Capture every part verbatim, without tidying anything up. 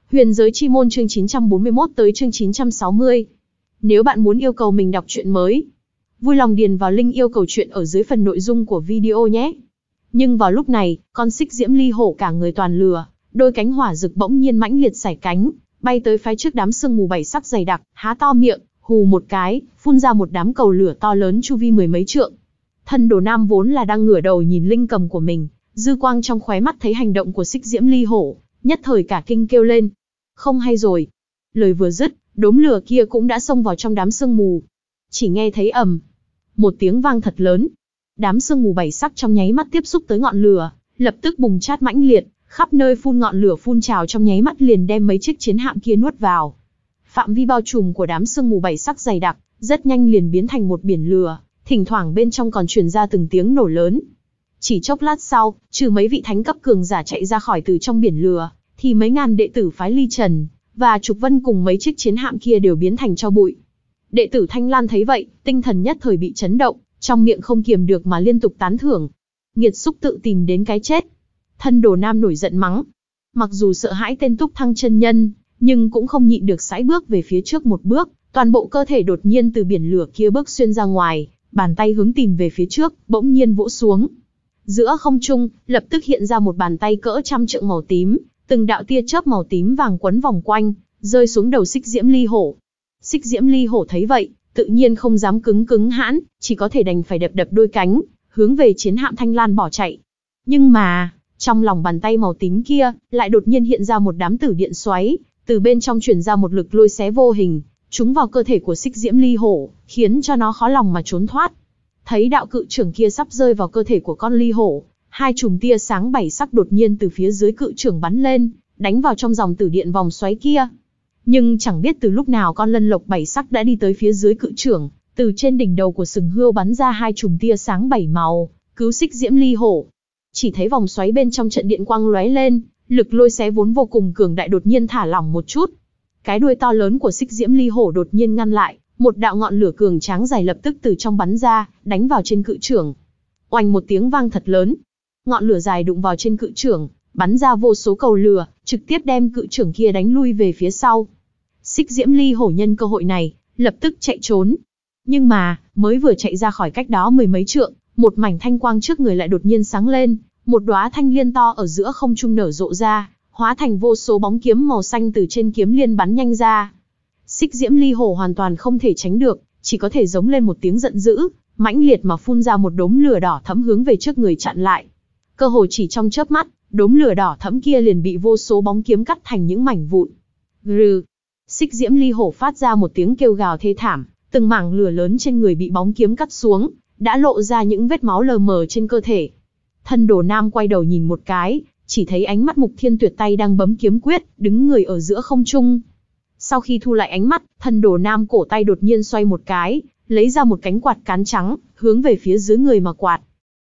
Huyền giới chi môn chương chín trăm bốn mươi mốt tới chương chín trăm sáu mươi. Nếu bạn muốn yêu cầu mình đọc truyện mới, vui lòng điền vào link yêu cầu truyện ở dưới phần nội dung của video nhé. Nhưng vào lúc này, con xích diễm ly hổ cả người toàn lửa, đôi cánh hỏa rực bỗng nhiên mãnh liệt sải cánh, bay tới phái trước đám sương mù bảy sắc dày đặc, há to miệng, hù một cái, phun ra một đám cầu lửa to lớn chu vi mười mấy trượng. Thân Đồ Nam vốn là đang ngửa đầu nhìn linh cầm của mình, dư quang trong khóe mắt thấy hành động của xích diễm ly hổ, nhất thời cả kinh kêu lên. Không hay rồi. Lời vừa dứt, đốm lửa kia cũng đã xông vào trong đám sương mù. Chỉ nghe thấy ầm, một tiếng vang thật lớn. Đám sương mù bảy sắc trong nháy mắt tiếp xúc tới ngọn lửa, lập tức bùng chát mãnh liệt, khắp nơi phun ngọn lửa phun trào trong nháy mắt liền đem mấy chiếc chiến hạm kia nuốt vào. Phạm vi bao trùm của đám sương mù bảy sắc dày đặc, rất nhanh liền biến thành một biển lửa, thỉnh thoảng bên trong còn truyền ra từng tiếng nổ lớn. Chỉ chốc lát sau, trừ mấy vị thánh cấp cường giả chạy ra khỏi từ trong biển lửa, thì mấy ngàn đệ tử phái Ly Trần và Trục Vân cùng mấy chiếc chiến hạm kia đều biến thành tro bụi. Đệ tử Thanh Lan thấy vậy, tinh thần nhất thời bị chấn động, trong miệng không kiềm được mà liên tục tán thưởng. Nghiệt xúc tự tìm đến cái chết. Thân Đồ Nam nổi giận mắng. Mặc dù sợ hãi tên Túc Thăng chân nhân, nhưng cũng không nhịn được sải bước về phía trước một bước, toàn bộ cơ thể đột nhiên từ biển lửa kia bước xuyên ra ngoài, bàn tay hướng tìm về phía trước, bỗng nhiên vỗ xuống. Giữa không trung, lập tức hiện ra một bàn tay cỡ trăm trượng màu tím, từng đạo tia chớp màu tím vàng quấn vòng quanh, rơi xuống đầu xích diễm ly hổ. Xích diễm ly hổ thấy vậy, tự nhiên không dám cứng cứng hãn, chỉ có thể đành phải đập đập đôi cánh, hướng về chiến hạm Thanh Lan bỏ chạy. Nhưng mà, trong lòng bàn tay màu tím kia, lại đột nhiên hiện ra một đám tử điện xoáy, từ bên trong truyền ra một lực lôi xé vô hình, trúng vào cơ thể của xích diễm ly hổ, khiến cho nó khó lòng mà trốn thoát. Thấy đạo cự trưởng kia sắp rơi vào cơ thể của con ly hổ, hai chùm tia sáng bảy sắc đột nhiên từ phía dưới cự trưởng bắn lên, đánh vào trong dòng tử điện vòng xoáy kia. Nhưng chẳng biết từ lúc nào con lân lộc bảy sắc đã đi tới phía dưới cự trưởng, từ trên đỉnh đầu của sừng hươu bắn ra hai chùm tia sáng bảy màu, cứu xích diễm ly hổ. Chỉ thấy vòng xoáy bên trong trận điện quang lóe lên, lực lôi xé vốn vô cùng cường đại đột nhiên thả lỏng một chút. Cái đuôi to lớn của xích diễm ly hổ đột nhiên ngăn lại, một đạo ngọn lửa cường tráng dài lập tức từ trong bắn ra, đánh vào trên cự trưởng. Oanh một tiếng vang thật lớn, ngọn lửa dài đụng vào trên cự trưởng, bắn ra vô số cầu lửa, trực tiếp đem cự trưởng kia đánh lui về phía sau. Xích diễm ly hổ nhân cơ hội này, lập tức chạy trốn. Nhưng mà, mới vừa chạy ra khỏi cách đó mười mấy trượng, một mảnh thanh quang trước người lại đột nhiên sáng lên, một đóa thanh liên to ở giữa không trung nở rộ ra, hóa thành vô số bóng kiếm màu xanh từ trên kiếm liên bắn nhanh ra. Xích diễm ly hổ hoàn toàn không thể tránh được, chỉ có thể giống lên một tiếng giận dữ, mãnh liệt mà phun ra một đốm lửa đỏ thẫm hướng về trước người chặn lại. Cơ hồ chỉ trong chớp mắt, đốm lửa đỏ thẫm kia liền bị vô số bóng kiếm cắt thành những mảnh vụn. Rừ. Xích diễm ly hổ phát ra một tiếng kêu gào thê thảm, từng mảng lửa lớn trên người bị bóng kiếm cắt xuống, đã lộ ra những vết máu lờ mờ trên cơ thể. Thân Đồ Nam quay đầu nhìn một cái, chỉ thấy ánh mắt Mục Thiên Tuyệt tay đang bấm kiếm quyết, đứng người ở giữa không trung. Sau khi thu lại ánh mắt, Thân Đồ Nam cổ tay đột nhiên xoay một cái, lấy ra một cánh quạt cán trắng, hướng về phía dưới người mà quạt.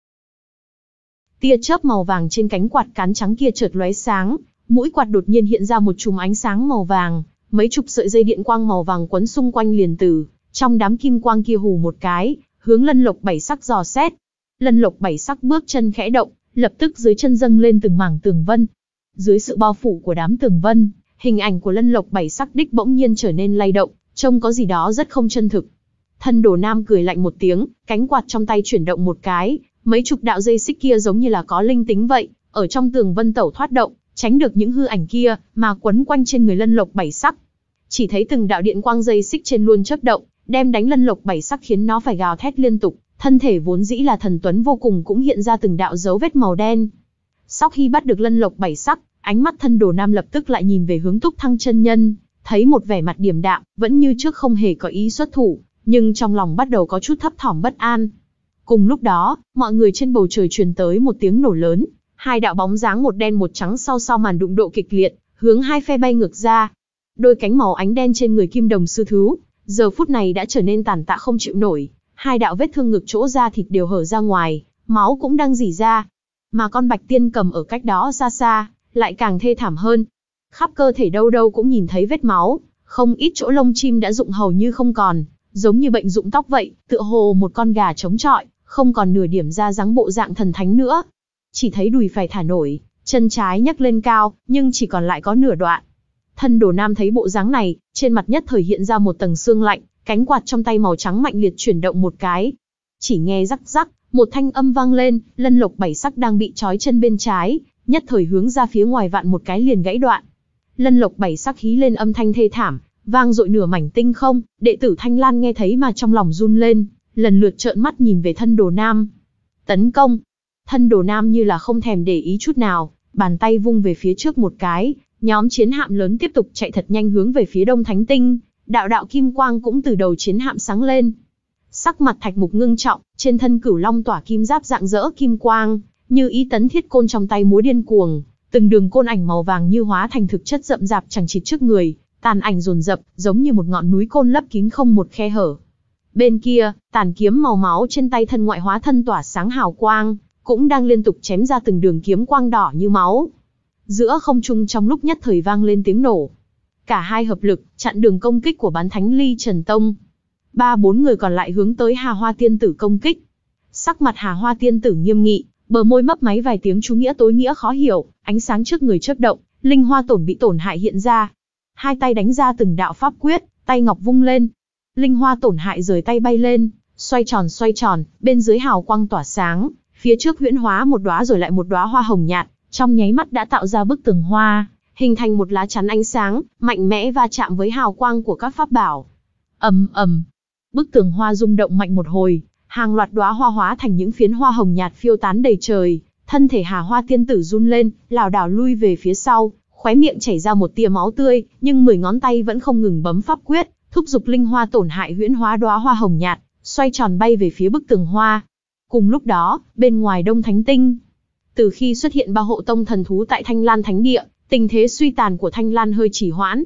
Tia chớp màu vàng trên cánh quạt cán trắng kia chợt lóe sáng, mũi quạt đột nhiên hiện ra một chùm ánh sáng màu vàng, mấy chục sợi dây điện quang màu vàng quấn xung quanh liền từ trong đám kim quang kia hù một cái, hướng lân lộc bảy sắc dò xét. Lân lộc bảy sắc bước chân khẽ động, lập tức dưới chân dâng lên từng mảng tường vân. Dưới sự bao phủ của đám tường vân, hình ảnh của lân lộc bảy sắc đích bỗng nhiên trở nên lay động, trông có gì đó rất không chân thực. Thân Đồ Nam cười lạnh một tiếng, cánh quạt trong tay chuyển động một cái, mấy chục đạo dây xích kia giống như là có linh tính vậy, ở trong tường vân tẩu thoát động, tránh được những hư ảnh kia, mà quấn quanh trên người lân lộc bảy sắc. Chỉ thấy từng đạo điện quang dây xích trên luôn chớp động, đem đánh lân lộc bảy sắc khiến nó phải gào thét liên tục, thân thể vốn dĩ là thần tuấn vô cùng cũng hiện ra từng đạo dấu vết màu đen. Sau khi bắt được lân lộc bảy sắc, ánh mắt Thân Đồ Nam lập tức lại nhìn về hướng Túc Thăng chân nhân, thấy một vẻ mặt điềm đạm, vẫn như trước không hề có ý xuất thủ, nhưng trong lòng bắt đầu có chút thấp thỏm bất an. Cùng lúc đó, mọi người trên bầu trời truyền tới một tiếng nổ lớn, hai đạo bóng dáng một đen một trắng sau sau màn đụng độ kịch liệt, hướng hai phe bay ngược ra. Đôi cánh màu ánh đen trên người Kim Đồng sư thú, giờ phút này đã trở nên tàn tạ không chịu nổi, hai đạo vết thương ngực chỗ da thịt đều hở ra ngoài, máu cũng đang rỉ ra. Mà con Bạch Tiên Cầm ở cách đó xa xa, lại càng thê thảm hơn. Khắp cơ thể đâu đâu cũng nhìn thấy vết máu, không ít chỗ lông chim đã rụng hầu như không còn, giống như bệnh rụng tóc vậy, tựa hồ một con gà trống trọi, không còn nửa điểm da dáng bộ dạng thần thánh nữa. Chỉ thấy đùi phải thả nổi, chân trái nhấc lên cao, nhưng chỉ còn lại có nửa đoạn. Thân Đồ Nam thấy bộ dáng này, trên mặt nhất thời hiện ra một tầng sương lạnh, cánh quạt trong tay màu trắng mạnh liệt chuyển động một cái. Chỉ nghe rắc rắc, một thanh âm vang lên, lân lộc bảy sắc đang bị trói chân bên trái, nhất thời hướng ra phía ngoài vạn một cái liền gãy đoạn. Lân lộc bảy sắc hí lên âm thanh thê thảm, vang dội nửa mảnh tinh không, đệ tử Thanh Lan nghe thấy mà trong lòng run lên, lần lượt trợn mắt nhìn về Thân Đồ Nam. Tấn công! Thân Đồ Nam như là không thèm để ý chút nào, bàn tay vung về phía trước một cái, nhóm chiến hạm lớn tiếp tục chạy thật nhanh hướng về phía Đông Thánh Tinh, đạo đạo kim quang cũng từ đầu chiến hạm sáng lên. Sắc mặt Thạch Mục ngưng trọng, trên thân Cửu Long tỏa kim giáp rạng rỡ kim quang, như ý tấn thiết côn trong tay múa điên cuồng, từng đường côn ảnh màu vàng như hóa thành thực chất rậm rạp chằng chịt trước người, tàn ảnh dồn dập, giống như một ngọn núi côn lấp kín không một khe hở. Bên kia, tàn kiếm màu máu trên tay thân ngoại hóa thân tỏa sáng hào quang, cũng đang liên tục chém ra từng đường kiếm quang đỏ như máu. Giữa không trung trong lúc nhất thời vang lên tiếng nổ. Cả hai hợp lực, chặn đường công kích của Bán Thánh Ly Trần Tông. Ba bốn người còn lại hướng tới Hà Hoa Tiên Tử công kích. Sắc mặt Hà Hoa Tiên Tử nghiêm nghị, bờ môi mấp máy vài tiếng chú nghĩa tối nghĩa khó hiểu, ánh sáng trước người chớp động, linh hoa tổn bị tổn hại hiện ra. Hai tay đánh ra từng đạo pháp quyết, tay ngọc vung lên. Linh hoa tổn hại rời tay bay lên, xoay tròn xoay tròn, bên dưới hào quang tỏa sáng, phía trước huyễn hóa một đóa rồi lại một đóa hoa hồng nhạt, trong nháy mắt đã tạo ra bức tường hoa, hình thành một lá chắn ánh sáng, mạnh mẽ va chạm với hào quang của các pháp bảo. Ầm ầm, bức tường hoa rung động mạnh một hồi, hàng loạt đóa hoa hóa thành những phiến hoa hồng nhạt phiêu tán đầy trời, thân thể Hà Hoa Tiên Tử run lên, lảo đảo lui về phía sau, khóe miệng chảy ra một tia máu tươi, nhưng mười ngón tay vẫn không ngừng bấm pháp quyết, thúc giục linh hoa tổn hại huyễn hóa đóa hoa hồng nhạt, xoay tròn bay về phía bức tường hoa. Cùng lúc đó, bên ngoài Đông Thánh Tinh, từ khi xuất hiện ba hộ tông thần thú tại Thanh Lan Thánh Địa, tình thế suy tàn của Thanh Lan hơi trì hoãn.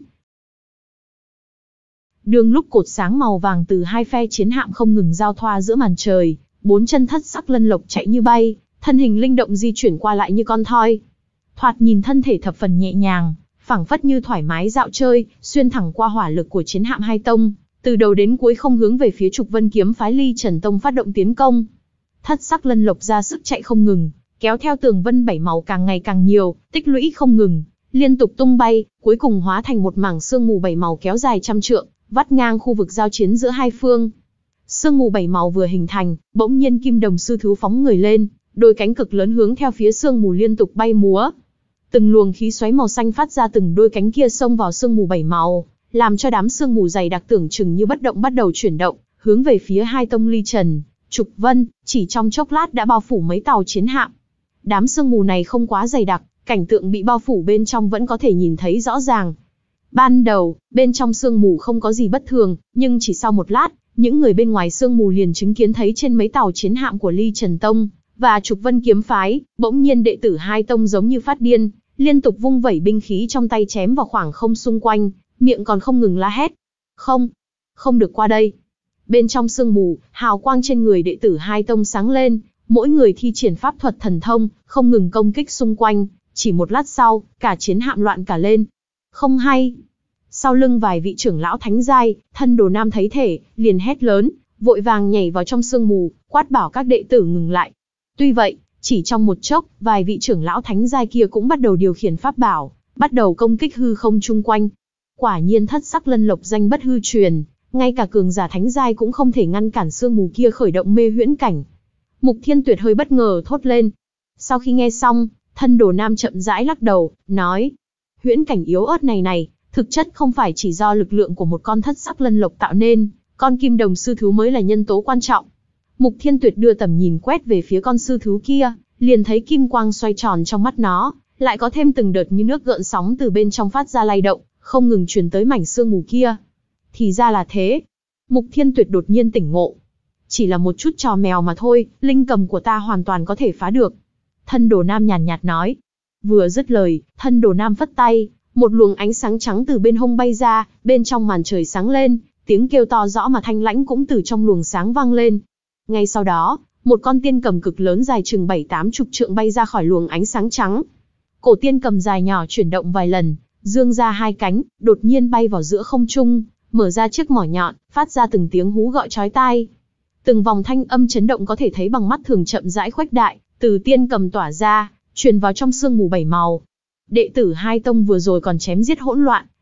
Đường lúc cột sáng màu vàng từ hai phe chiến hạm không ngừng giao thoa giữa màn trời, bốn chân thất sắc lân lộc chạy như bay, thân hình linh động di chuyển qua lại như con thoi. Thoạt nhìn thân thể thập phần nhẹ nhàng, phảng phất như thoải mái dạo chơi, xuyên thẳng qua hỏa lực của chiến hạm hai tông, từ đầu đến cuối không hướng về phía Trục Vân kiếm phái Ly Trần Tông phát động tiến công. Thất sắc lân lộc ra sức chạy không ngừng, kéo theo tường vân bảy màu càng ngày càng nhiều, tích lũy không ngừng, liên tục tung bay, cuối cùng hóa thành một mảng sương mù bảy màu kéo dài trăm trượng, vắt ngang khu vực giao chiến giữa hai phương. Sương mù bảy màu vừa hình thành, bỗng nhiên kim đồng sư thú phóng người lên, đôi cánh cực lớn hướng theo phía sương mù liên tục bay múa. Từng luồng khí xoáy màu xanh phát ra từng đôi cánh kia xông vào sương mù bảy màu, làm cho đám sương mù dày đặc tưởng chừng như bất động bắt đầu chuyển động, hướng về phía hai tông Ly Trần, Trục Vân, chỉ trong chốc lát đã bao phủ mấy tàu chiến hạm. Đám sương mù này không quá dày đặc, cảnh tượng bị bao phủ bên trong vẫn có thể nhìn thấy rõ ràng. Ban đầu, bên trong sương mù không có gì bất thường, nhưng chỉ sau một lát, những người bên ngoài sương mù liền chứng kiến thấy trên mấy tàu chiến hạm của Ly Trần Tông và Trục Vân kiếm phái, bỗng nhiên đệ tử hai tông giống như phát điên, liên tục vung vẩy binh khí trong tay chém vào khoảng không xung quanh, miệng còn không ngừng la hét. Không, không được qua đây. Bên trong sương mù, hào quang trên người đệ tử hai tông sáng lên, mỗi người thi triển pháp thuật thần thông, không ngừng công kích xung quanh, chỉ một lát sau, cả chiến hạm loạn cả lên. Không hay. Sau lưng vài vị trưởng lão thánh giai, Thân Đồ Nam thấy thể, liền hét lớn, vội vàng nhảy vào trong sương mù, quát bảo các đệ tử ngừng lại. Tuy vậy, chỉ trong một chốc, vài vị trưởng lão thánh giai kia cũng bắt đầu điều khiển pháp bảo, bắt đầu công kích hư không chung quanh. Quả nhiên thất sắc lân lộc danh bất hư truyền, ngay cả cường giả thánh giai cũng không thể ngăn cản sương mù kia khởi động mê huyễn cảnh. Mục Thiên Tuyệt hơi bất ngờ thốt lên. Sau khi nghe xong, Thân Đồ Nam chậm rãi lắc đầu, nói: huyễn cảnh yếu ớt này này, thực chất không phải chỉ do lực lượng của một con thất sắc lân lộc tạo nên, con kim đồng sư thú mới là nhân tố quan trọng. Mục Thiên Tuyệt đưa tầm nhìn quét về phía con sư thú kia, liền thấy kim quang xoay tròn trong mắt nó, lại có thêm từng đợt như nước gợn sóng từ bên trong phát ra lay động, không ngừng truyền tới mảnh sương mù kia. Thì ra là thế. Mục Thiên Tuyệt đột nhiên tỉnh ngộ. Chỉ là một chút trò mèo mà thôi, linh cầm của ta hoàn toàn có thể phá được. Thân Đồ Nam nhàn nhạt nói. Vừa dứt lời, Thân Đồ Nam phất tay, một luồng ánh sáng trắng từ bên hông bay ra, bên trong màn trời sáng lên, tiếng kêu to rõ mà thanh lãnh cũng từ trong luồng sáng vang lên. Ngay sau đó, một con tiên cầm cực lớn dài chừng bảy tám chục trượng bay ra khỏi luồng ánh sáng trắng. Cổ tiên cầm dài nhỏ chuyển động vài lần, dương ra hai cánh, đột nhiên bay vào giữa không trung, mở ra chiếc mỏ nhọn, phát ra từng tiếng hú gọi chói tai. Từng vòng thanh âm chấn động có thể thấy bằng mắt thường chậm rãi khuếch đại, từ tiên cầm tỏa ra, truyền vào trong sương mù bảy màu. Đệ tử hai tông vừa rồi còn chém giết hỗn loạn,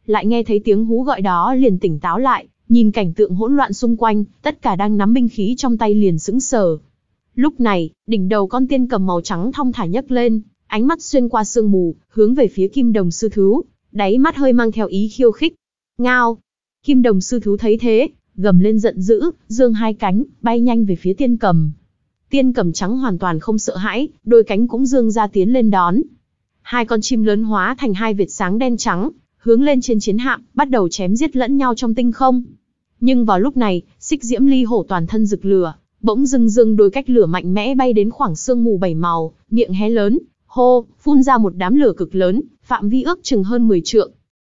lại nghe thấy tiếng hú gọi đó liền tỉnh táo lại, nhìn cảnh tượng hỗn loạn xung quanh, tất cả đang nắm binh khí trong tay liền sững sờ. Lúc này, đỉnh đầu con tiên cầm màu trắng thong thả nhấc lên, ánh mắt xuyên qua sương mù, hướng về phía Kim Đồng sư thú, đáy mắt hơi mang theo ý khiêu khích. Ngao! Kim Đồng sư thú thấy thế, gầm lên giận dữ, giương hai cánh, bay nhanh về phía tiên cầm. Tiên cầm trắng hoàn toàn không sợ hãi, đôi cánh cũng dương ra tiến lên đón. Hai con chim lớn hóa thành hai vệt sáng đen trắng, hướng lên trên chiến hạm, bắt đầu chém giết lẫn nhau trong tinh không. Nhưng vào lúc này, Xích Diễm Ly Hổ toàn thân rực lửa, bỗng dưng dưng đôi cách lửa mạnh mẽ bay đến khoảng sương mù bảy màu, miệng hé lớn, hô, phun ra một đám lửa cực lớn, phạm vi ước chừng hơn mười trượng.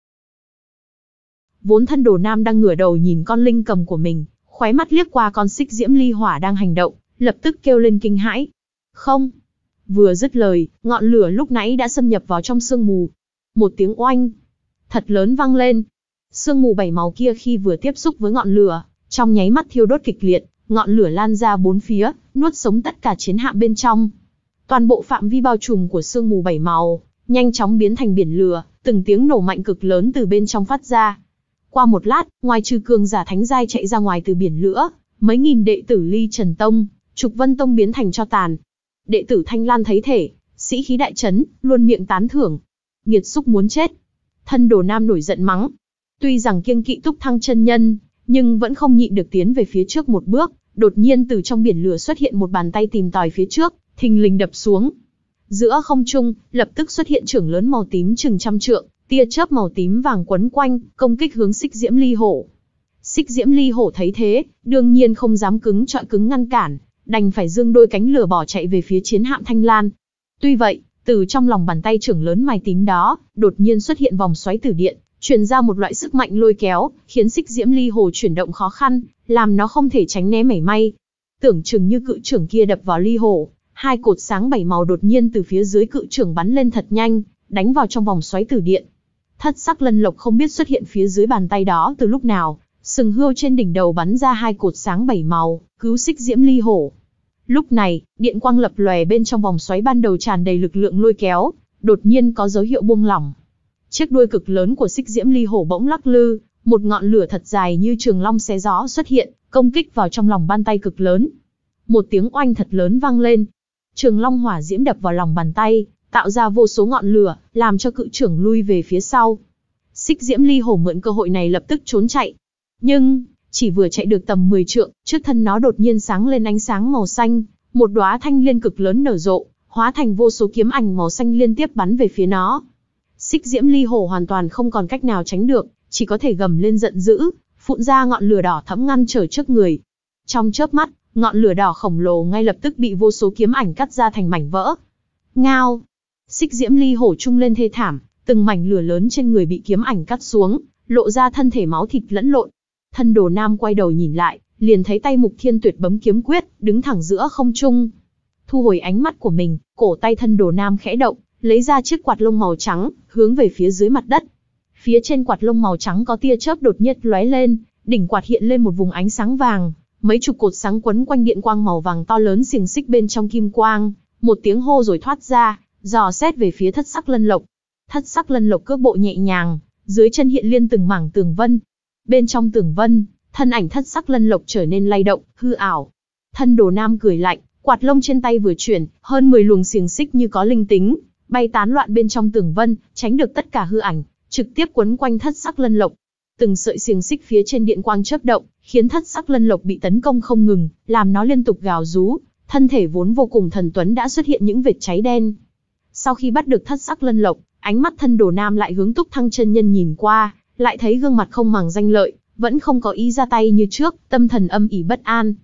Vốn Thân Đồ Nam đang ngửa đầu nhìn con linh cầm của mình, khóe mắt liếc qua con Xích Diễm Ly Hỏa đang hành động, lập tức kêu lên kinh hãi. Không! Vừa dứt lời, ngọn lửa lúc nãy đã xâm nhập vào trong sương mù. Một tiếng oanh thật lớn vang lên. Sương mù bảy màu kia khi vừa tiếp xúc với ngọn lửa, trong nháy mắt thiêu đốt kịch liệt, ngọn lửa lan ra bốn phía, nuốt sống tất cả chiến hạm bên trong. Toàn bộ phạm vi bao trùm của sương mù bảy màu, nhanh chóng biến thành biển lửa, từng tiếng nổ mạnh cực lớn từ bên trong phát ra. Qua một lát, ngoài trừ cường giả thánh giai chạy ra ngoài từ biển lửa, mấy nghìn đệ tử Ly Trần Tông, Trục Vân Tông biến thành tro tàn. Đệ tử Thanh Lan thấy thể, sĩ khí đại chấn, luôn miệng tán thưởng. Nghiệt xúc muốn chết. Thân Đồ Nam nổi giận mắng. Tuy rằng kiêng kỵ Túc Thăng chân nhân, nhưng vẫn không nhịn được tiến về phía trước một bước, đột nhiên từ trong biển lửa xuất hiện một bàn tay tìm tòi phía trước, thình lình đập xuống. Giữa không trung, lập tức xuất hiện chưởng lớn màu tím chừng trăm trượng, tia chớp màu tím vàng quấn quanh, công kích hướng Xích Diễm Ly Hổ. Xích Diễm Ly Hổ thấy thế, đương nhiên không dám cứng trọi cứng ngăn cản, đành phải dương đôi cánh lửa bỏ chạy về phía chiến hạm Thanh Lan. Tuy vậy, từ trong lòng bàn tay chưởng lớn mài tím đó, đột nhiên xuất hiện vòng xoáy tử điện, truyền ra một loại sức mạnh lôi kéo, khiến Xích Diễm Ly Hổ chuyển động khó khăn, làm nó không thể tránh né mảy may. Tưởng chừng như cự chưởng kia đập vào Ly Hổ, hai cột sáng bảy màu đột nhiên từ phía dưới cự chưởng bắn lên thật nhanh, đánh vào trong vòng xoáy tử điện. Thất sắc lân lộc không biết xuất hiện phía dưới bàn tay đó từ lúc nào, sừng hươu trên đỉnh đầu bắn ra hai cột sáng bảy màu, cứu Xích Diễm Ly Hổ. Lúc này, điện quang lập lòe bên trong vòng xoáy ban đầu tràn đầy lực lượng lôi kéo, đột nhiên có dấu hiệu buông lỏng. Chiếc đuôi cực lớn của Xích Diễm Ly Hổ bỗng lắc lư, một ngọn lửa thật dài như trường long xé gió xuất hiện, công kích vào trong lòng bàn tay cực lớn. Một tiếng oanh thật lớn vang lên. Trường long hỏa diễm đập vào lòng bàn tay, tạo ra vô số ngọn lửa, làm cho cự trưởng lui về phía sau. Xích Diễm Ly Hổ mượn cơ hội này lập tức trốn chạy. Nhưng, chỉ vừa chạy được tầm mười trượng, trước thân nó đột nhiên sáng lên ánh sáng màu xanh, một đóa thanh liên cực lớn nở rộ, hóa thành vô số kiếm ảnh màu xanh liên tiếp bắn về phía nó. Xích Diễm Ly Hổ hoàn toàn không còn cách nào tránh được, chỉ có thể gầm lên giận dữ, phụn ra ngọn lửa đỏ thẫm ngăn trở trước người. Trong chớp mắt, ngọn lửa đỏ khổng lồ ngay lập tức bị vô số kiếm ảnh cắt ra thành mảnh vỡ. Ngao! Xích Diễm Ly Hổ trung lên thê thảm, từng mảnh lửa lớn trên người bị kiếm ảnh cắt xuống, lộ ra thân thể máu thịt lẫn lộn. Thân Đồ Nam quay đầu nhìn lại, liền thấy tay Mục Thiên Tuyệt bấm kiếm quyết, đứng thẳng giữa không trung. Thu hồi ánh mắt của mình, cổ tay Thân Đồ Nam khẽ động, lấy ra chiếc quạt lông màu trắng, hướng về phía dưới mặt đất. Phía trên quạt lông màu trắng có tia chớp đột nhiên lóe lên, đỉnh quạt hiện lên một vùng ánh sáng vàng, mấy chục cột sáng quấn quanh điện quang màu vàng to lớn xiềng xích bên trong kim quang, một tiếng hô rồi thoát ra, dò xét về phía Thất Sắc Lân Lộc. Thất Sắc Lân Lộc cước bộ nhẹ nhàng, dưới chân hiện liên từng mảng tường vân. Bên trong tường vân, thân ảnh Thất Sắc Lân Lộc trở nên lay động, hư ảo. Thân Đồ Nam cười lạnh, quạt lông trên tay vừa chuyển, hơn mười luồng xiềng xích như có linh tính, bay tán loạn bên trong tường vân, tránh được tất cả hư ảnh, trực tiếp quấn quanh Thất Sắc Lân Lộc. Từng sợi xiềng xích phía trên điện quang chớp động, khiến Thất Sắc Lân Lộc bị tấn công không ngừng, làm nó liên tục gào rú, thân thể vốn vô cùng thần tuấn đã xuất hiện những vệt cháy đen. Sau khi bắt được Thất Sắc Lân Lộc, ánh mắt Thân Đồ Nam lại hướng Túc Thăng chân nhân nhìn qua, lại thấy gương mặt không màng danh lợi, vẫn không có ý ra tay như trước, tâm thần âm ỉ bất an.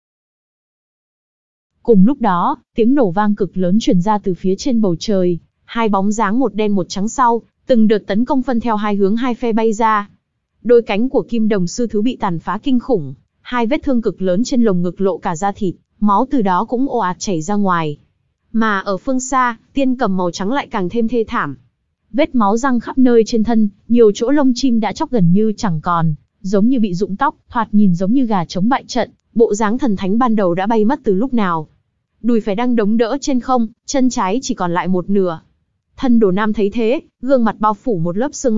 Cùng lúc đó, tiếng nổ vang cực lớn truyền ra từ phía trên bầu trời, hai bóng dáng một đen một trắng sau, từng đợt tấn công phân theo hai hướng hai phe bay ra. Đôi cánh của Kim Đồng sư thú bị tàn phá kinh khủng, hai vết thương cực lớn trên lồng ngực lộ cả da thịt, máu từ đó cũng ồ ạt chảy ra ngoài. Mà ở phương xa, tiên cầm màu trắng lại càng thêm thê thảm. Vết máu răng khắp nơi trên thân, nhiều chỗ lông chim đã chóc gần như chẳng còn, giống như bị rụng tóc, thoạt nhìn giống như gà trống bại trận, bộ dáng thần thánh ban đầu đã bay mất từ lúc nào. Đùi phải đang đống đỡ trên không, chân trái chỉ còn lại một nửa. Thân Đồ Nam thấy thế, gương mặt bao phủ một lớp sương lạnh,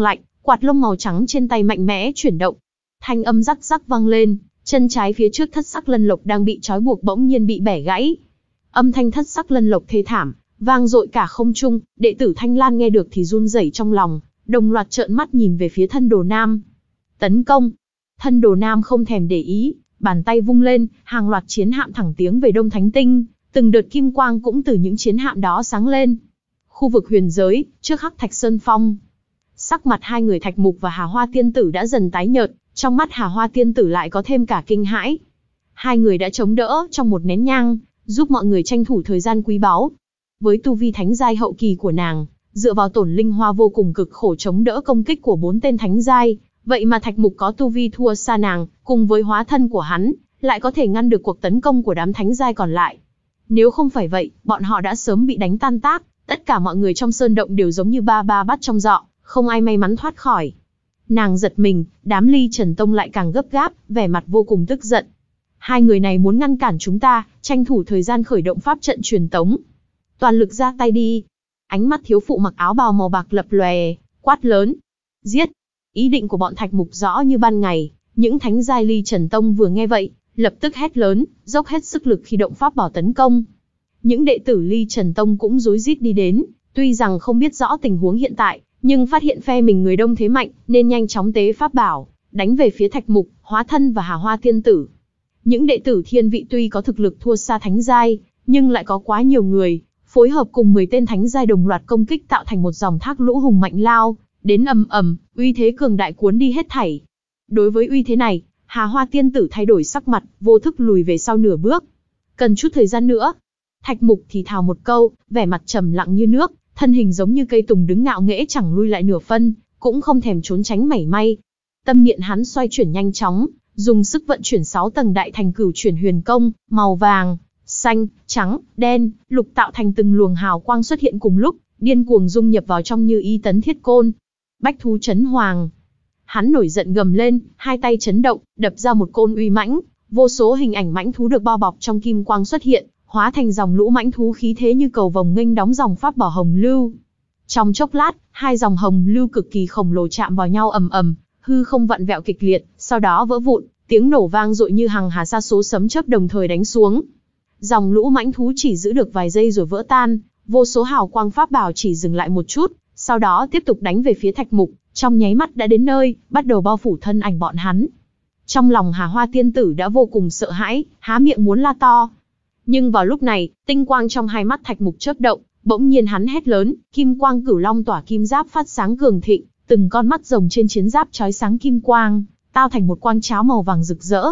Quạt lông màu trắng trên tay mạnh mẽ chuyển động. Thanh âm rắc rắc vang lên, chân trái phía trước thất sắc lân lộc đang bị trói buộc bỗng nhiên bị bẻ gãy. Âm thanh thất sắc lân lộc thê thảm, vang dội cả không trung, đệ tử Thanh Lan nghe được thì run rẩy trong lòng, đồng loạt trợn mắt nhìn về phía thân Đồ Nam. Tấn công! Thân Đồ Nam không thèm để ý, bàn tay vung lên, hàng loạt chiến hạm thẳng tiến về Đông Thánh Tinh, từng đợt kim quang cũng từ những chiến hạm đó sáng lên. Khu vực huyền giới, trước Hắc Thạch Sơn Phong. Sắc mặt hai người Thạch Mục và Hà Hoa Tiên Tử đã dần tái nhợt, trong mắt Hà Hoa Tiên Tử lại có thêm cả kinh hãi. Hai người đã chống đỡ trong một nén nhang, giúp mọi người tranh thủ thời gian quý báu. Với tu vi thánh giai hậu kỳ của nàng, dựa vào tổn linh hoa vô cùng cực khổ chống đỡ công kích của bốn tên thánh giai, vậy mà Thạch Mục có tu vi thua xa nàng, cùng với hóa thân của hắn, lại có thể ngăn được cuộc tấn công của đám thánh giai còn lại. Nếu không phải vậy, bọn họ đã sớm bị đánh tan tác, tất cả mọi người trong sơn động đều giống như ba ba bắt trong giọ, không ai may mắn thoát khỏi. Nàng giật mình, đám Ly Trần Tông lại càng gấp gáp, vẻ mặt vô cùng tức giận. Hai người này muốn ngăn cản chúng ta, tranh thủ thời gian khởi động pháp trận truyền tống. Toàn lực ra tay đi. Ánh mắt thiếu phụ mặc áo bào màu bạc lập lòe, quát lớn. Giết! Ý định của bọn Thạch Mục rõ như ban ngày, những thánh giai Ly Trần Tông vừa nghe vậy, lập tức hét lớn, dốc hết sức lực khi động pháp bảo tấn công. Những đệ tử Ly Trần Tông cũng rối rít đi đến, tuy rằng không biết rõ tình huống hiện tại, nhưng phát hiện phe mình người đông thế mạnh, nên nhanh chóng tế pháp bảo, đánh về phía Thạch Mục, Hóa Thân và Hà Hoa Tiên Tử. Những đệ tử thiên vị tuy có thực lực thua xa thánh giai, nhưng lại có quá nhiều người, phối hợp cùng mười tên thánh giai đồng loạt công kích tạo thành một dòng thác lũ hùng mạnh lao, đến ầm ầm, uy thế cường đại cuốn đi hết thảy. Đối với uy thế này, Hà Hoa Tiên Tử thay đổi sắc mặt, vô thức lùi về sau nửa bước. Cần chút thời gian nữa. Thạch Mục thì thào một câu, vẻ mặt trầm lặng như nước, thân hình giống như cây tùng đứng ngạo nghễ chẳng lui lại nửa phân, cũng không thèm trốn tránh mảy may. Tâm niệm hắn xoay chuyển nhanh chóng, dùng sức vận chuyển sáu tầng đại thành cửu chuyển huyền công, màu vàng, xanh, trắng, đen, lục tạo thành từng luồng hào quang xuất hiện cùng lúc, điên cuồng dung nhập vào trong như y tấn thiết côn. Bách thú chấn hoàng. Hắn nổi giận gầm lên, hai tay chấn động, đập ra một côn uy mãnh, vô số hình ảnh mãnh thú được bao bọc trong kim quang xuất hiện, hóa thành dòng lũ mãnh thú khí thế như cầu vồng nghênh đóng dòng pháp bảo hồng lưu. Trong chốc lát, hai dòng hồng lưu cực kỳ khổng lồ chạm vào nhau ầm ầm, hư không vặn vẹo kịch liệt, sau đó vỡ vụn, tiếng nổ vang dội như hằng hà sa số sấm chớp đồng thời đánh xuống. Dòng lũ mãnh thú chỉ giữ được vài giây rồi vỡ tan, vô số hào quang pháp bảo chỉ dừng lại một chút, sau đó tiếp tục đánh về phía Thạch Mục, trong nháy mắt đã đến nơi, bắt đầu bao phủ thân ảnh bọn hắn. Trong lòng Hà Hoa Tiên Tử đã vô cùng sợ hãi, há miệng muốn la to. Nhưng vào lúc này, tinh quang trong hai mắt Thạch Mục chớp động, bỗng nhiên hắn hét lớn, kim quang cửu long tỏa kim giáp phát sáng cường thịnh, từng con mắt rồng trên chiến giáp chói sáng kim quang, tao thành một quang cháo màu vàng rực rỡ.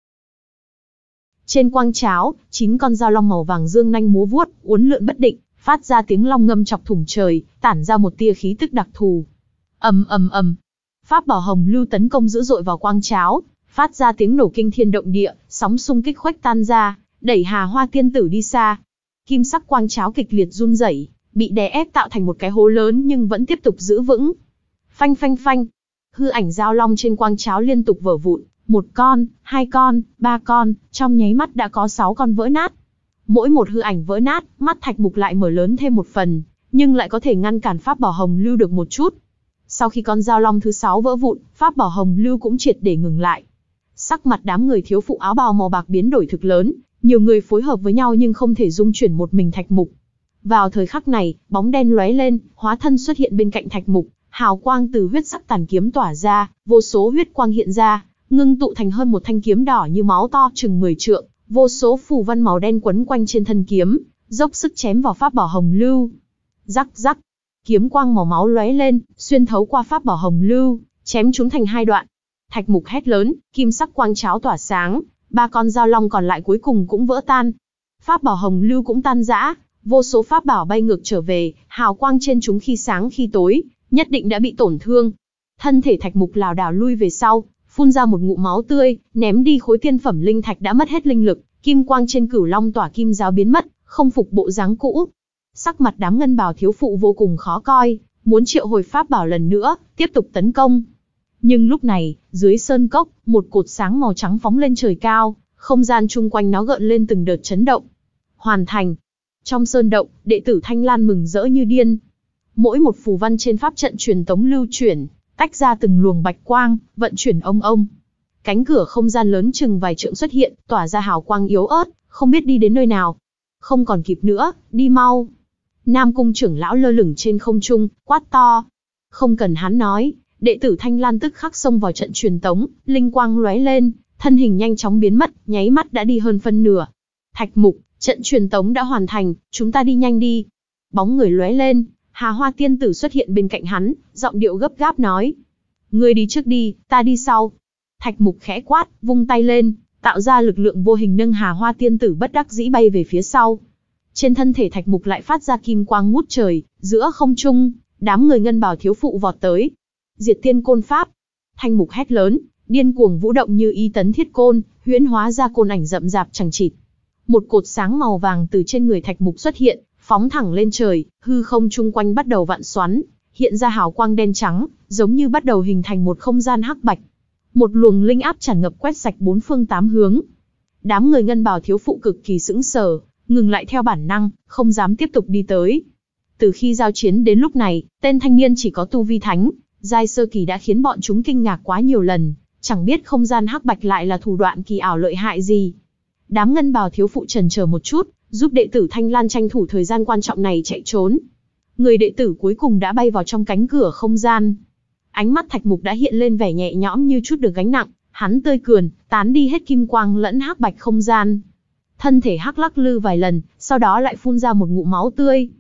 Trên quang cháo, chín con dao long màu vàng dương nanh múa vuốt, uốn lượn bất định, phát ra tiếng long ngâm chọc thủng trời, tản ra một tia khí tức đặc thù. Ầm ầm ầm, pháp bảo hồng lưu tấn công dữ dội vào quang cháo, phát ra tiếng nổ kinh thiên động địa, sóng xung kích khuếch tan ra, đẩy Hà Hoa Tiên Tử đi xa. Kim sắc quang cháo kịch liệt run rẩy, bị đè ép tạo thành một cái hố lớn nhưng vẫn tiếp tục giữ vững. Phanh phanh phanh, hư ảnh dao long trên quang cháo liên tục vỡ vụn, một con, hai con, ba con, trong nháy mắt đã có sáu con vỡ nát. Mỗi một hư ảnh vỡ nát, mắt Thạch Mục lại mở lớn thêm một phần, nhưng lại có thể ngăn cản pháp bảo hồng lưu được một chút. Sau khi con dao long thứ sáu vỡ vụn, pháp bảo hồng lưu cũng triệt để ngừng lại. Sắc mặt đám người thiếu phụ áo bào màu bạc biến đổi thực lớn, nhiều người phối hợp với nhau nhưng không thể dung chuyển một mình Thạch Mục. Vào thời khắc này, bóng đen lóe lên, hóa thân xuất hiện bên cạnh Thạch Mục, hào quang từ huyết sắc tàn kiếm tỏa ra, vô số huyết quang hiện ra, ngưng tụ thành hơn một thanh kiếm đỏ như máu to chừng mười trượng, vô số phù văn màu đen quấn quanh trên thân kiếm, dốc sức chém vào pháp bảo hồng lưu. Rắc rắc, kiếm quang màu máu lóe lên, xuyên thấu qua pháp bảo hồng lưu, chém chúng thành hai đoạn. Thạch Mục hét lớn, kim sắc quang cháo tỏa sáng, ba con dao long còn lại cuối cùng cũng vỡ tan. Pháp bảo hồng lưu cũng tan rã, vô số pháp bảo bay ngược trở về, hào quang trên chúng khi sáng khi tối, nhất định đã bị tổn thương. Thân thể Thạch Mục lảo đảo lui về sau, phun ra một ngụm máu tươi, ném đi khối tiên phẩm linh thạch đã mất hết linh lực, kim quang trên cửu long tỏa kim giáo biến mất, không phục bộ dáng cũ. Sắc mặt đám ngân bào thiếu phụ vô cùng khó coi, muốn triệu hồi pháp bảo lần nữa, tiếp tục tấn công. Nhưng lúc này, dưới sơn cốc, một cột sáng màu trắng phóng lên trời cao, không gian chung quanh nó gợn lên từng đợt chấn động. Hoàn thành. Trong sơn động, đệ tử Thanh Lan mừng rỡ như điên. Mỗi một phù văn trên pháp trận truyền tống lưu chuyển, tách ra từng luồng bạch quang, vận chuyển ông ông. Cánh cửa không gian lớn chừng vài trượng xuất hiện, tỏa ra hào quang yếu ớt, không biết đi đến nơi nào. Không còn kịp nữa, đi mau. Nam Cung trưởng lão lơ lửng trên không trung, quát to. Không cần hắn nói, đệ tử Thanh Lan tức khắc xông vào trận truyền tống, linh quang lóe lên, thân hình nhanh chóng biến mất, nháy mắt đã đi hơn phân nửa. Thạch Mục, trận truyền tống đã hoàn thành, chúng ta đi nhanh đi. Bóng người lóe lên, Hà Hoa tiên tử xuất hiện bên cạnh hắn, giọng điệu gấp gáp nói. Ngươi đi trước đi, ta đi sau. Thạch Mục khẽ quát, vung tay lên, tạo ra lực lượng vô hình nâng Hà Hoa tiên tử bất đắc dĩ bay về phía sau. Trên thân thể Thạch Mục lại phát ra kim quang ngút trời, giữa không trung, đám người ngân bào thiếu phụ vọt tới. Diệt tiên côn pháp. Thanh Mục hét lớn, điên cuồng vũ động như y tấn thiết côn, huyễn hóa ra côn ảnh rậm rạp chằng chịt. Một cột sáng màu vàng từ trên người Thạch Mục xuất hiện, phóng thẳng lên trời, hư không chung quanh bắt đầu vặn xoắn, hiện ra hào quang đen trắng, giống như bắt đầu hình thành một không gian hắc bạch. Một luồng linh áp tràn ngập quét sạch bốn phương tám hướng. Đám người ngân bào thiếu phụ cực kỳ sững sờ, ngừng lại theo bản năng, không dám tiếp tục đi tới. Từ khi giao chiến đến lúc này, tên thanh niên chỉ có tu vi thánh, giai sơ kỳ đã khiến bọn chúng kinh ngạc quá nhiều lần, chẳng biết không gian hắc bạch lại là thủ đoạn kỳ ảo lợi hại gì. Đám ngân bào thiếu phụ chần chờ một chút, giúp đệ tử Thanh Lan tranh thủ thời gian quan trọng này chạy trốn. Người đệ tử cuối cùng đã bay vào trong cánh cửa không gian. Ánh mắt Thạch Mục đã hiện lên vẻ nhẹ nhõm như chút được gánh nặng, hắn tươi cười, tán đi hết kim quang lẫn hắc bạch không gian. Thân thể hắc lắc lư vài lần, sau đó lại phun ra một ngụm máu tươi.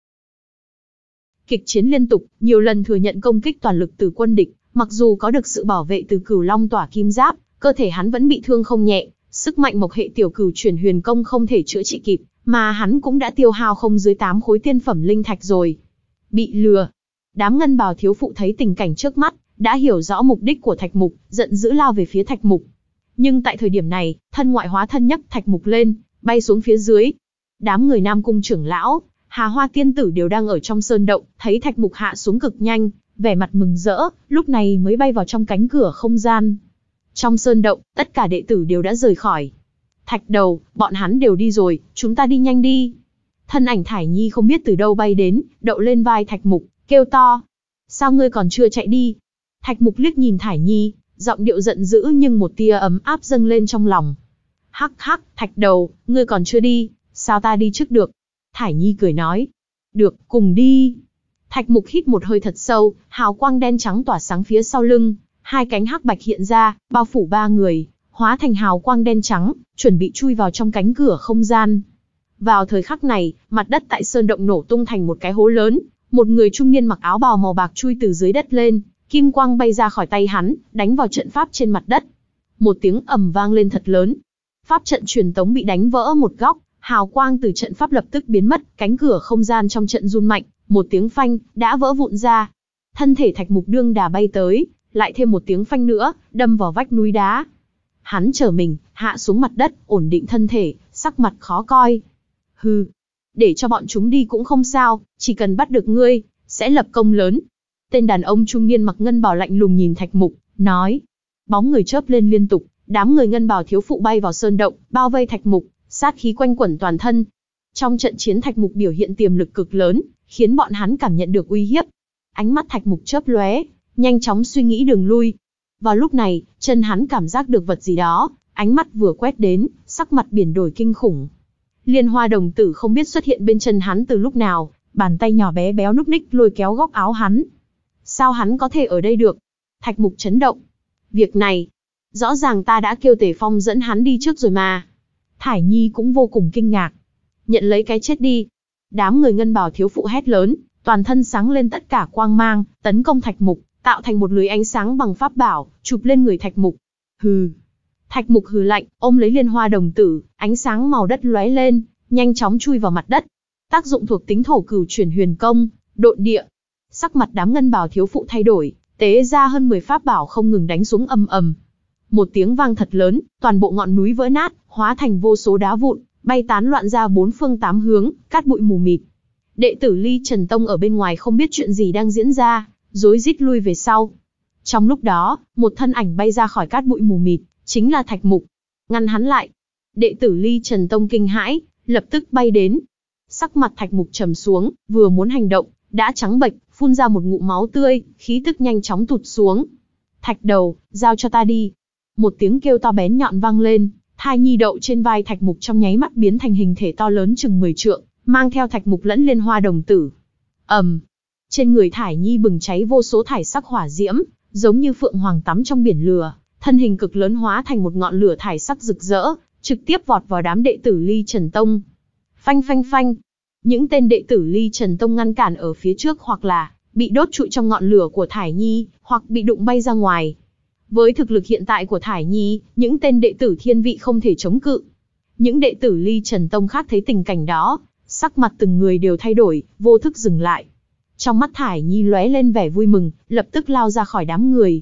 Kịch chiến liên tục, nhiều lần thừa nhận công kích toàn lực từ quân địch, mặc dù có được sự bảo vệ từ Cửu Long Tỏa Kim Giáp, cơ thể hắn vẫn bị thương không nhẹ, sức mạnh mộc hệ tiểu cửu chuyển huyền công không thể chữa trị kịp, mà hắn cũng đã tiêu hao không dưới tám khối tiên phẩm linh thạch rồi. Bị lừa. Đám ngân bào thiếu phụ thấy tình cảnh trước mắt, đã hiểu rõ mục đích của Thạch Mục, giận dữ lao về phía Thạch Mục. Nhưng tại thời điểm này, thân ngoại hóa thân nhấc Thạch Mục lên, bay xuống phía dưới. Đám người Nam Cung trưởng lão, Hà Hoa tiên tử đều đang ở trong sơn động, thấy Thạch Mục hạ xuống cực nhanh, vẻ mặt mừng rỡ, lúc này mới bay vào trong cánh cửa không gian. Trong sơn động, tất cả đệ tử đều đã rời khỏi. Thạch Đầu, bọn hắn đều đi rồi, chúng ta đi nhanh đi. Thân ảnh Thải Nhi không biết từ đâu bay đến, đậu lên vai Thạch Mục, kêu to. Sao ngươi còn chưa chạy đi? Thạch Mục liếc nhìn Thải Nhi, giọng điệu giận dữ nhưng một tia ấm áp dâng lên trong lòng. Hắc hắc, Thạch Đầu, ngươi còn chưa đi, sao ta đi trước được? Thải Nhi cười nói. Được, cùng đi. Thạch Mục hít một hơi thật sâu, hào quang đen trắng tỏa sáng phía sau lưng, hai cánh hắc bạch hiện ra, bao phủ ba người, hóa thành hào quang đen trắng, chuẩn bị chui vào trong cánh cửa không gian. Vào thời khắc này, mặt đất tại sơn động nổ tung thành một cái hố lớn, một người trung niên mặc áo bào màu bạc chui từ dưới đất lên, kim quang bay ra khỏi tay hắn, đánh vào trận pháp trên mặt đất. Một tiếng ầm vang lên thật lớn. Pháp trận truyền tống bị đánh vỡ một góc, hào quang từ trận pháp lập tức biến mất, cánh cửa không gian trong trận run mạnh, một tiếng phanh, đã vỡ vụn ra. Thân thể Thạch Mục đương đà bay tới, lại thêm một tiếng phanh nữa, đâm vào vách núi đá. Hắn trở mình, hạ xuống mặt đất, ổn định thân thể, sắc mặt khó coi. Hừ, để cho bọn chúng đi cũng không sao, chỉ cần bắt được ngươi, sẽ lập công lớn. Tên đàn ông trung niên mặc ngân bào lạnh lùng nhìn Thạch Mục, nói. Bóng người chớp lên liên tục, đám người ngân bào thiếu phụ bay vào sơn động, bao vây Thạch Mục, sát khí quanh quẩn toàn thân. Trong trận chiến Thạch Mục biểu hiện tiềm lực cực lớn, khiến bọn hắn cảm nhận được uy hiếp. Ánh mắt Thạch Mục chớp lóe, nhanh chóng suy nghĩ đường lui. Vào lúc này, chân hắn cảm giác được vật gì đó, ánh mắt vừa quét đến, sắc mặt biển đổi kinh khủng. Liên Hoa đồng tử không biết xuất hiện bên chân hắn từ lúc nào, bàn tay nhỏ bé béo núc ních lôi kéo góc áo hắn. Sao hắn có thể ở đây được? Thạch Mục chấn động. Việc này, rõ ràng ta đã kêu Tề Phong dẫn hắn đi trước rồi mà. Thải Nhi cũng vô cùng kinh ngạc. Nhận lấy cái chết đi. Đám người ngân bào thiếu phụ hét lớn, toàn thân sáng lên tất cả quang mang, tấn công Thạch Mục, tạo thành một lưới ánh sáng bằng pháp bảo, chụp lên người Thạch Mục. Hừ. Thạch Mục hừ lạnh, ôm lấy Liên Hoa đồng tử, ánh sáng màu đất lóe lên, nhanh chóng chui vào mặt đất. Tác dụng thuộc tính thổ cửu chuyển huyền công, độn địa. Sắc mặt đám ngân bào thiếu phụ thay đổi, tế ra hơn mười pháp bảo không ngừng đánh xuống ầm ầm. Một tiếng vang thật lớn, toàn bộ ngọn núi vỡ nát, hóa thành vô số đá vụn, bay tán loạn ra bốn phương tám hướng, cát bụi mù mịt. Đệ tử Ly Trần Tông ở bên ngoài không biết chuyện gì đang diễn ra, rối rít lui về sau. Trong lúc đó, một thân ảnh bay ra khỏi cát bụi mù mịt, chính là Thạch Mục. Ngăn hắn lại. Đệ tử Ly Trần Tông kinh hãi, lập tức bay đến. Sắc mặt Thạch Mục trầm xuống, vừa muốn hành động, đã trắng bệch, phun ra một ngụm máu tươi, khí tức nhanh chóng tụt xuống. Thạch đầu, giao cho ta đi. Một tiếng kêu to bén nhọn vang lên, thai nhi đậu trên vai Thạch Mục trong nháy mắt biến thành hình thể to lớn chừng mười trượng, mang theo Thạch Mục lẫn liên hoa đồng tử. ầm, um, trên người Thải Nhi bừng cháy vô số thải sắc hỏa diễm, giống như phượng hoàng tắm trong biển lửa, thân hình cực lớn hóa thành một ngọn lửa thải sắc rực rỡ, trực tiếp vọt vào đám đệ tử Ly Trần Tông. Phanh phanh phanh, những tên đệ tử Ly Trần Tông ngăn cản ở phía trước hoặc là bị đốt trụi trong ngọn lửa của Thải Nhi, hoặc bị đụng bay ra ngoài. Với thực lực hiện tại của Thải Nhi, những tên đệ tử thiên vị không thể chống cự. Những đệ tử Ly Trần Tông khác thấy tình cảnh đó, sắc mặt từng người đều thay đổi, vô thức dừng lại. Trong mắt Thải Nhi lóe lên vẻ vui mừng, lập tức lao ra khỏi đám người.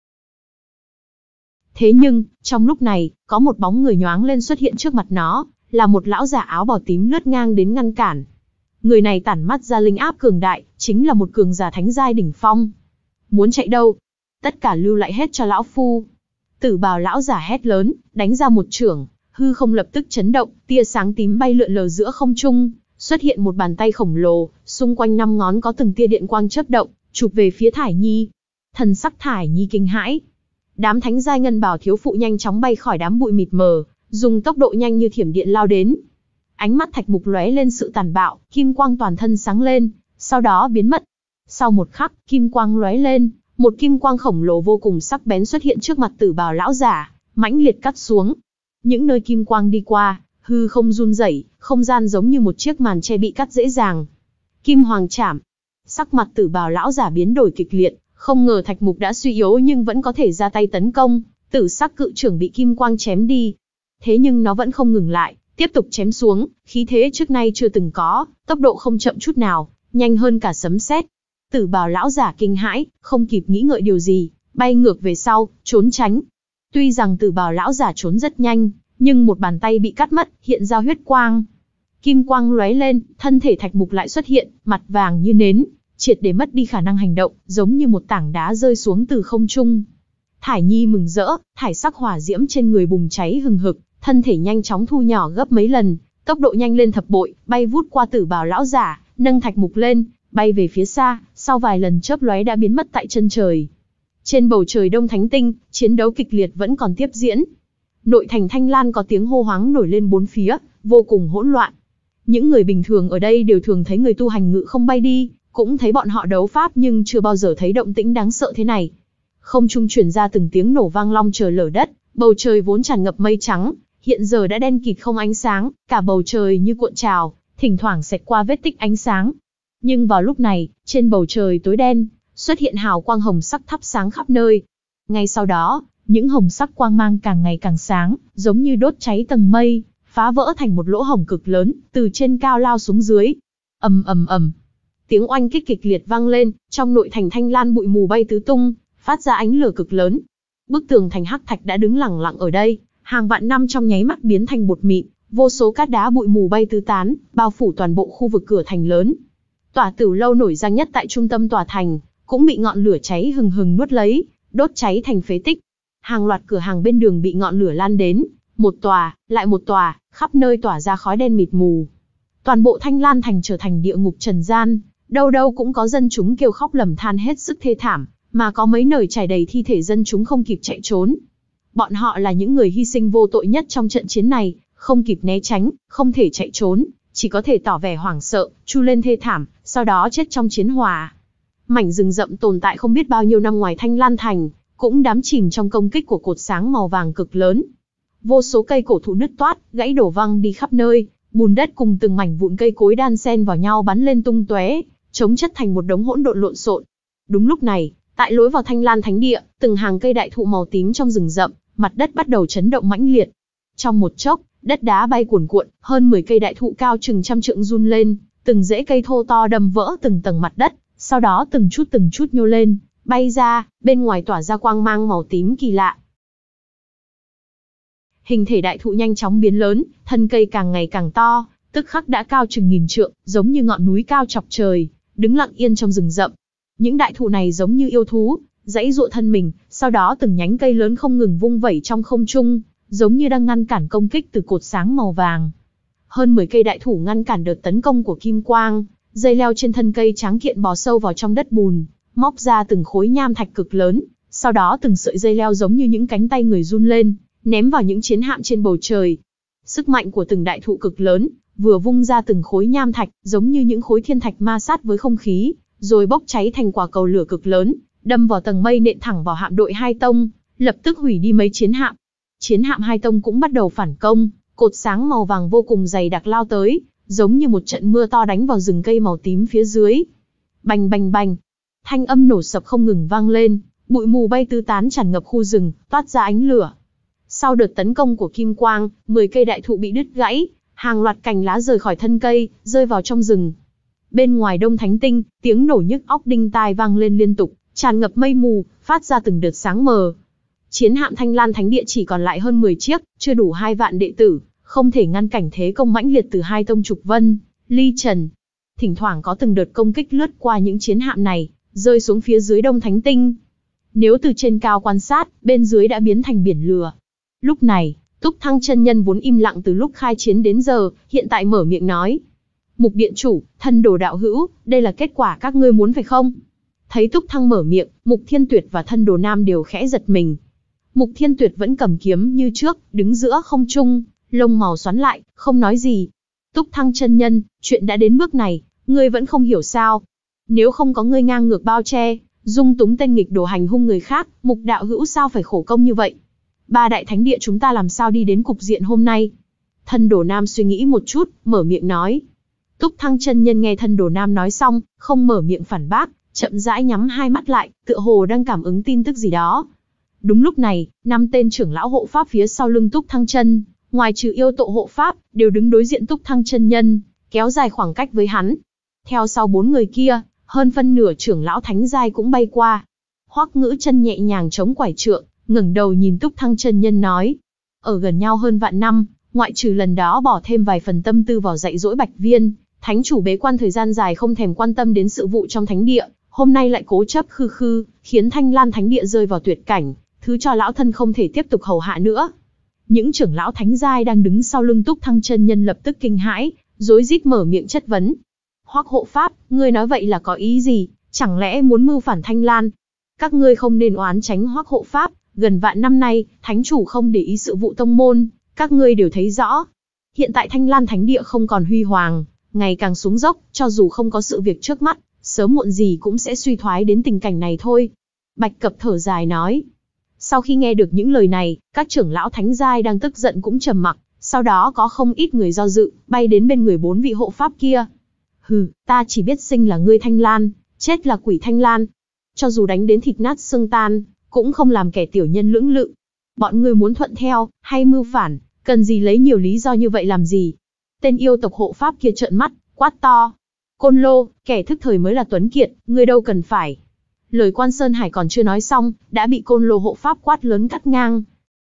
Thế nhưng, trong lúc này, có một bóng người nhoáng lên xuất hiện trước mặt nó, là một lão già áo bào tím lướt ngang đến ngăn cản. Người này tản mắt ra linh áp cường đại, chính là một cường giả thánh giai đỉnh phong. Muốn chạy đâu? Tất cả lưu lại hết cho lão phu. Tử bào lão giả hét lớn, đánh ra một chưởng, hư không lập tức chấn động, tia sáng tím bay lượn lờ giữa không trung, xuất hiện một bàn tay khổng lồ, xung quanh năm ngón có từng tia điện quang chớp động, chụp về phía Thải Nhi. Thần sắc Thải Nhi kinh hãi. Đám thánh giai ngân bào thiếu phụ nhanh chóng bay khỏi đám bụi mịt mờ, dùng tốc độ nhanh như thiểm điện lao đến. Ánh mắt Thạch Mục lóe lên sự tàn bạo, kim quang toàn thân sáng lên, sau đó biến mất. Sau một khắc, kim quang lóe lên, một kim quang khổng lồ vô cùng sắc bén xuất hiện trước mặt tử bào lão giả, mãnh liệt cắt xuống. Những nơi kim quang đi qua, hư không run rẩy, không gian giống như một chiếc màn che bị cắt dễ dàng. Kim hoàng chảm. Sắc mặt tử bào lão giả biến đổi kịch liệt, không ngờ Thạch Mục đã suy yếu nhưng vẫn có thể ra tay tấn công, tử sắc cự trưởng bị kim quang chém đi. Thế nhưng nó vẫn không ngừng lại, tiếp tục chém xuống, khí thế trước nay chưa từng có, tốc độ không chậm chút nào, nhanh hơn cả sấm sét. Tử bào lão giả kinh hãi, không kịp nghĩ ngợi điều gì, bay ngược về sau, trốn tránh. Tuy rằng tử bào lão giả trốn rất nhanh, nhưng một bàn tay bị cắt mất, hiện ra huyết quang. Kim quang lóe lên, thân thể Thạch Mục lại xuất hiện, mặt vàng như nến, triệt để mất đi khả năng hành động, giống như một tảng đá rơi xuống từ không trung. Thải Nhi mừng rỡ, thải sắc hỏa diễm trên người bùng cháy hừng hực, thân thể nhanh chóng thu nhỏ gấp mấy lần, tốc độ nhanh lên thập bội, bay vút qua tử bào lão giả, nâng Thạch Mục lên, bay về phía xa, sau vài lần chớp lóe đã biến mất tại chân trời. Trên bầu trời Đông Thánh Tinh, chiến đấu kịch liệt vẫn còn tiếp diễn. Nội thành Thanh Lan có tiếng hô hoáng nổi lên bốn phía, vô cùng hỗn loạn. Những người bình thường ở đây đều thường thấy người tu hành ngự không bay đi, cũng thấy bọn họ đấu pháp nhưng chưa bao giờ thấy động tĩnh đáng sợ thế này. Không trung truyền ra từng tiếng nổ vang long trời lở đất, bầu trời vốn tràn ngập mây trắng, hiện giờ đã đen kịt không ánh sáng, cả bầu trời như cuộn trào, thỉnh thoảng xẹt qua vết tích ánh sáng. Nhưng vào lúc này, trên bầu trời tối đen, xuất hiện hào quang hồng sắc thắp sáng khắp nơi. Ngay sau đó, những hồng sắc quang mang càng ngày càng sáng, giống như đốt cháy tầng mây, phá vỡ thành một lỗ hổng cực lớn, từ trên cao lao xuống dưới. Ầm ầm ầm. Tiếng oanh kích kịch liệt vang lên, trong nội thành Thanh Lan bụi mù bay tứ tung, phát ra ánh lửa cực lớn. Bức tường thành hắc thạch đã đứng lặng lặng ở đây, hàng vạn năm trong nháy mắt biến thành bột mịn, vô số cát đá bụi mù bay tứ tán, bao phủ toàn bộ khu vực cửa thành lớn. Tòa Tử lâu nổi danh nhất tại trung tâm tòa thành, cũng bị ngọn lửa cháy hừng hừng nuốt lấy, đốt cháy thành phế tích. Hàng loạt cửa hàng bên đường bị ngọn lửa lan đến, một tòa, lại một tòa, khắp nơi tỏa ra khói đen mịt mù. Toàn bộ Thanh Lan thành trở thành địa ngục trần gian, đâu đâu cũng có dân chúng kêu khóc lầm than hết sức thê thảm, mà có mấy nơi trải đầy thi thể dân chúng không kịp chạy trốn. Bọn họ là những người hy sinh vô tội nhất trong trận chiến này, không kịp né tránh, không thể chạy trốn, chỉ có thể tỏ vẻ hoảng sợ, chu lên thê thảm, sau đó chết trong chiến hỏa. Mảnh rừng rậm tồn tại không biết bao nhiêu năm ngoài Thanh Lan thành, cũng đắm chìm trong công kích của cột sáng màu vàng cực lớn. Vô số cây cổ thụ nứt toát, gãy đổ văng đi khắp nơi, bùn đất cùng từng mảnh vụn cây cối đan xen vào nhau bắn lên tung tóe, chống chất thành một đống hỗn độn lộn xộn. Đúng lúc này, tại lối vào Thanh Lan thánh địa, từng hàng cây đại thụ màu tím trong rừng rậm, mặt đất bắt đầu chấn động mãnh liệt. Trong một chốc, đất đá bay cuồn cuộn, hơn mười cây đại thụ cao chừng trăm trượng run lên, từng rễ cây thô to đâm vỡ từng tầng mặt đất, sau đó từng chút từng chút nhô lên, bay ra, bên ngoài tỏa ra quang mang màu tím kỳ lạ. Hình thể đại thụ nhanh chóng biến lớn, thân cây càng ngày càng to, tức khắc đã cao chừng nghìn trượng, giống như ngọn núi cao chọc trời, đứng lặng yên trong rừng rậm. Những đại thụ này giống như yêu thú, giãy giụa thân mình, sau đó từng nhánh cây lớn không ngừng vung vẩy trong không trung, giống như đang ngăn cản công kích từ cột sáng màu vàng. Hơn mười cây đại thụ ngăn cản đợt tấn công của kim quang, dây leo trên thân cây tráng kiện bò sâu vào trong đất bùn, móc ra từng khối nham thạch cực lớn, sau đó từng sợi dây leo giống như những cánh tay người run lên, ném vào những chiến hạm trên bầu trời. Sức mạnh của từng đại thụ cực lớn, vừa vung ra từng khối nham thạch, giống như những khối thiên thạch ma sát với không khí, rồi bốc cháy thành quả cầu lửa cực lớn, đâm vào tầng mây nện thẳng vào hạm đội Hai Tông, lập tức hủy đi mấy chiến hạm. Chiến hạm Hai Tông cũng bắt đầu phản công, cột sáng màu vàng vô cùng dày đặc lao tới, giống như một trận mưa to đánh vào rừng cây màu tím phía dưới. Bành bành bành, thanh âm nổ sập không ngừng vang lên, bụi mù bay tứ tán tràn ngập khu rừng, toát ra ánh lửa. Sau đợt tấn công của kim quang, mười cây đại thụ bị đứt gãy, hàng loạt cành lá rời khỏi thân cây, rơi vào trong rừng. Bên ngoài Đông Thánh Tinh, tiếng nổ nhức óc đinh tai vang lên liên tục, tràn ngập mây mù, phát ra từng đợt sáng mờ. Chiến hạm Thanh Lan Thánh Địa chỉ còn lại hơn mười chiếc, chưa đủ hai vạn đệ tử, không thể ngăn cảnh thế công mãnh liệt từ Hai Tông Trục Vân, Ly Trần. Thỉnh thoảng có từng đợt công kích lướt qua những chiến hạm này, rơi xuống phía dưới Đông Thánh Tinh. Nếu từ trên cao quan sát, bên dưới đã biến thành biển lửa. Lúc này, Túc Thăng chân nhân vốn im lặng từ lúc khai chiến đến giờ, hiện tại mở miệng nói. Mục điện chủ, thân đồ đạo hữu, đây là kết quả các ngươi muốn phải không? Thấy Túc Thăng mở miệng, Mục Thiên Tuyệt và thân đồ nam đều khẽ giật mình. Mục Thiên Tuyệt vẫn cầm kiếm như trước, đứng giữa không trung, lông màu xoắn lại, không nói gì. Túc Thăng chân nhân, chuyện đã đến bước này, ngươi vẫn không hiểu sao? Nếu không có ngươi ngang ngược bao che, dung túng tên nghịch đồ hành hung người khác, Mục đạo hữu sao phải khổ công như vậy? Ba đại thánh địa chúng ta làm sao đi đến cục diện hôm nay? Thân đồ nam suy nghĩ một chút, mở miệng nói. Túc Thăng chân nhân nghe thân đồ nam nói xong, không mở miệng phản bác, chậm rãi nhắm hai mắt lại, tựa hồ đang cảm ứng tin tức gì đó. Đúng lúc này, năm tên trưởng lão hộ pháp phía sau lưng Túc Thăng chân, ngoài trừ yêu tộ hộ pháp, đều đứng đối diện Túc Thăng chân nhân, kéo dài khoảng cách với hắn. Theo sau bốn người kia, hơn phân nửa trưởng lão thánh giai cũng bay qua. Hoắc Ngữ Chân nhẹ nhàng chống quải trượng, ngẩng đầu nhìn Túc Thăng chân nhân nói: ở gần nhau hơn vạn năm, ngoại trừ lần đó bỏ thêm vài phần tâm tư vào dạy dỗ Bạch Viên, thánh chủ bế quan thời gian dài không thèm quan tâm đến sự vụ trong thánh địa, hôm nay lại cố chấp khư khư, khiến Thanh Lan Thánh Địa rơi vào tuyệt cảnh, thứ cho lão thân không thể tiếp tục hầu hạ nữa. Những trưởng lão thánh giai đang đứng sau lưng Túc Thăng chân nhân lập tức kinh hãi, rối rít mở miệng chất vấn. Hoắc hộ pháp, ngươi nói vậy là có ý gì? Chẳng lẽ muốn mưu phản Thanh Lan? Các ngươi không nên oán tránh Hoắc hộ pháp, gần vạn năm nay, thánh chủ không để ý sự vụ tông môn, các ngươi đều thấy rõ. Hiện tại Thanh Lan Thánh Địa không còn huy hoàng, ngày càng xuống dốc, cho dù không có sự việc trước mắt, sớm muộn gì cũng sẽ suy thoái đến tình cảnh này thôi. Bạch Cập thở dài nói. Sau khi nghe được những lời này, các trưởng lão thánh giai đang tức giận cũng trầm mặc, sau đó có không ít người do dự, bay đến bên người bốn vị hộ pháp kia. Hừ, ta chỉ biết sinh là ngươi Thanh Lan, chết là quỷ Thanh Lan. Cho dù đánh đến thịt nát xương tan, cũng không làm kẻ tiểu nhân lưỡng lự. Bọn ngươi muốn thuận theo, hay mưu phản, cần gì lấy nhiều lý do như vậy làm gì? Tên yêu tộc hộ pháp kia trợn mắt, quát to. Côn Lô, kẻ thức thời mới là tuấn kiệt, ngươi đâu cần phải. Lời Quan Sơn Hải còn chưa nói xong, đã bị Côn Lô hộ pháp quát lớn cắt ngang.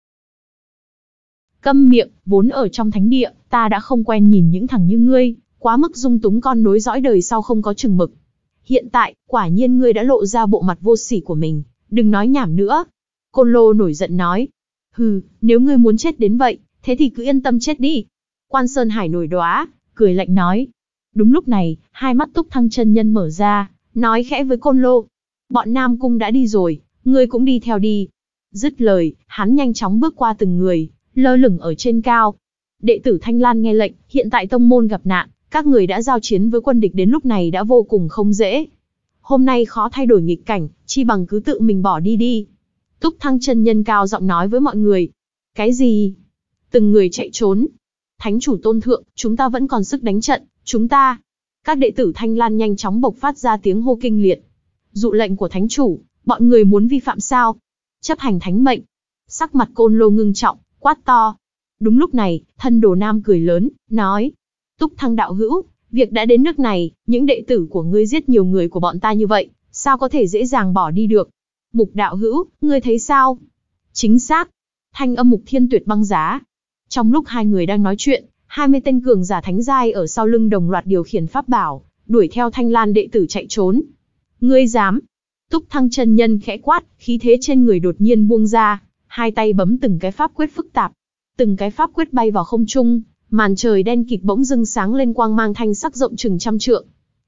Câm miệng, vốn ở trong thánh địa, ta đã không quen nhìn những thằng như ngươi, quá mức dung túng con nối dõi đời sau không có chừng mực. Hiện tại, quả nhiên ngươi đã lộ ra bộ mặt vô sỉ của mình, đừng nói nhảm nữa. Côn Lô nổi giận nói. Hừ, nếu ngươi muốn chết đến vậy, thế thì cứ yên tâm chết đi. Quan Sơn Hải nổi đoá, cười lạnh nói. Đúng lúc này, hai mắt Túc Thăng chân nhân mở ra, nói khẽ với Côn Lô. Bọn Nam Cung đã đi rồi, ngươi cũng đi theo đi. Dứt lời, hắn nhanh chóng bước qua từng người, lơ lửng ở trên cao. Đệ tử Thanh Lan nghe lệnh, hiện tại tông môn gặp nạn, các người đã giao chiến với quân địch đến lúc này đã vô cùng không dễ. Hôm nay khó thay đổi nghịch cảnh, chi bằng cứ tự mình bỏ đi đi. Túc Thăng chân nhân cao giọng nói với mọi người. Cái gì? Từng người chạy trốn. Thánh chủ tôn thượng, chúng ta vẫn còn sức đánh trận, chúng ta. Các đệ tử Thanh Lan nhanh chóng bộc phát ra tiếng hô kinh liệt. Dụ lệnh của thánh chủ, bọn người muốn vi phạm sao? Chấp hành thánh mệnh. Sắc mặt Côn Lô ngưng trọng, quát to. Đúng lúc này, thân đồ nam cười lớn, nói. Túc Thăng đạo hữu, việc đã đến nước này, những đệ tử của ngươi giết nhiều người của bọn ta như vậy, sao có thể dễ dàng bỏ đi được? Mục đạo hữu, ngươi thấy sao? Chính xác. Thanh âm Mục Thiên Tuyệt băng giá. Trong lúc hai người đang nói chuyện, hai mươi tên cường giả thánh giai ở sau lưng đồng loạt điều khiển pháp bảo, đuổi theo Thanh Lan đệ tử chạy trốn. Ngươi dám? Túc Thăng chân nhân khẽ quát, khí thế trên người đột nhiên buông ra, hai tay bấm từng cái pháp quyết phức tạp. Từng cái pháp quyết bay vào không trung, màn trời đen kịt bỗng dưng sáng lên quang mang thanh sắc rộng chừng trăm trượng.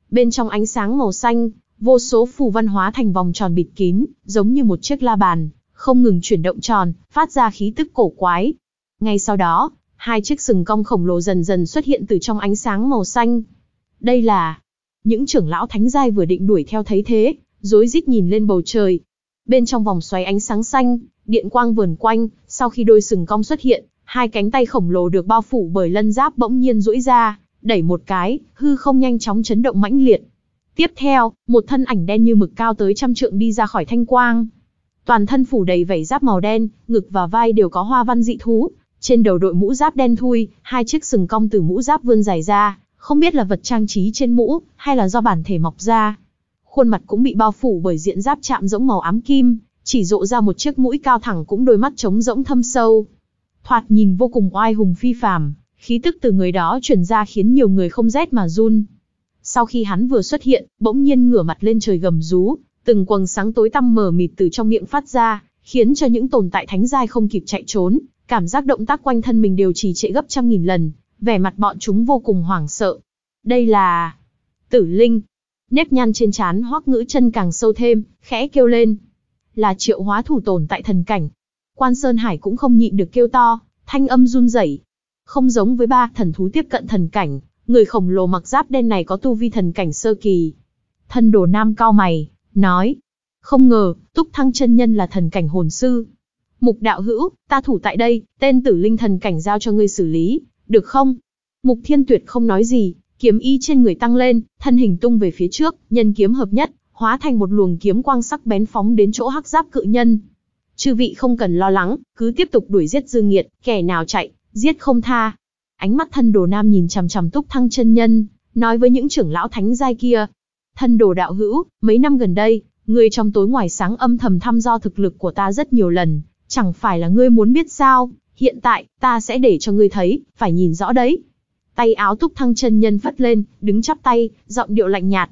Bên trong ánh sáng màu xanh, vô số phù văn hóa thành vòng tròn bịt kín, giống như một chiếc la bàn, không ngừng chuyển động tròn, phát ra khí tức cổ quái. Ngay sau đó, hai chiếc sừng cong khổng lồ dần dần xuất hiện từ trong ánh sáng màu xanh. Đây là... Những trưởng lão thánh giai vừa định đuổi theo thấy thế, rối rít nhìn lên bầu trời. Bên trong vòng xoáy ánh sáng xanh, điện quang vờn quanh, sau khi đôi sừng cong xuất hiện, hai cánh tay khổng lồ được bao phủ bởi lân giáp bỗng nhiên duỗi ra, đẩy một cái, hư không nhanh chóng chấn động mãnh liệt. Tiếp theo, một thân ảnh đen như mực cao tới trăm trượng đi ra khỏi thanh quang. Toàn thân phủ đầy vảy giáp màu đen, ngực và vai đều có hoa văn dị thú, trên đầu đội mũ giáp đen thui, hai chiếc sừng cong từ mũ giáp vươn dài ra, không biết là vật trang trí trên mũ, hay là do bản thể mọc ra. Khuôn mặt cũng bị bao phủ bởi diện giáp chạm rỗng màu ám kim, chỉ rộ ra một chiếc mũi cao thẳng cũng đôi mắt trống rỗng thâm sâu. Thoạt nhìn vô cùng oai hùng phi phàm, khí tức từ người đó truyền ra khiến nhiều người không rét mà run. Sau khi hắn vừa xuất hiện, bỗng nhiên ngửa mặt lên trời gầm rú, từng quầng sáng tối tăm mờ mịt từ trong miệng phát ra, khiến cho những tồn tại thánh giai không kịp chạy trốn, cảm giác động tác quanh thân mình đều trì trệ gấp trăm nghìn lần, vẻ mặt bọn chúng vô cùng hoảng sợ. Đây là... Tử Linh. Nếp nhăn trên trán Hoắc Ngữ Chân càng sâu thêm, khẽ kêu lên. Là triệu hóa thủ tồn tại thần cảnh. Quan Sơn Hải cũng không nhịn được kêu to, thanh âm run rẩy. Không giống với ba thần thú tiếp cận thần cảnh, người khổng lồ mặc giáp đen này có tu vi thần cảnh sơ kỳ. Thân Đồ Nam cau mày, nói. Không ngờ, Túc Thăng chân nhân là thần cảnh hồn sư. Mục đạo hữu, ta thủ tại đây, tên Tử Linh thần cảnh giao cho ngươi xử lý, được không? Mục Thiên Tuyệt không nói gì, kiếm ý trên người tăng lên, thân hình tung về phía trước, nhân kiếm hợp nhất, hóa thành một luồng kiếm quang sắc bén phóng đến chỗ hắc giáp cự nhân. Chư vị không cần lo lắng, cứ tiếp tục đuổi giết dư nghiệt, kẻ nào chạy, giết không tha. Ánh mắt Thân Đồ Nam nhìn chằm chằm Túc Thăng chân nhân, nói với những trưởng lão thánh giai kia. Thân Đồ đạo hữu, mấy năm gần đây, ngươi trong tối ngoài sáng âm thầm thăm dò thực lực của ta rất nhiều lần, chẳng phải là ngươi muốn biết sao? Hiện tại, ta sẽ để cho ngươi thấy, phải nhìn rõ đấy. Tay áo Túc Thăng chân nhân phất lên, đứng chắp tay, giọng điệu lạnh nhạt.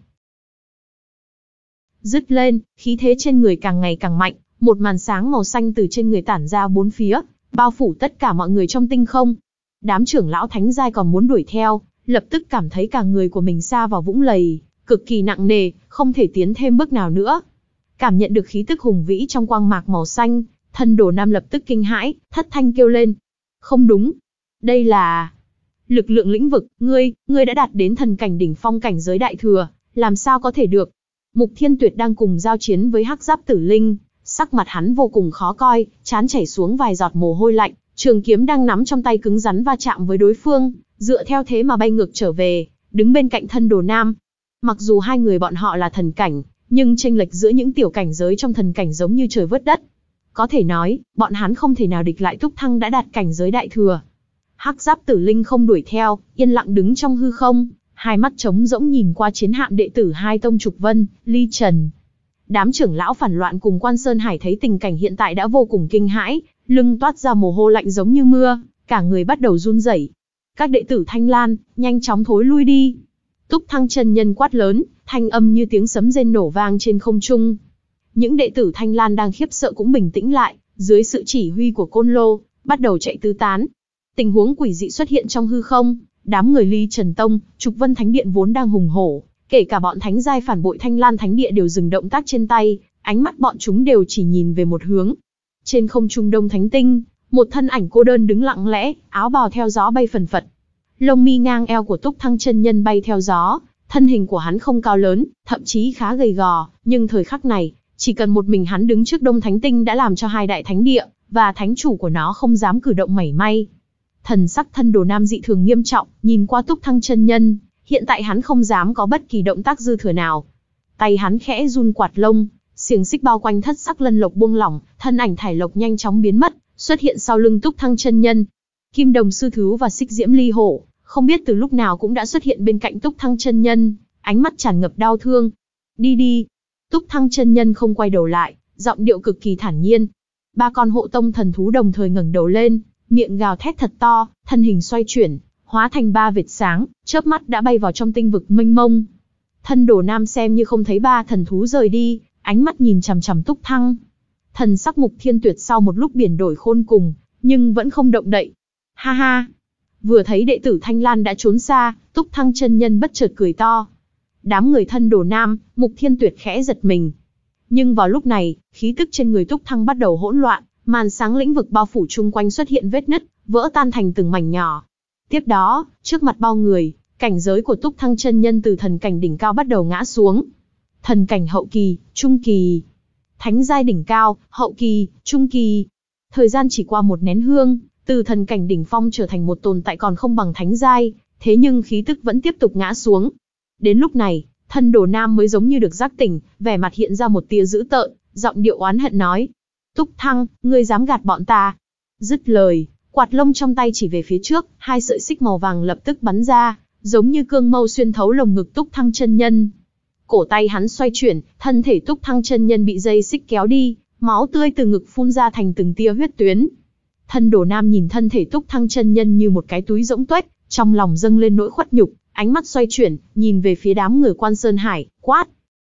Dứt lên, khí thế trên người càng ngày càng mạnh, một màn sáng màu xanh từ trên người tản ra bốn phía, bao phủ tất cả mọi người trong tinh không. Đám trưởng lão thánh giai còn muốn đuổi theo, lập tức cảm thấy cả người của mình sa vào vũng lầy, cực kỳ nặng nề, không thể tiến thêm bước nào nữa. Cảm nhận được khí tức hùng vĩ trong quang mạc màu xanh, Thân Đồ Nam lập tức kinh hãi, thất thanh kêu lên. Không đúng, đây là... Lực lượng lĩnh vực, ngươi, ngươi đã đạt đến thần cảnh đỉnh phong cảnh giới đại thừa, làm sao có thể được? Mục Thiên Tuyệt đang cùng giao chiến với hắc giáp Tử Linh, sắc mặt hắn vô cùng khó coi, trán chảy xuống vài giọt mồ hôi lạnh, trường kiếm đang nắm trong tay cứng rắn va chạm với đối phương, dựa theo thế mà bay ngược trở về, đứng bên cạnh Thân Đồ Nam. Mặc dù hai người bọn họ là thần cảnh, nhưng chênh lệch giữa những tiểu cảnh giới trong thần cảnh giống như trời vớt đất. Có thể nói, bọn hắn không thể nào địch lại Túc Thăng đã đạt cảnh giới đại thừa. Hắc giáp Tử Linh không đuổi theo, yên lặng đứng trong hư không, hai mắt trống rỗng nhìn qua chiến hạm đệ tử hai tông Trục Vân, Ly Trần. Đám trưởng lão phản loạn cùng Quan Sơn Hải thấy tình cảnh hiện tại đã vô cùng kinh hãi, lưng toát ra mồ hôi lạnh giống như mưa, cả người bắt đầu run rẩy. Các đệ tử Thanh Lan, nhanh chóng thối lui đi. Túc Thăng chân nhân quát lớn, thanh âm như tiếng sấm rền nổ vang trên không trung. Những đệ tử Thanh Lan đang khiếp sợ cũng bình tĩnh lại, dưới sự chỉ huy của Côn Lô, bắt đầu chạy tứ tán. Tình huống quỷ dị xuất hiện trong hư không, đám người Ly Trần Tông, Trục Vân Thánh Điện vốn đang hùng hổ, kể cả bọn thánh giai phản bội Thanh Lan Thánh Địa đều dừng động tác trên tay, ánh mắt bọn chúng đều chỉ nhìn về một hướng. Trên không trung Đông Thánh Tinh, một thân ảnh cô đơn đứng lặng lẽ, áo bào theo gió bay phần phật. Lông mi ngang eo của Túc Thăng chân nhân bay theo gió, thân hình của hắn không cao lớn, thậm chí khá gầy gò, nhưng thời khắc này, chỉ cần một mình hắn đứng trước Đông Thánh Tinh đã làm cho hai đại thánh địa và thánh chủ của nó không dám cử động mảy may. Thần sắc Thân Đồ Nam dị thường nghiêm trọng, nhìn qua Túc Thăng chân nhân, hiện tại hắn không dám có bất kỳ động tác dư thừa nào. Tay hắn khẽ run quạt lông, xiềng xích bao quanh thất sắc lân lộc buông lỏng, thân ảnh thải lộc nhanh chóng biến mất, xuất hiện sau lưng Túc Thăng chân nhân. Kim Đồng sư thú và Xích Diễm ly hổ, không biết từ lúc nào cũng đã xuất hiện bên cạnh Túc Thăng chân nhân, ánh mắt tràn ngập đau thương. Đi đi. Túc Thăng chân nhân không quay đầu lại, giọng điệu cực kỳ thản nhiên. Ba con hộ tông thần thú đồng thời ngẩng đầu lên, miệng gào thét thật to, thân hình xoay chuyển, hóa thành ba vệt sáng, chớp mắt đã bay vào trong tinh vực mênh mông. Thân Đồ Nam xem như không thấy ba thần thú rời đi, ánh mắt nhìn chằm chằm Túc Thăng. Thần sắc Mục Thiên Tuyệt sau một lúc biển đổi khôn cùng, nhưng vẫn không động đậy. Ha ha! Vừa thấy đệ tử Thanh Lan đã trốn xa, Túc Thăng chân nhân bất chợt cười to. Đám người thân Đồ Nam, Mục Thiên Tuyệt khẽ giật mình. Nhưng vào lúc này, khí tức trên người Túc Thăng bắt đầu hỗn loạn, màn sáng lĩnh vực bao phủ chung quanh xuất hiện vết nứt, vỡ tan thành từng mảnh nhỏ. Tiếp đó, trước mặt bao người, cảnh giới của Túc Thăng chân nhân từ thần cảnh đỉnh cao bắt đầu ngã xuống. Thần cảnh hậu kỳ, trung kỳ, thánh giai đỉnh cao, hậu kỳ, trung kỳ. Thời gian chỉ qua một nén hương, từ thần cảnh đỉnh phong trở thành một tồn tại còn không bằng thánh giai, thế nhưng khí tức vẫn tiếp tục ngã xuống. Đến lúc này, thân Đồ Nam mới giống như được giác tỉnh, vẻ mặt hiện ra một tia dữ tợn, giọng điệu oán hận nói: Túc Thăng, ngươi dám gạt bọn ta? Dứt lời, quạt lông trong tay chỉ về phía trước, hai sợi xích màu vàng lập tức bắn ra, giống như cương mâu xuyên thấu lồng ngực Túc Thăng chân nhân. Cổ tay hắn xoay chuyển, thân thể Túc Thăng chân nhân bị dây xích kéo đi, máu tươi từ ngực phun ra thành từng tia huyết tuyến. Thân Đồ Nam nhìn thân thể Túc Thăng chân nhân như một cái túi rỗng tuếch, trong lòng dâng lên nỗi khuất nhục, ánh mắt xoay chuyển, nhìn về phía đám người Quan Sơn Hải, quát: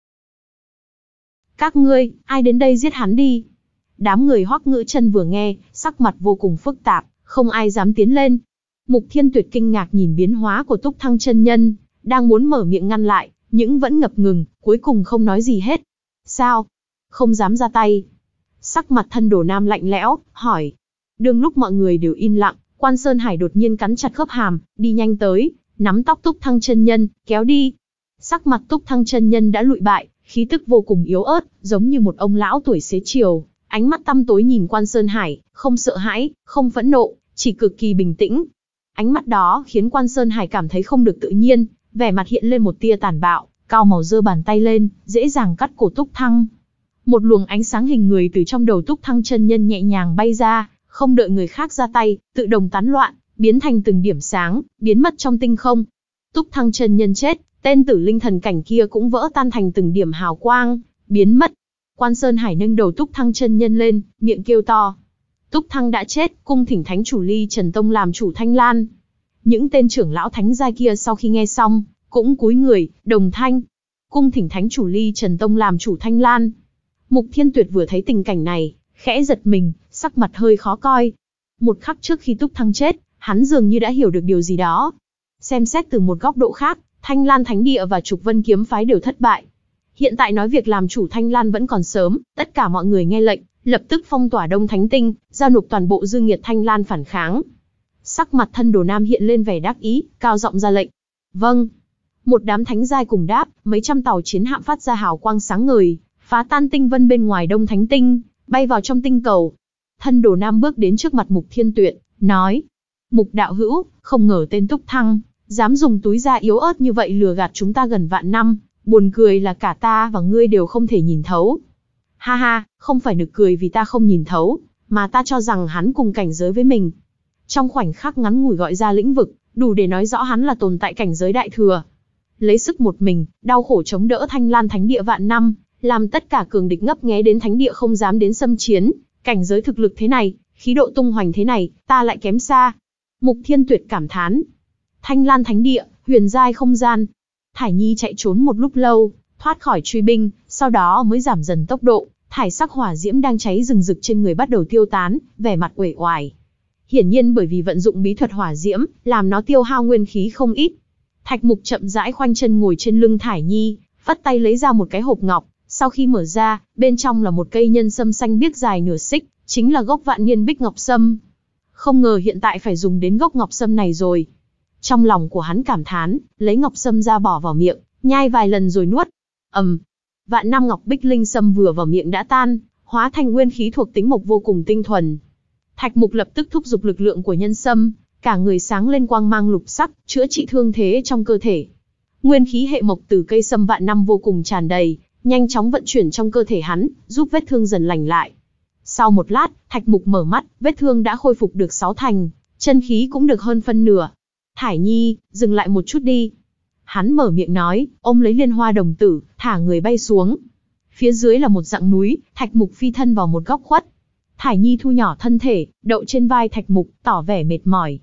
Các ngươi, ai đến đây giết hắn đi? Đám người Hoắc Ngữ Chân vừa nghe, sắc mặt vô cùng phức tạp, không ai dám tiến lên. Mục Thiên Tuyệt kinh ngạc nhìn biến hóa của Túc Thăng chân nhân, đang muốn mở miệng ngăn lại, nhưng vẫn ngập ngừng, cuối cùng không nói gì hết. Sao? Không dám ra tay? Sắc mặt thân Đồ Nam lạnh lẽo, hỏi. Đương lúc mọi người đều im lặng, Quan Sơn Hải đột nhiên cắn chặt khớp hàm, đi nhanh tới, nắm tóc Túc Thăng chân nhân, kéo đi. Sắc mặt Túc Thăng chân nhân đã lụi bại, khí tức vô cùng yếu ớt, giống như một ông lão tuổi xế chiều, ánh mắt tăm tối nhìn Quan Sơn Hải, không sợ hãi, không phẫn nộ, chỉ cực kỳ bình tĩnh. Ánh mắt đó khiến Quan Sơn Hải cảm thấy không được tự nhiên, vẻ mặt hiện lên một tia tàn bạo, cao màu giơ bàn tay lên, dễ dàng cắt cổ Túc Thăng. Một luồng ánh sáng hình người từ trong đầu Túc Thăng chân nhân nhẹ nhàng bay ra, không đợi người khác ra tay, tự động tán loạn, biến thành từng điểm sáng, biến mất trong tinh không. Túc Thăng chân nhân chết, tên tử linh thần cảnh kia cũng vỡ tan thành từng điểm hào quang, biến mất. Quan Sơn Hải nâng đầu Túc Thăng chân nhân lên, miệng kêu to: Túc Thăng đã chết, cung thỉnh thánh chủ Ly Trần Tông làm chủ Thanh Lan. Những tên trưởng lão thánh gia kia sau khi nghe xong, cũng cúi người, đồng thanh: Cung thỉnh thánh chủ Ly Trần Tông làm chủ Thanh Lan. Mục Thiên Tuyệt vừa thấy tình cảnh này, khẽ giật mình, sắc mặt hơi khó coi. Một khắc trước khi Túc Thăng chết, hắn dường như đã hiểu được điều gì đó. Xem xét từ một góc độ khác, Thanh Lan Thánh Địa và Trục Vân Kiếm Phái đều thất bại. Hiện tại nói việc làm chủ Thanh Lan vẫn còn sớm, tất cả mọi người nghe lệnh, lập tức phong tỏa Đông Thánh Tinh, giao nộp toàn bộ dư nghiệt Thanh Lan phản kháng. Sắc mặt thân Đồ Nam hiện lên vẻ đắc ý, cao giọng ra lệnh. Vâng. Một đám thánh giai cùng đáp, mấy trăm tàu chiến hạm phát ra hào quang sáng ngời, phá tan tinh vân bên ngoài Đông Thánh Tinh, bay vào trong tinh cầu. Thân Đồ Nam bước đến trước mặt Mục Thiên Tuyệt, nói: Mục đạo hữu, không ngờ tên Túc Thăng dám dùng túi da yếu ớt như vậy lừa gạt chúng ta gần vạn năm, buồn cười là cả ta và ngươi đều không thể nhìn thấu. Ha ha, không phải nực cười vì ta không nhìn thấu, mà ta cho rằng hắn cùng cảnh giới với mình. Trong khoảnh khắc ngắn ngủi gọi ra lĩnh vực, đủ để nói rõ hắn là tồn tại cảnh giới đại thừa. Lấy sức một mình, đau khổ chống đỡ Thanh Lan Thánh Địa vạn năm, làm tất cả cường địch ngấp nghé đến Thánh Địa không dám đến xâm chiến. Cảnh giới thực lực thế này, khí độ tung hoành thế này, ta lại kém xa. Mục Thiên Tuyệt cảm thán. Thanh Lan Thánh Địa, huyền giai không gian. Thải Nhi chạy trốn một lúc lâu, thoát khỏi truy binh, sau đó mới giảm dần tốc độ. Thải sắc hỏa diễm đang cháy rừng rực trên người bắt đầu tiêu tán, vẻ mặt uể oải. Hiển nhiên bởi vì vận dụng bí thuật hỏa diễm, làm nó tiêu hao nguyên khí không ít. Thạch Mục chậm rãi khoanh chân ngồi trên lưng Thải Nhi, phất tay lấy ra một cái hộp ngọc. Sau khi mở ra, bên trong là một cây nhân sâm xanh biếc dài nửa xích, chính là gốc vạn niên bích ngọc sâm. Không ngờ hiện tại phải dùng đến gốc ngọc sâm này rồi. Trong lòng của hắn cảm thán, lấy ngọc sâm ra bỏ vào miệng, nhai vài lần rồi nuốt. Ầm, um, vạn năm ngọc bích linh sâm vừa vào miệng đã tan, hóa thành nguyên khí thuộc tính mộc vô cùng tinh thuần. Thạch Mục lập tức thúc giục lực lượng của nhân sâm, cả người sáng lên quang mang lục sắc, chữa trị thương thế trong cơ thể. Nguyên khí hệ mộc từ cây sâm vạn năm vô cùng tràn đầy, nhanh chóng vận chuyển trong cơ thể hắn, giúp vết thương dần lành lại. Sau một lát, Thạch Mục mở mắt, vết thương đã khôi phục được sáu thành, chân khí cũng được hơn phân nửa. Thải Nhi, dừng lại một chút đi. Hắn mở miệng nói, ôm lấy liên hoa đồng tử, thả người bay xuống. Phía dưới là một dặng núi, Thạch Mục phi thân vào một góc khuất. Thải Nhi thu nhỏ thân thể, đậu trên vai Thạch Mục, tỏ vẻ mệt mỏi.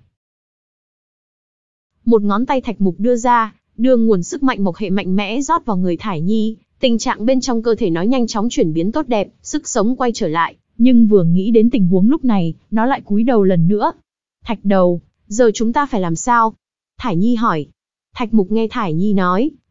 Một ngón tay Thạch Mục đưa ra, đưa nguồn sức mạnh mộc hệ mạnh mẽ rót vào người Thải Nhi. Tình trạng bên trong cơ thể nó nhanh chóng chuyển biến tốt đẹp, sức sống quay trở lại. Nhưng vừa nghĩ đến tình huống lúc này, nó lại cúi đầu lần nữa. Thạch đầu, giờ chúng ta phải làm sao? Thải Nhi hỏi. Thạch Mục nghe Thải Nhi nói,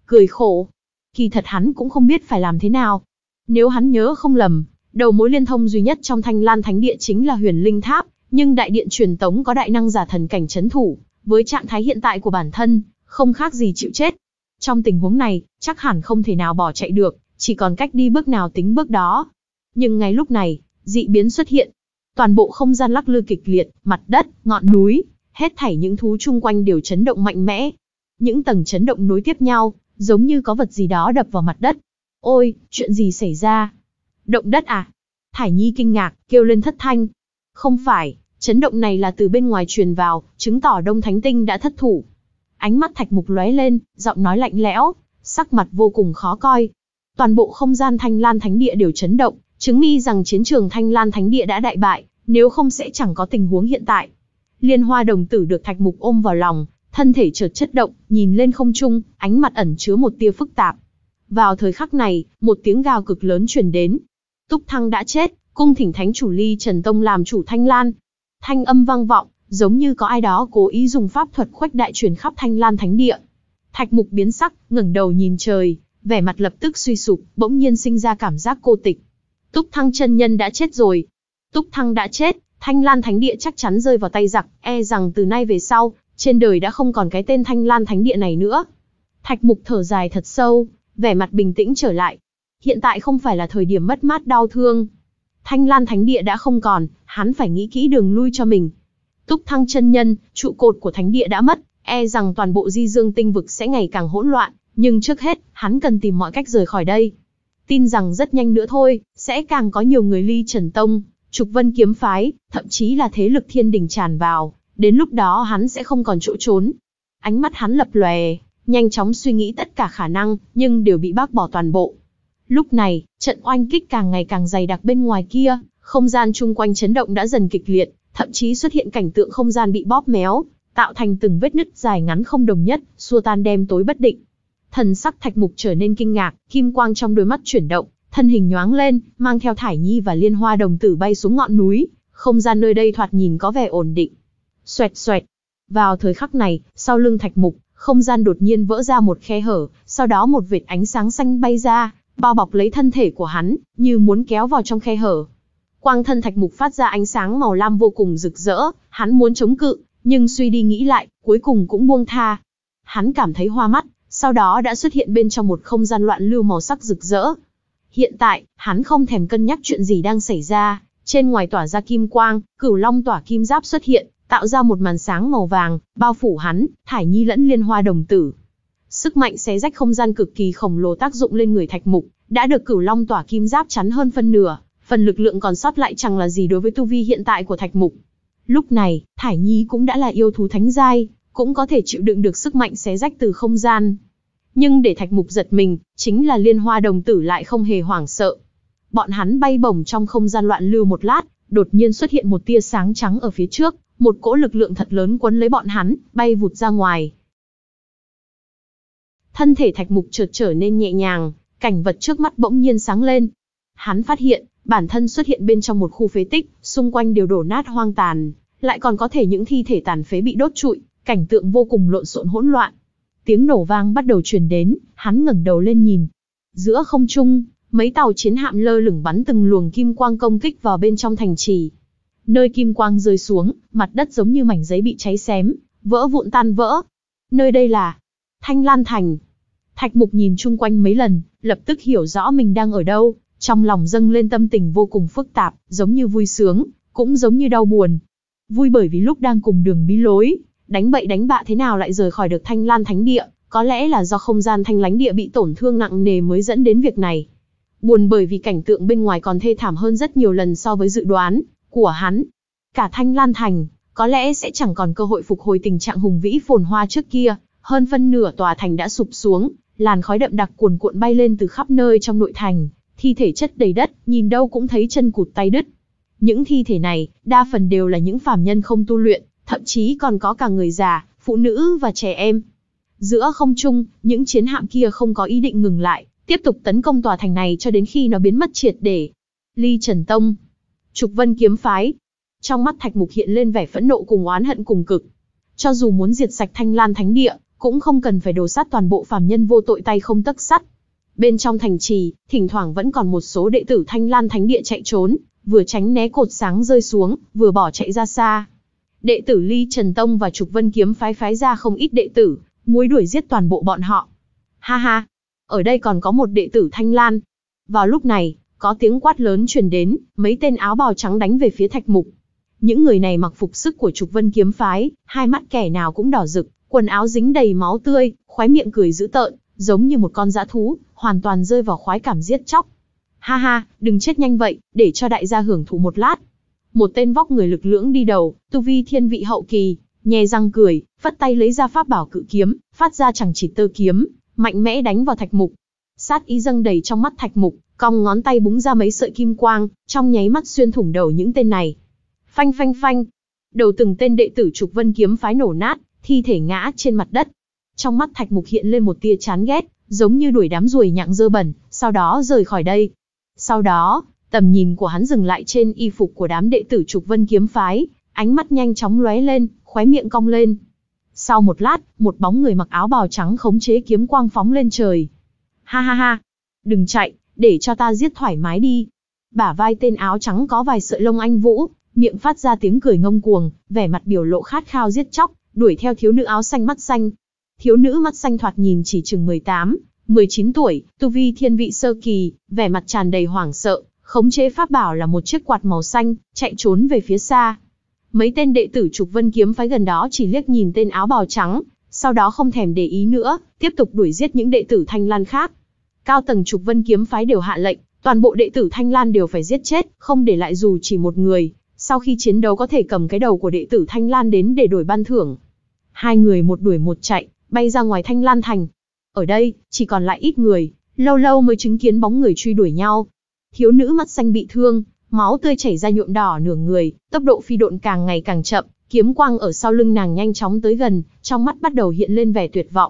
cười khổ. Kỳ thật hắn cũng không biết phải làm thế nào. Nếu hắn nhớ không lầm, đầu mối liên thông duy nhất trong Thanh Lan Thánh Địa chính là Huyền Linh Tháp, nhưng đại điện truyền tống có đại năng giả thần cảnh trấn thủ, với trạng thái hiện tại của bản thân, không khác gì chịu chết. Trong tình huống này, chắc hẳn không thể nào bỏ chạy được, chỉ còn cách đi bước nào tính bước đó. Nhưng ngay lúc này, dị biến xuất hiện. Toàn bộ không gian lắc lư kịch liệt, mặt đất, ngọn núi, hết thảy những thú chung quanh đều chấn động mạnh mẽ. Những tầng chấn động nối tiếp nhau, giống như có vật gì đó đập vào mặt đất. Ôi, chuyện gì xảy ra? Động đất à? Thải Nhi kinh ngạc, kêu lên thất thanh. Không phải, chấn động này là từ bên ngoài truyền vào, chứng tỏ Đông Thánh Tinh đã thất thủ. Ánh mắt Thạch Mục lóe lên, giọng nói lạnh lẽo, sắc mặt vô cùng khó coi. Toàn bộ không gian Thanh Lan Thánh Địa đều chấn động, chứng minh rằng chiến trường Thanh Lan Thánh Địa đã đại bại, nếu không sẽ chẳng có tình huống hiện tại. Liên Hoa đồng tử được Thạch Mục ôm vào lòng, thân thể chợt chất động, nhìn lên không trung, ánh mặt ẩn chứa một tia phức tạp. Vào thời khắc này, một tiếng gào cực lớn truyền đến. Túc Thăng đã chết, cung thỉnh Thánh chủ Ly Trần Tông làm chủ Thanh Lan. Thanh âm vang vọng, giống như có ai đó cố ý dùng pháp thuật khuếch đại truyền khắp Thanh Lan Thánh Địa. Thạch Mục biến sắc, ngẩng đầu nhìn trời, vẻ mặt lập tức suy sụp, bỗng nhiên sinh ra cảm giác cô tịch. Túc Thăng chân nhân đã chết rồi. Túc Thăng đã chết, Thanh Lan Thánh Địa chắc chắn rơi vào tay giặc, e rằng từ nay về sau, trên đời đã không còn cái tên Thanh Lan Thánh Địa này nữa. Thạch Mục thở dài thật sâu, vẻ mặt bình tĩnh trở lại. Hiện tại không phải là thời điểm mất mát đau thương. Thanh Lan Thánh Địa đã không còn, hắn phải nghĩ kỹ đường lui cho mình. Túc Thăng chân nhân, trụ cột của Thánh Địa đã mất, e rằng toàn bộ Di Dương Tinh vực sẽ ngày càng hỗn loạn, nhưng trước hết, hắn cần tìm mọi cách rời khỏi đây. Tin rằng rất nhanh nữa thôi, sẽ càng có nhiều người Ly Trần Tông, Trục Vân kiếm phái, thậm chí là thế lực thiên đình tràn vào, đến lúc đó hắn sẽ không còn chỗ trốn. Ánh mắt hắn lập lòe, nhanh chóng suy nghĩ tất cả khả năng, nhưng đều bị bác bỏ toàn bộ. Lúc này, trận oanh kích càng ngày càng dày đặc bên ngoài kia, không gian chung quanh chấn động đã dần kịch liệt, thậm chí xuất hiện cảnh tượng không gian bị bóp méo, tạo thành từng vết nứt dài ngắn không đồng nhất, xua tan đêm tối bất định. Thần sắc Thạch Mục trở nên kinh ngạc, kim quang trong đôi mắt chuyển động, thân hình nhoáng lên, mang theo Thải Nhi và Liên Hoa đồng tử bay xuống ngọn núi, không gian nơi đây thoạt nhìn có vẻ ổn định. Xoẹt xoẹt. Vào thời khắc này, sau lưng Thạch Mục, không gian đột nhiên vỡ ra một khe hở, sau đó một vệt ánh sáng xanh bay ra, bao bọc lấy thân thể của hắn, như muốn kéo vào trong khe hở. Quang thân Thạch Mục phát ra ánh sáng màu lam vô cùng rực rỡ, hắn muốn chống cự, nhưng suy đi nghĩ lại, cuối cùng cũng buông tha. Hắn cảm thấy hoa mắt, sau đó đã xuất hiện bên trong một không gian loạn lưu màu sắc rực rỡ. Hiện tại, hắn không thèm cân nhắc chuyện gì đang xảy ra, trên ngoài tỏa ra kim quang, Cửu Long tỏa kim giáp xuất hiện, tạo ra một màn sáng màu vàng, bao phủ hắn, Thải Nhi lẫn Liên Hoa đồng tử. Sức mạnh xé rách không gian cực kỳ khổng lồ tác dụng lên người Thạch Mục, đã được Cửu Long tỏa kim giáp chắn hơn phân nửa, phần lực lượng còn sót lại chẳng là gì đối với tu vi hiện tại của Thạch Mục. Lúc này, Thải Nhi cũng đã là yêu thú thánh giai, cũng có thể chịu đựng được sức mạnh xé rách từ không gian. Nhưng để Thạch Mục giật mình, chính là Liên Hoa đồng tử lại không hề hoảng sợ. Bọn hắn bay bổng trong không gian loạn lưu một lát, đột nhiên xuất hiện một tia sáng trắng ở phía trước, một cỗ lực lượng thật lớn quấn lấy bọn hắn, bay vụt ra ngoài. Thân thể Thạch Mục chợt trở nên nhẹ nhàng, cảnh vật trước mắt bỗng nhiên sáng lên. Hắn phát hiện, bản thân xuất hiện bên trong một khu phế tích, xung quanh đều đổ nát hoang tàn, lại còn có thể những thi thể tàn phế bị đốt trụi, cảnh tượng vô cùng lộn xộn hỗn loạn. Tiếng nổ vang bắt đầu truyền đến, hắn ngẩng đầu lên nhìn. Giữa không trung, mấy tàu chiến hạm lơ lửng bắn từng luồng kim quang công kích vào bên trong thành trì. Nơi kim quang rơi xuống, mặt đất giống như mảnh giấy bị cháy xém, vỡ vụn tan vỡ. Nơi đây là Thanh Lan Thành. Thạch Mục nhìn chung quanh mấy lần, lập tức hiểu rõ mình đang ở đâu, trong lòng dâng lên tâm tình vô cùng phức tạp, giống như vui sướng, cũng giống như đau buồn. Vui bởi vì lúc đang cùng đường bí lối, đánh bậy đánh bạ thế nào lại rời khỏi được Thanh Lan Thánh Địa, có lẽ là do không gian Thanh Lánh Địa bị tổn thương nặng nề mới dẫn đến việc này. Buồn bởi vì cảnh tượng bên ngoài còn thê thảm hơn rất nhiều lần so với dự đoán của hắn. Cả Thanh Lan Thành, có lẽ sẽ chẳng còn cơ hội phục hồi tình trạng hùng vĩ phồn hoa trước kia, hơn phân nửa tòa thành đã sụp xuống, làn khói đậm đặc cuồn cuộn bay lên từ khắp nơi trong nội thành, thi thể chất đầy đất, nhìn đâu cũng thấy chân cụt tay đứt. Những thi thể này, đa phần đều là những phàm nhân không tu luyện, thậm chí còn có cả người già, phụ nữ và trẻ em. Giữa không trung, những chiến hạm kia không có ý định ngừng lại, tiếp tục tấn công tòa thành này cho đến khi nó biến mất triệt để. Ly Trần Tông, Trục Vân kiếm phái. Trong mắt Thạch Mục hiện lên vẻ phẫn nộ cùng oán hận cùng cực. Cho dù muốn diệt sạch Thanh Lan Thánh Địa, cũng không cần phải đổ sát toàn bộ phàm nhân vô tội tay không tấc sắt. Bên trong thành trì, thỉnh thoảng vẫn còn một số đệ tử Thanh Lan Thánh Địa chạy trốn, vừa tránh né cột sáng rơi xuống, vừa bỏ chạy ra xa. Đệ tử Ly Trần Tông và Trục Vân Kiếm phái phái ra không ít đệ tử, muốn đuổi giết toàn bộ bọn họ. Ha ha, ở đây còn có một đệ tử Thanh Lan. Vào lúc này, có tiếng quát lớn truyền đến, mấy tên áo bào trắng đánh về phía Thạch Mục. Những người này mặc phục sức của Trục Vân Kiếm phái, hai mắt kẻ nào cũng đỏ rực, quần áo dính đầy máu tươi, khóe miệng cười dữ tợn, giống như một con dã thú, hoàn toàn rơi vào khoái cảm giết chóc. Ha ha, đừng chết nhanh vậy, để cho đại gia hưởng thụ một lát. Một tên vóc người lực lưỡng đi đầu, tu vi thiên vị hậu kỳ, nhe răng cười, phất tay lấy ra pháp bảo cự kiếm, phát ra chằng chịt tơ kiếm, mạnh mẽ đánh vào Thạch Mục. Sát ý dâng đầy trong mắt Thạch Mục, cong ngón tay búng ra mấy sợi kim quang, trong nháy mắt xuyên thủng đầu những tên này. Phanh phanh phanh, đầu từng tên đệ tử Trục Vân Kiếm phái nổ nát, thi thể ngã trên mặt đất. Trong mắt Thạch Mục hiện lên một tia chán ghét, giống như đuổi đám ruồi nhặng dơ bẩn, sau đó rời khỏi đây. Sau đó, tầm nhìn của hắn dừng lại trên y phục của đám đệ tử Trục Vân Kiếm phái, ánh mắt nhanh chóng lóe lên, khóe miệng cong lên. Sau một lát, một bóng người mặc áo bào trắng khống chế kiếm quang phóng lên trời. Ha ha ha, đừng chạy, để cho ta giết thoải mái đi. Bả vai tên áo trắng có vài sợi lông anh vũ, miệng phát ra tiếng cười ngông cuồng, vẻ mặt biểu lộ khát khao giết chóc, đuổi theo thiếu nữ áo xanh mắt xanh. Thiếu nữ mắt xanh thoạt nhìn chỉ chừng mười tám, mười chín tuổi, tu vi thiên vị sơ kỳ, vẻ mặt tràn đầy hoảng sợ, khống chế pháp bảo là một chiếc quạt màu xanh, chạy trốn về phía xa. Mấy tên đệ tử Trục Vân Kiếm phái gần đó chỉ liếc nhìn tên áo bào trắng, sau đó không thèm để ý nữa, tiếp tục đuổi giết những đệ tử Thanh Lan khác. Cao tầng Trục Vân Kiếm phái đều hạ lệnh, toàn bộ đệ tử Thanh Lan đều phải giết chết, không để lại dù chỉ một người. Sau khi chiến đấu có thể cầm cái đầu của đệ tử Thanh Lan đến để đổi ban thưởng. Hai người một đuổi một chạy, bay ra ngoài Thanh Lan thành. Ở đây, chỉ còn lại ít người, lâu lâu mới chứng kiến bóng người truy đuổi nhau. Thiếu nữ mắt xanh bị thương, máu tươi chảy ra nhuộm đỏ nửa người, tốc độ phi độn càng ngày càng chậm, kiếm quang ở sau lưng nàng nhanh chóng tới gần, trong mắt bắt đầu hiện lên vẻ tuyệt vọng.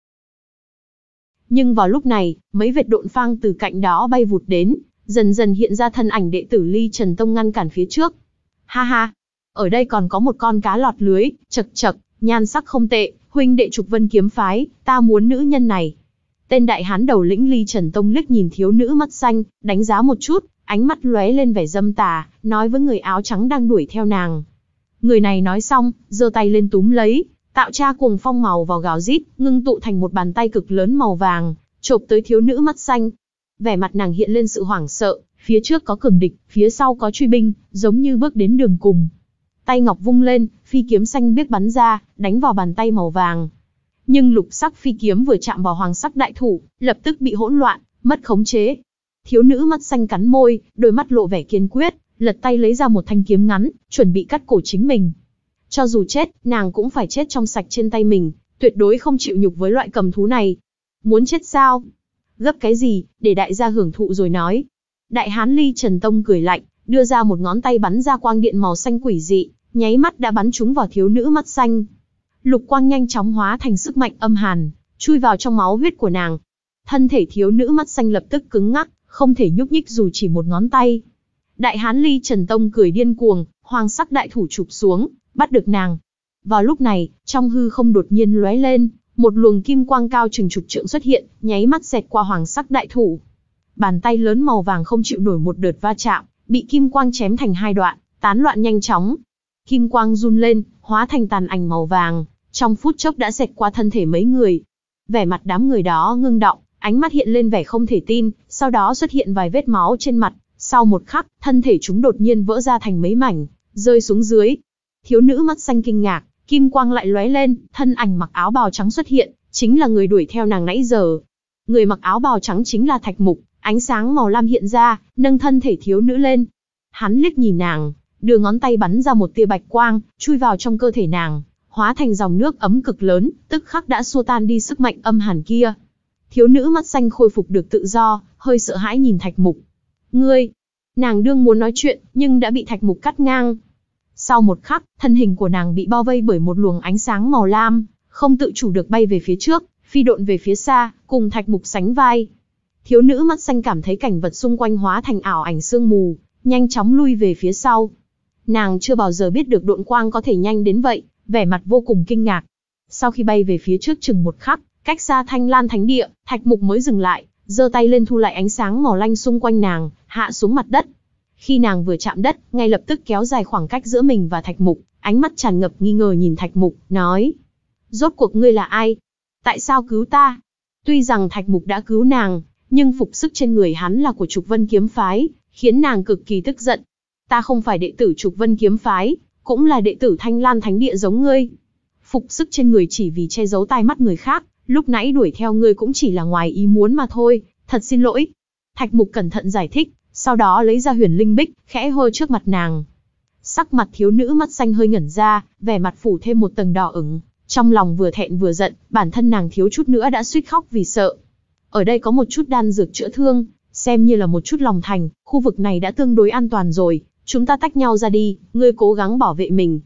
Nhưng vào lúc này, mấy vệt độn phang từ cạnh đó bay vụt đến, dần dần hiện ra thân ảnh đệ tử Ly Trần Tông ngăn cản phía trước. Ha ha, ở đây còn có một con cá lọt lưới, chậc chậc, nhan sắc không tệ, huynh đệ Trục Vân Kiếm phái, ta muốn nữ nhân này. Tên đại hán đầu lĩnh Ly Trần Tông liếc nhìn thiếu nữ mắt xanh, đánh giá một chút, ánh mắt lóe lên vẻ dâm tà, nói với người áo trắng đang đuổi theo nàng. Người này nói xong, giơ tay lên túm lấy, tạo ra cuồng phong màu vào gào rít, ngưng tụ thành một bàn tay cực lớn màu vàng, chộp tới thiếu nữ mắt xanh. Vẻ mặt nàng hiện lên sự hoảng sợ, phía trước có cường địch, phía sau có truy binh, giống như bước đến đường cùng. Tay ngọc vung lên, phi kiếm xanh biếc bắn ra, đánh vào bàn tay màu vàng. Nhưng lục sắc phi kiếm vừa chạm vào hoàng sắc đại thủ, lập tức bị hỗn loạn, mất khống chế. Thiếu nữ mắt xanh cắn môi, đôi mắt lộ vẻ kiên quyết, lật tay lấy ra một thanh kiếm ngắn, chuẩn bị cắt cổ chính mình. Cho dù chết, nàng cũng phải chết trong sạch trên tay mình, tuyệt đối không chịu nhục với loại cầm thú này. Muốn chết sao? Gấp cái gì, để đại gia hưởng thụ rồi nói. Đại hán Ly Trần Tông cười lạnh, đưa ra một ngón tay bắn ra quang điện màu xanh quỷ dị, nháy mắt đã bắn trúng vào thiếu nữ mắt xanh. Lục quang nhanh chóng hóa thành sức mạnh âm hàn, chui vào trong máu huyết của nàng. Thân thể thiếu nữ mắt xanh lập tức cứng ngắc, không thể nhúc nhích dù chỉ một ngón tay. Đại hán Ly Trần Tông cười điên cuồng, hoàng sắc đại thủ chụp xuống, bắt được nàng. Vào lúc này, trong hư không đột nhiên lóe lên, một luồng kim quang cao chừng chục trượng xuất hiện, nháy mắt xẹt qua hoàng sắc đại thủ. Bàn tay lớn màu vàng không chịu nổi một đợt va chạm, bị kim quang chém thành hai đoạn, tán loạn nhanh chóng. Kim quang run lên, hóa thành tàn ảnh màu vàng, trong phút chốc đã xẹt qua thân thể mấy người. Vẻ mặt đám người đó ngưng đọng, ánh mắt hiện lên vẻ không thể tin, sau đó xuất hiện vài vết máu trên mặt. Sau một khắc, thân thể chúng đột nhiên vỡ ra thành mấy mảnh, rơi xuống dưới. Thiếu nữ mắt xanh kinh ngạc, kim quang lại lóe lên, thân ảnh mặc áo bào trắng xuất hiện, chính là người đuổi theo nàng nãy giờ. Người mặc áo bào trắng chính là Thạch Mục, ánh sáng màu lam hiện ra, nâng thân thể thiếu nữ lên. Hắn liếc nhìn nàng, đưa ngón tay bắn ra một tia bạch quang, chui vào trong cơ thể nàng, hóa thành dòng nước ấm cực lớn, tức khắc đã xua tan đi sức mạnh âm hàn kia. Thiếu nữ mắt xanh khôi phục được tự do, hơi sợ hãi nhìn Thạch Mục. Ngươi! Nàng đương muốn nói chuyện, nhưng đã bị Thạch Mục cắt ngang. Sau một khắc, thân hình của nàng bị bao vây bởi một luồng ánh sáng màu lam, không tự chủ được bay về phía trước, phi độn về phía xa, cùng Thạch Mục sánh vai. Thiếu nữ mắt xanh cảm thấy cảnh vật xung quanh hóa thành ảo ảnh sương mù, nhanh chóng lui về phía sau. Nàng chưa bao giờ biết được độn quang có thể nhanh đến vậy, vẻ mặt vô cùng kinh ngạc. Sau khi bay về phía trước chừng một khắc, cách xa Thanh Lan Thánh Địa, Thạch Mục mới dừng lại, giơ tay lên thu lại ánh sáng màu lanh xung quanh nàng, hạ xuống mặt đất. Khi nàng vừa chạm đất, ngay lập tức kéo dài khoảng cách giữa mình và Thạch Mục, ánh mắt tràn ngập nghi ngờ nhìn Thạch Mục, nói: "Rốt cuộc ngươi là ai? Tại sao cứu ta?" Tuy rằng Thạch Mục đã cứu nàng, nhưng phục sức trên người hắn là của Trục Vân Kiếm Phái, khiến nàng cực kỳ tức giận. "Ta không phải đệ tử Trục Vân Kiếm Phái, cũng là đệ tử Thanh Lan Thánh Địa giống ngươi. Phục sức trên người chỉ vì che giấu tai mắt người khác, lúc nãy đuổi theo ngươi cũng chỉ là ngoài ý muốn mà thôi, thật xin lỗi." Thạch Mục cẩn thận giải thích, sau đó lấy ra Huyền Linh Bích, khẽ hơ trước mặt nàng. Sắc mặt thiếu nữ mắt xanh hơi ngẩn ra, vẻ mặt phủ thêm một tầng đỏ ửng, trong lòng vừa thẹn vừa giận, bản thân nàng thiếu chút nữa đã suýt khóc vì sợ. Ở đây có một chút đan dược chữa thương, xem như là một chút lòng thành, khu vực này đã tương đối an toàn rồi, chúng ta tách nhau ra đi, ngươi cố gắng bảo vệ mình.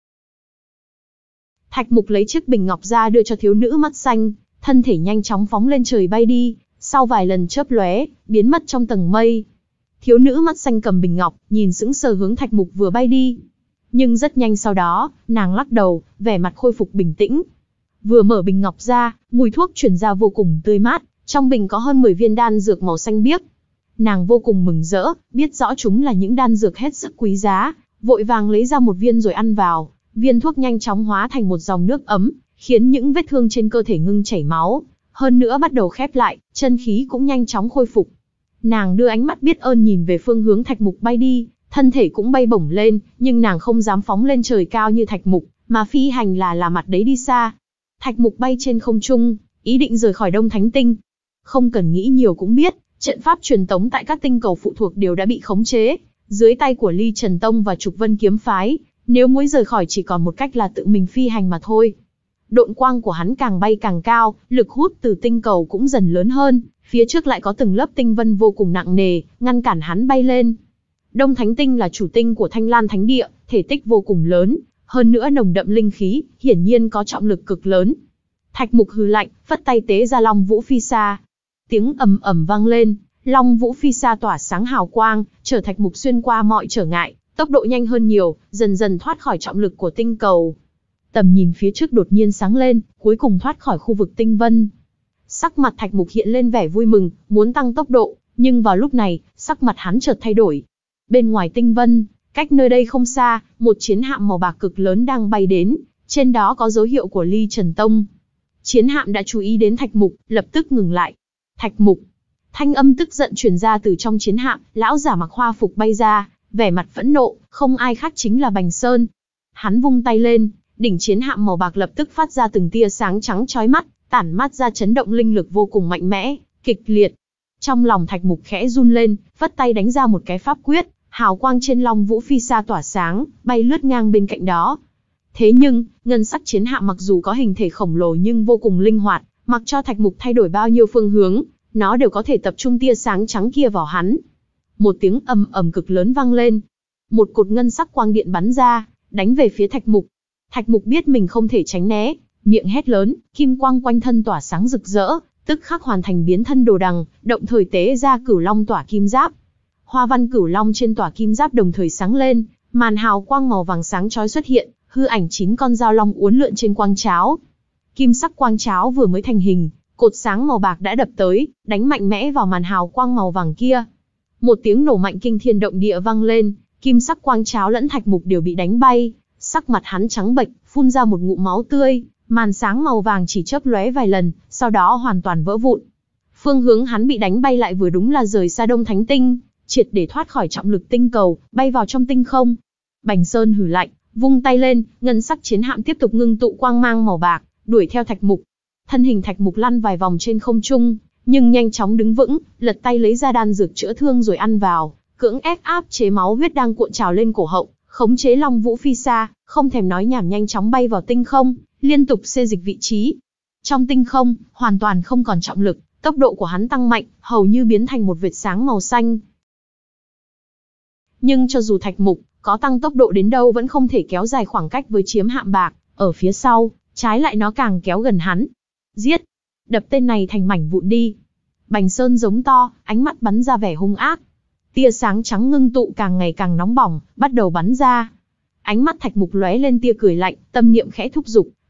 Thạch Mục lấy chiếc bình ngọc ra đưa cho thiếu nữ mắt xanh, thân thể nhanh chóng phóng lên trời bay đi, sau vài lần chớp lóe, biến mất trong tầng mây. Thiếu nữ mắt xanh cầm bình ngọc, nhìn sững sờ hướng Thạch Mục vừa bay đi. Nhưng rất nhanh sau đó, nàng lắc đầu, vẻ mặt khôi phục bình tĩnh. Vừa mở bình ngọc ra, mùi thuốc truyền ra vô cùng tươi mát, trong bình có hơn mười viên đan dược màu xanh biếc. Nàng vô cùng mừng rỡ, biết rõ chúng là những đan dược hết sức quý giá, vội vàng lấy ra một viên rồi ăn vào. Viên thuốc nhanh chóng hóa thành một dòng nước ấm, khiến những vết thương trên cơ thể ngưng chảy máu, hơn nữa bắt đầu khép lại, chân khí cũng nhanh chóng khôi phục. Nàng đưa ánh mắt biết ơn nhìn về phương hướng Thạch Mục bay đi, thân thể cũng bay bổng lên, nhưng nàng không dám phóng lên trời cao như Thạch Mục, mà phi hành là là mặt đấy đi xa. Thạch Mục bay trên không trung, ý định rời khỏi Đông Thánh Tinh. Không cần nghĩ nhiều cũng biết, trận pháp truyền tống tại các tinh cầu phụ thuộc đều đã bị khống chế, dưới tay của Ly Trần Tông và Trục Vân Kiếm Phái, nếu muốn rời khỏi chỉ còn một cách là tự mình phi hành mà thôi. Độn quang của hắn càng bay càng cao, lực hút từ tinh cầu cũng dần lớn hơn, phía trước lại có từng lớp tinh vân vô cùng nặng nề, ngăn cản hắn bay lên. Đông Thánh Tinh là chủ tinh của Thanh Lan Thánh Địa, thể tích vô cùng lớn, hơn nữa nồng đậm linh khí, hiển nhiên có trọng lực cực lớn. Thạch Mục hừ lạnh, phất tay tế ra Long Vũ Phi Sa. Tiếng ầm ầm vang lên, Long Vũ Phi Sa tỏa sáng hào quang, chở Thạch Mục xuyên qua mọi trở ngại, tốc độ nhanh hơn nhiều, dần dần thoát khỏi trọng lực của tinh cầu. Tầm nhìn phía trước đột nhiên sáng lên, cuối cùng thoát khỏi khu vực tinh vân. Sắc mặt Thạch Mục hiện lên vẻ vui mừng, muốn tăng tốc độ, nhưng vào lúc này, sắc mặt hắn chợt thay đổi. Bên ngoài tinh vân, cách nơi đây không xa, một chiến hạm màu bạc cực lớn đang bay đến, trên đó có dấu hiệu của Ly Trần Tông. Chiến hạm đã chú ý đến Thạch Mục, lập tức ngừng lại. Thạch Mục, thanh âm tức giận truyền ra từ trong chiến hạm, lão giả mặc hoa phục bay ra, vẻ mặt phẫn nộ, không ai khác chính là Bành Sơn. Hắn vung tay lên, đỉnh chiến hạm màu bạc lập tức phát ra từng tia sáng trắng chói mắt, tản mát ra chấn động linh lực vô cùng mạnh mẽ, kịch liệt. Trong lòng Thạch Mục khẽ run lên, phất tay đánh ra một cái pháp quyết, hào quang trên Long Vũ Phi Sa tỏa sáng, bay lướt ngang bên cạnh đó. Thế nhưng, ngân sắc chiến hạm mặc dù có hình thể khổng lồ nhưng vô cùng linh hoạt, mặc cho Thạch Mục thay đổi bao nhiêu phương hướng, nó đều có thể tập trung tia sáng trắng kia vào hắn. Một tiếng ầm ầm cực lớn vang lên, một cột ngân sắc quang điện bắn ra, đánh về phía Thạch Mục. Thạch Mục biết mình không thể tránh né, miệng hét lớn, kim quang quanh thân tỏa sáng rực rỡ, tức khắc hoàn thành biến thân đồ đằng, động thời tế ra Cửu Long tỏa kim giáp. Hoa văn Cửu Long trên tỏa kim giáp đồng thời sáng lên, màn hào quang màu vàng sáng chói xuất hiện, hư ảnh chín con dao long uốn lượn trên quang cháo. Kim sắc quang cháo vừa mới thành hình, cột sáng màu bạc đã đập tới, đánh mạnh mẽ vào màn hào quang màu vàng kia. Một tiếng nổ mạnh kinh thiên động địa vang lên, kim sắc quang cháo lẫn Thạch Mục đều bị đánh bay, sắc mặt hắn trắng bệch, phun ra một ngụm máu tươi, màn sáng màu vàng chỉ chớp lóe vài lần, sau đó hoàn toàn vỡ vụn. Phương hướng hắn bị đánh bay lại vừa đúng là rời xa Đông Thánh Tinh, triệt để thoát khỏi trọng lực tinh cầu, bay vào trong tinh không. Bành Sơn hừ lạnh, vung tay lên, ngân sắc chiến hạm tiếp tục ngưng tụ quang mang màu bạc, đuổi theo Thạch Mục. Thân hình Thạch Mục lăn vài vòng trên không trung, nhưng nhanh chóng đứng vững, lật tay lấy ra đan dược chữa thương rồi ăn vào, cưỡng ép áp chế máu huyết đang cuộn trào lên cổ họng, khống chế Long Vũ Phi Sa, không thèm nói nhảm nhanh chóng bay vào tinh không, liên tục xê dịch vị trí. Trong tinh không, hoàn toàn không còn trọng lực, tốc độ của hắn tăng mạnh, hầu như biến thành một vệt sáng màu xanh. Nhưng cho dù Thạch Mục có tăng tốc độ đến đâu vẫn không thể kéo dài khoảng cách với chiếm hạm bạc, ở phía sau, trái lại nó càng kéo gần hắn. Giết! Đập tên này thành mảnh vụn đi! Bành Sơn giống to, ánh mắt bắn ra vẻ hung ác. Tia sáng trắng ngưng tụ càng ngày càng nóng bỏng, bắt đầu bắn ra. Ánh mắt Thạch Mục lóe lên tia cười lạnh, tâm niệm khẽ thúc giục,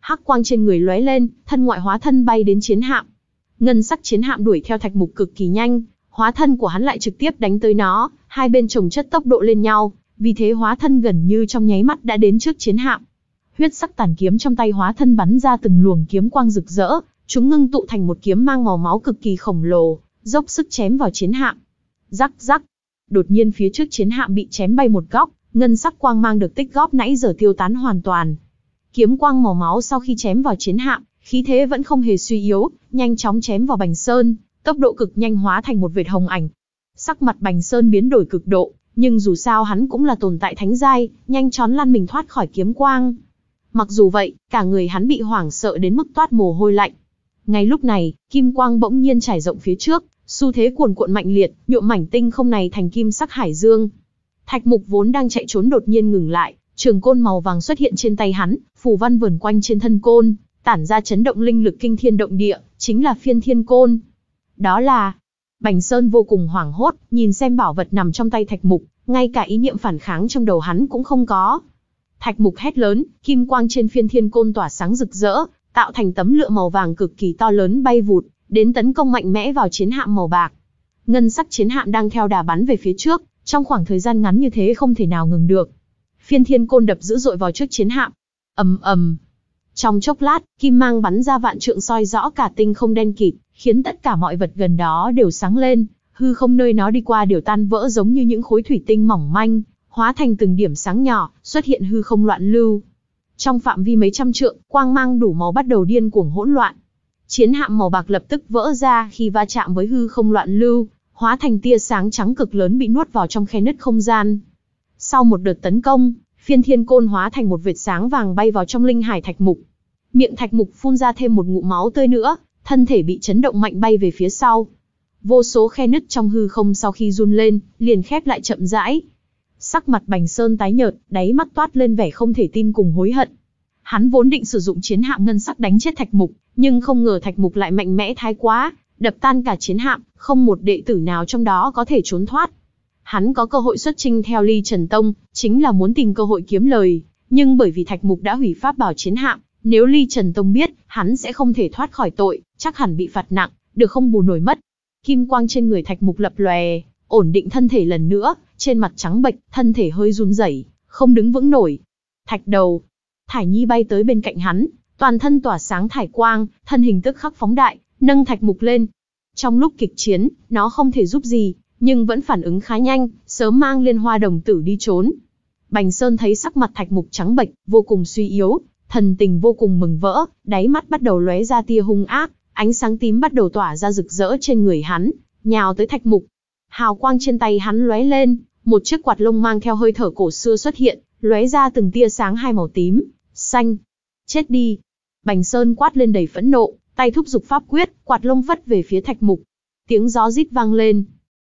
hắc quang trên người lóe lên, thân ngoại hóa thân bay đến chiến hạm. Ngân sắc chiến hạm đuổi theo Thạch Mục cực kỳ nhanh, hóa thân của hắn lại trực tiếp đánh tới nó, hai bên chồng chất tốc độ lên nhau, vì thế hóa thân gần như trong nháy mắt đã đến trước chiến hạm. Huyết sắc tàn kiếm trong tay hóa thân bắn ra từng luồng kiếm quang rực rỡ, chúng ngưng tụ thành một kiếm mang màu máu cực kỳ khổng lồ, dốc sức chém vào chiến hạm. Rắc rắc, đột nhiên phía trước chiến hạm bị chém bay một góc, ngân sắc quang mang được tích góp nãy giờ tiêu tán hoàn toàn. Kiếm quang màu máu sau khi chém vào chiến hạm, khí thế vẫn không hề suy yếu, nhanh chóng chém vào Bành Sơn, tốc độ cực nhanh hóa thành một vệt hồng ảnh. Sắc mặt Bành Sơn biến đổi cực độ, nhưng dù sao hắn cũng là tồn tại thánh giai, nhanh chóng lăn mình thoát khỏi kiếm quang. Mặc dù vậy, cả người hắn bị hoảng sợ đến mức toát mồ hôi lạnh. Ngay lúc này, kim quang bỗng nhiên trải rộng phía trước, xu thế cuồn cuộn mạnh liệt, nhuộm mảnh tinh không này thành kim sắc hải dương. Thạch Mục vốn đang chạy trốn đột nhiên ngừng lại, trường côn màu vàng xuất hiện trên tay hắn, phù văn vờn quanh trên thân côn, tản ra chấn động linh lực kinh thiên động địa, chính là Phiên Thiên Côn. Đó là... Bành Sơn vô cùng hoảng hốt, nhìn xem bảo vật nằm trong tay Thạch Mục, ngay cả ý niệm phản kháng trong đầu hắn cũng không có. Thạch Mục hét lớn, kim quang trên Phiên Thiên Côn tỏa sáng rực rỡ, tạo thành tấm lụa màu vàng cực kỳ to lớn bay vụt, đến tấn công mạnh mẽ vào chiến hạm màu bạc. Ngân sắc chiến hạm đang theo đà bắn về phía trước, trong khoảng thời gian ngắn như thế không thể nào ngừng được. Phiên Thiên Côn đập dữ dội vào trước chiến hạm. Ầm ầm. Trong chốc lát, kim mang bắn ra vạn trượng soi rõ cả tinh không đen kịt, khiến tất cả mọi vật gần đó đều sáng lên, hư không nơi nó đi qua đều tan vỡ giống như những khối thủy tinh mỏng manh, hóa thành từng điểm sáng nhỏ, xuất hiện hư không loạn lưu. Trong phạm vi mấy trăm trượng, quang mang đủ màu bắt đầu điên cuồng hỗn loạn. Chiến hạm màu bạc lập tức vỡ ra khi va chạm với hư không loạn lưu, hóa thành tia sáng trắng cực lớn bị nuốt vào trong khe nứt không gian. Sau một đợt tấn công, Phiên Thiên Côn hóa thành một vệt sáng vàng bay vào trong linh hải Thạch Mục. Miệng Thạch Mục phun ra thêm một ngụm máu tươi nữa, thân thể bị chấn động mạnh bay về phía sau. Vô số khe nứt trong hư không sau khi run lên, liền khép lại chậm rãi. Sắc mặt Bành Sơn tái nhợt, đáy mắt toát lên vẻ không thể tin cùng hối hận. Hắn vốn định sử dụng chiến hạm ngân sắc đánh chết Thạch Mục, nhưng không ngờ Thạch Mục lại mạnh mẽ thái quá, đập tan cả chiến hạm, không một đệ tử nào trong đó có thể trốn thoát. Hắn có cơ hội xuất chinh theo Ly Trần Tông, chính là muốn tìm cơ hội kiếm lời, nhưng bởi vì Thạch Mục đã hủy pháp bảo chiến hạm, nếu Ly Trần Tông biết, hắn sẽ không thể thoát khỏi tội, chắc hẳn bị phạt nặng, được không bù nổi mất. Kim quang trên người Thạch Mục lập lòe, ổn định thân thể lần nữa, trên mặt trắng bệch, thân thể hơi run rẩy, không đứng vững nổi. Thạch Đầu. Thải Nhi bay tới bên cạnh hắn, toàn thân tỏa sáng thải quang, thân hình tức khắc phóng đại, nâng Thạch Mục lên. Trong lúc kịch chiến, nó không thể giúp gì, nhưng vẫn phản ứng khá nhanh, sớm mang Liên Hoa Đồng Tử đi trốn. Bành Sơn thấy sắc mặt Thạch Mục trắng bệch, vô cùng suy yếu, thần tình vô cùng mừng vỡ, đáy mắt bắt đầu lóe ra tia hung ác, ánh sáng tím bắt đầu tỏa ra rực rỡ trên người hắn, nhào tới Thạch Mục. Hào quang trên tay hắn lóe lên, một chiếc quạt lông mang theo hơi thở cổ xưa xuất hiện, lóe ra từng tia sáng hai màu tím, xanh. Chết đi! Bành Sơn quát lên đầy phẫn nộ, tay thúc giục pháp quyết, quạt lông vất về phía Thạch Mục. Tiếng gió rít vang lên.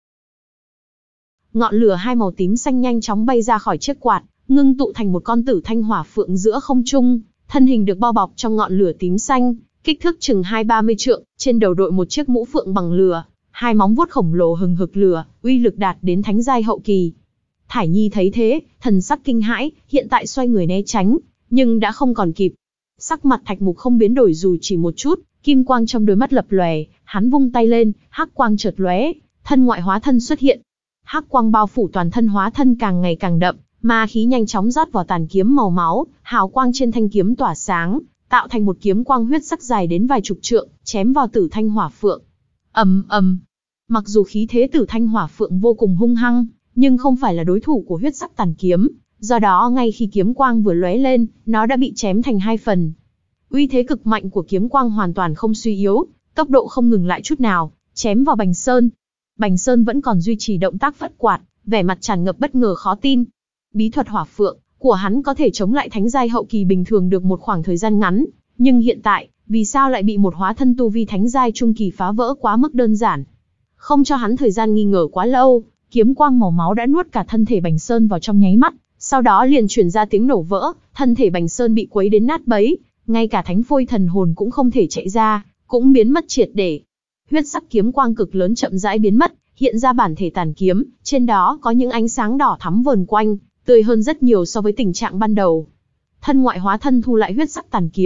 Ngọn lửa hai màu tím xanh nhanh chóng bay ra khỏi chiếc quạt, ngưng tụ thành một con tử thanh hỏa phượng giữa không trung, thân hình được bao bọc trong ngọn lửa tím xanh, kích thước chừng hai ba mươi trượng, trên đầu đội một chiếc mũ phượng bằng lửa, hai móng vuốt khổng lồ hừng hực lửa, uy lực đạt đến thánh giai hậu kỳ. Thải Nhi thấy thế, thần sắc kinh hãi, hiện tại xoay người né tránh, nhưng đã không còn kịp. Sắc mặt Thạch Mục không biến đổi dù chỉ một chút, kim quang trong đôi mắt lập lòe, hắn vung tay lên, hắc quang chợt lóe, thân ngoại hóa thân xuất hiện. Hắc quang bao phủ toàn thân hóa thân càng ngày càng đậm, ma khí nhanh chóng rót vào tàn kiếm màu máu, hào quang trên thanh kiếm tỏa sáng, tạo thành một kiếm quang huyết sắc dài đến vài chục trượng, chém vào Tử Thanh Hỏa Phượng. Ầm ầm. Mặc dù khí thế Tử Thanh Hỏa Phượng vô cùng hung hăng, nhưng không phải là đối thủ của huyết sắc tàn kiếm, do đó ngay khi kiếm quang vừa lóe lên, nó đã bị chém thành hai phần. Uy thế cực mạnh của kiếm quang hoàn toàn không suy yếu, tốc độ không ngừng lại chút nào, chém vào Bành Sơn. Bành Sơn vẫn còn duy trì động tác phất quạt, vẻ mặt tràn ngập bất ngờ khó tin. Bí thuật hỏa phượng của hắn có thể chống lại thánh giai hậu kỳ bình thường được một khoảng thời gian ngắn, nhưng hiện tại, vì sao lại bị một hóa thân tu vi thánh giai trung kỳ phá vỡ quá mức đơn giản? Không cho hắn thời gian nghi ngờ quá lâu, kiếm quang màu máu đã nuốt cả thân thể Bành Sơn vào trong nháy mắt, sau đó liền truyền ra tiếng nổ vỡ, thân thể Bành Sơn bị quấy đến nát bấy, ngay cả thánh phôi thần hồn cũng không thể chạy ra, cũng biến mất triệt để. Huyết sắc kiếm quang cực lớn chậm rãi biến mất, hiện ra bản thể tàn kiếm, trên đó có những ánh sáng đỏ thắm vờn quanh, tươi hơn rất nhiều so với tình trạng ban đầu. Thân ngoại hóa thân thu lại huyết sắc tàn kiếm,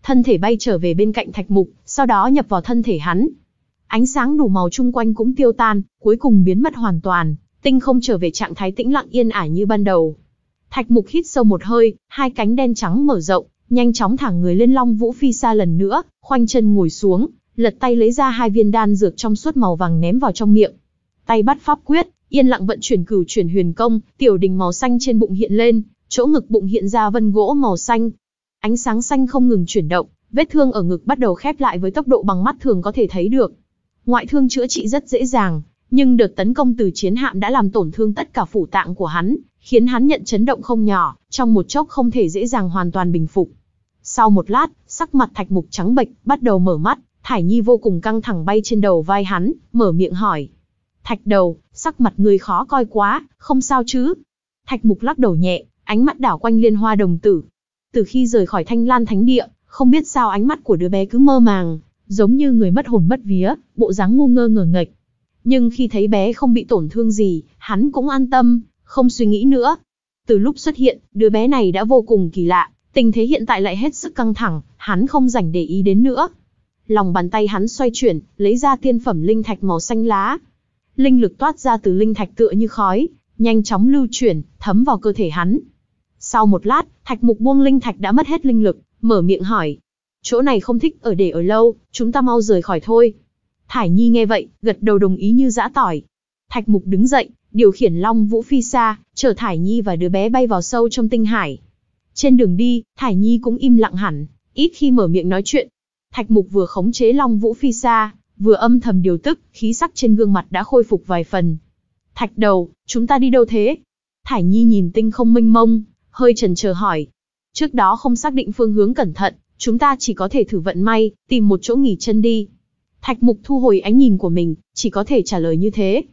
thân thể bay trở về bên cạnh Thạch Mục, sau đó nhập vào thân thể hắn. Ánh sáng đủ màu chung quanh cũng tiêu tan, cuối cùng biến mất hoàn toàn, tinh không trở về trạng thái tĩnh lặng yên ả như ban đầu. Thạch Mục hít sâu một hơi, hai cánh đen trắng mở rộng, nhanh chóng thả người lên Long Vũ Phi Sa lần nữa, khoanh chân ngồi xuống, lật tay lấy ra hai viên đan dược trong suốt màu vàng ném vào trong miệng. Tay bắt pháp quyết, yên lặng vận chuyển Cửu Chuyển Huyền Công, tiểu đình màu xanh trên bụng hiện lên, chỗ ngực bụng hiện ra vân gỗ màu xanh. Ánh sáng xanh không ngừng chuyển động, vết thương ở ngực bắt đầu khép lại với tốc độ bằng mắt thường có thể thấy được. Ngoại thương chữa trị rất dễ dàng, nhưng đợt tấn công từ chiến hạm đã làm tổn thương tất cả phủ tạng của hắn, khiến hắn nhận chấn động không nhỏ, trong một chốc không thể dễ dàng hoàn toàn bình phục. Sau một lát, sắc mặt Thạch Mục trắng bệch, bắt đầu mở mắt, Thải Nhi vô cùng căng thẳng bay trên đầu vai hắn, mở miệng hỏi. Thạch đầu, sắc mặt ngươi khó coi quá, không sao chứ? Thạch Mục lắc đầu nhẹ, ánh mắt đảo quanh liên hoa đồng tử. Từ khi rời khỏi Thanh Lan Thánh Địa, không biết sao ánh mắt của đứa bé cứ mơ màng, giống như người mất hồn mất vía, bộ dáng ngu ngơ ngờ nghệch. Nhưng khi thấy bé không bị tổn thương gì, hắn cũng an tâm, không suy nghĩ nữa. Từ lúc xuất hiện, đứa bé này đã vô cùng kỳ lạ, tình thế hiện tại lại hết sức căng thẳng, hắn không rảnh để ý đến nữa. Lòng bàn tay hắn xoay chuyển, lấy ra tiên phẩm linh thạch màu xanh lá. Linh lực toát ra từ linh thạch tựa như khói, nhanh chóng lưu chuyển, thấm vào cơ thể hắn. Sau một lát, Thạch Mục buông linh thạch đã mất hết linh lực, mở miệng hỏi. Chỗ này không thích ở để ở lâu, chúng ta mau rời khỏi thôi. Thải Nhi nghe vậy, gật đầu đồng ý như giã tỏi. Thạch Mục đứng dậy, điều khiển Long Vũ Phi Sa, chở Thải Nhi và đứa bé bay vào sâu trong tinh hải. Trên đường đi, Thải Nhi cũng im lặng hẳn, ít khi mở miệng nói chuyện. Thạch Mục vừa khống chế Long Vũ Phi Sa, vừa âm thầm điều tức, khí sắc trên gương mặt đã khôi phục vài phần. Thạch đầu, chúng ta đi đâu thế? Thải Nhi nhìn tinh không mênh mông, hơi chần chờ hỏi. Trước đó không xác định phương hướng cẩn thận, chúng ta chỉ có thể thử vận may, tìm một chỗ nghỉ chân đi. Thạch Mục thu hồi ánh nhìn của mình, chỉ có thể trả lời như thế.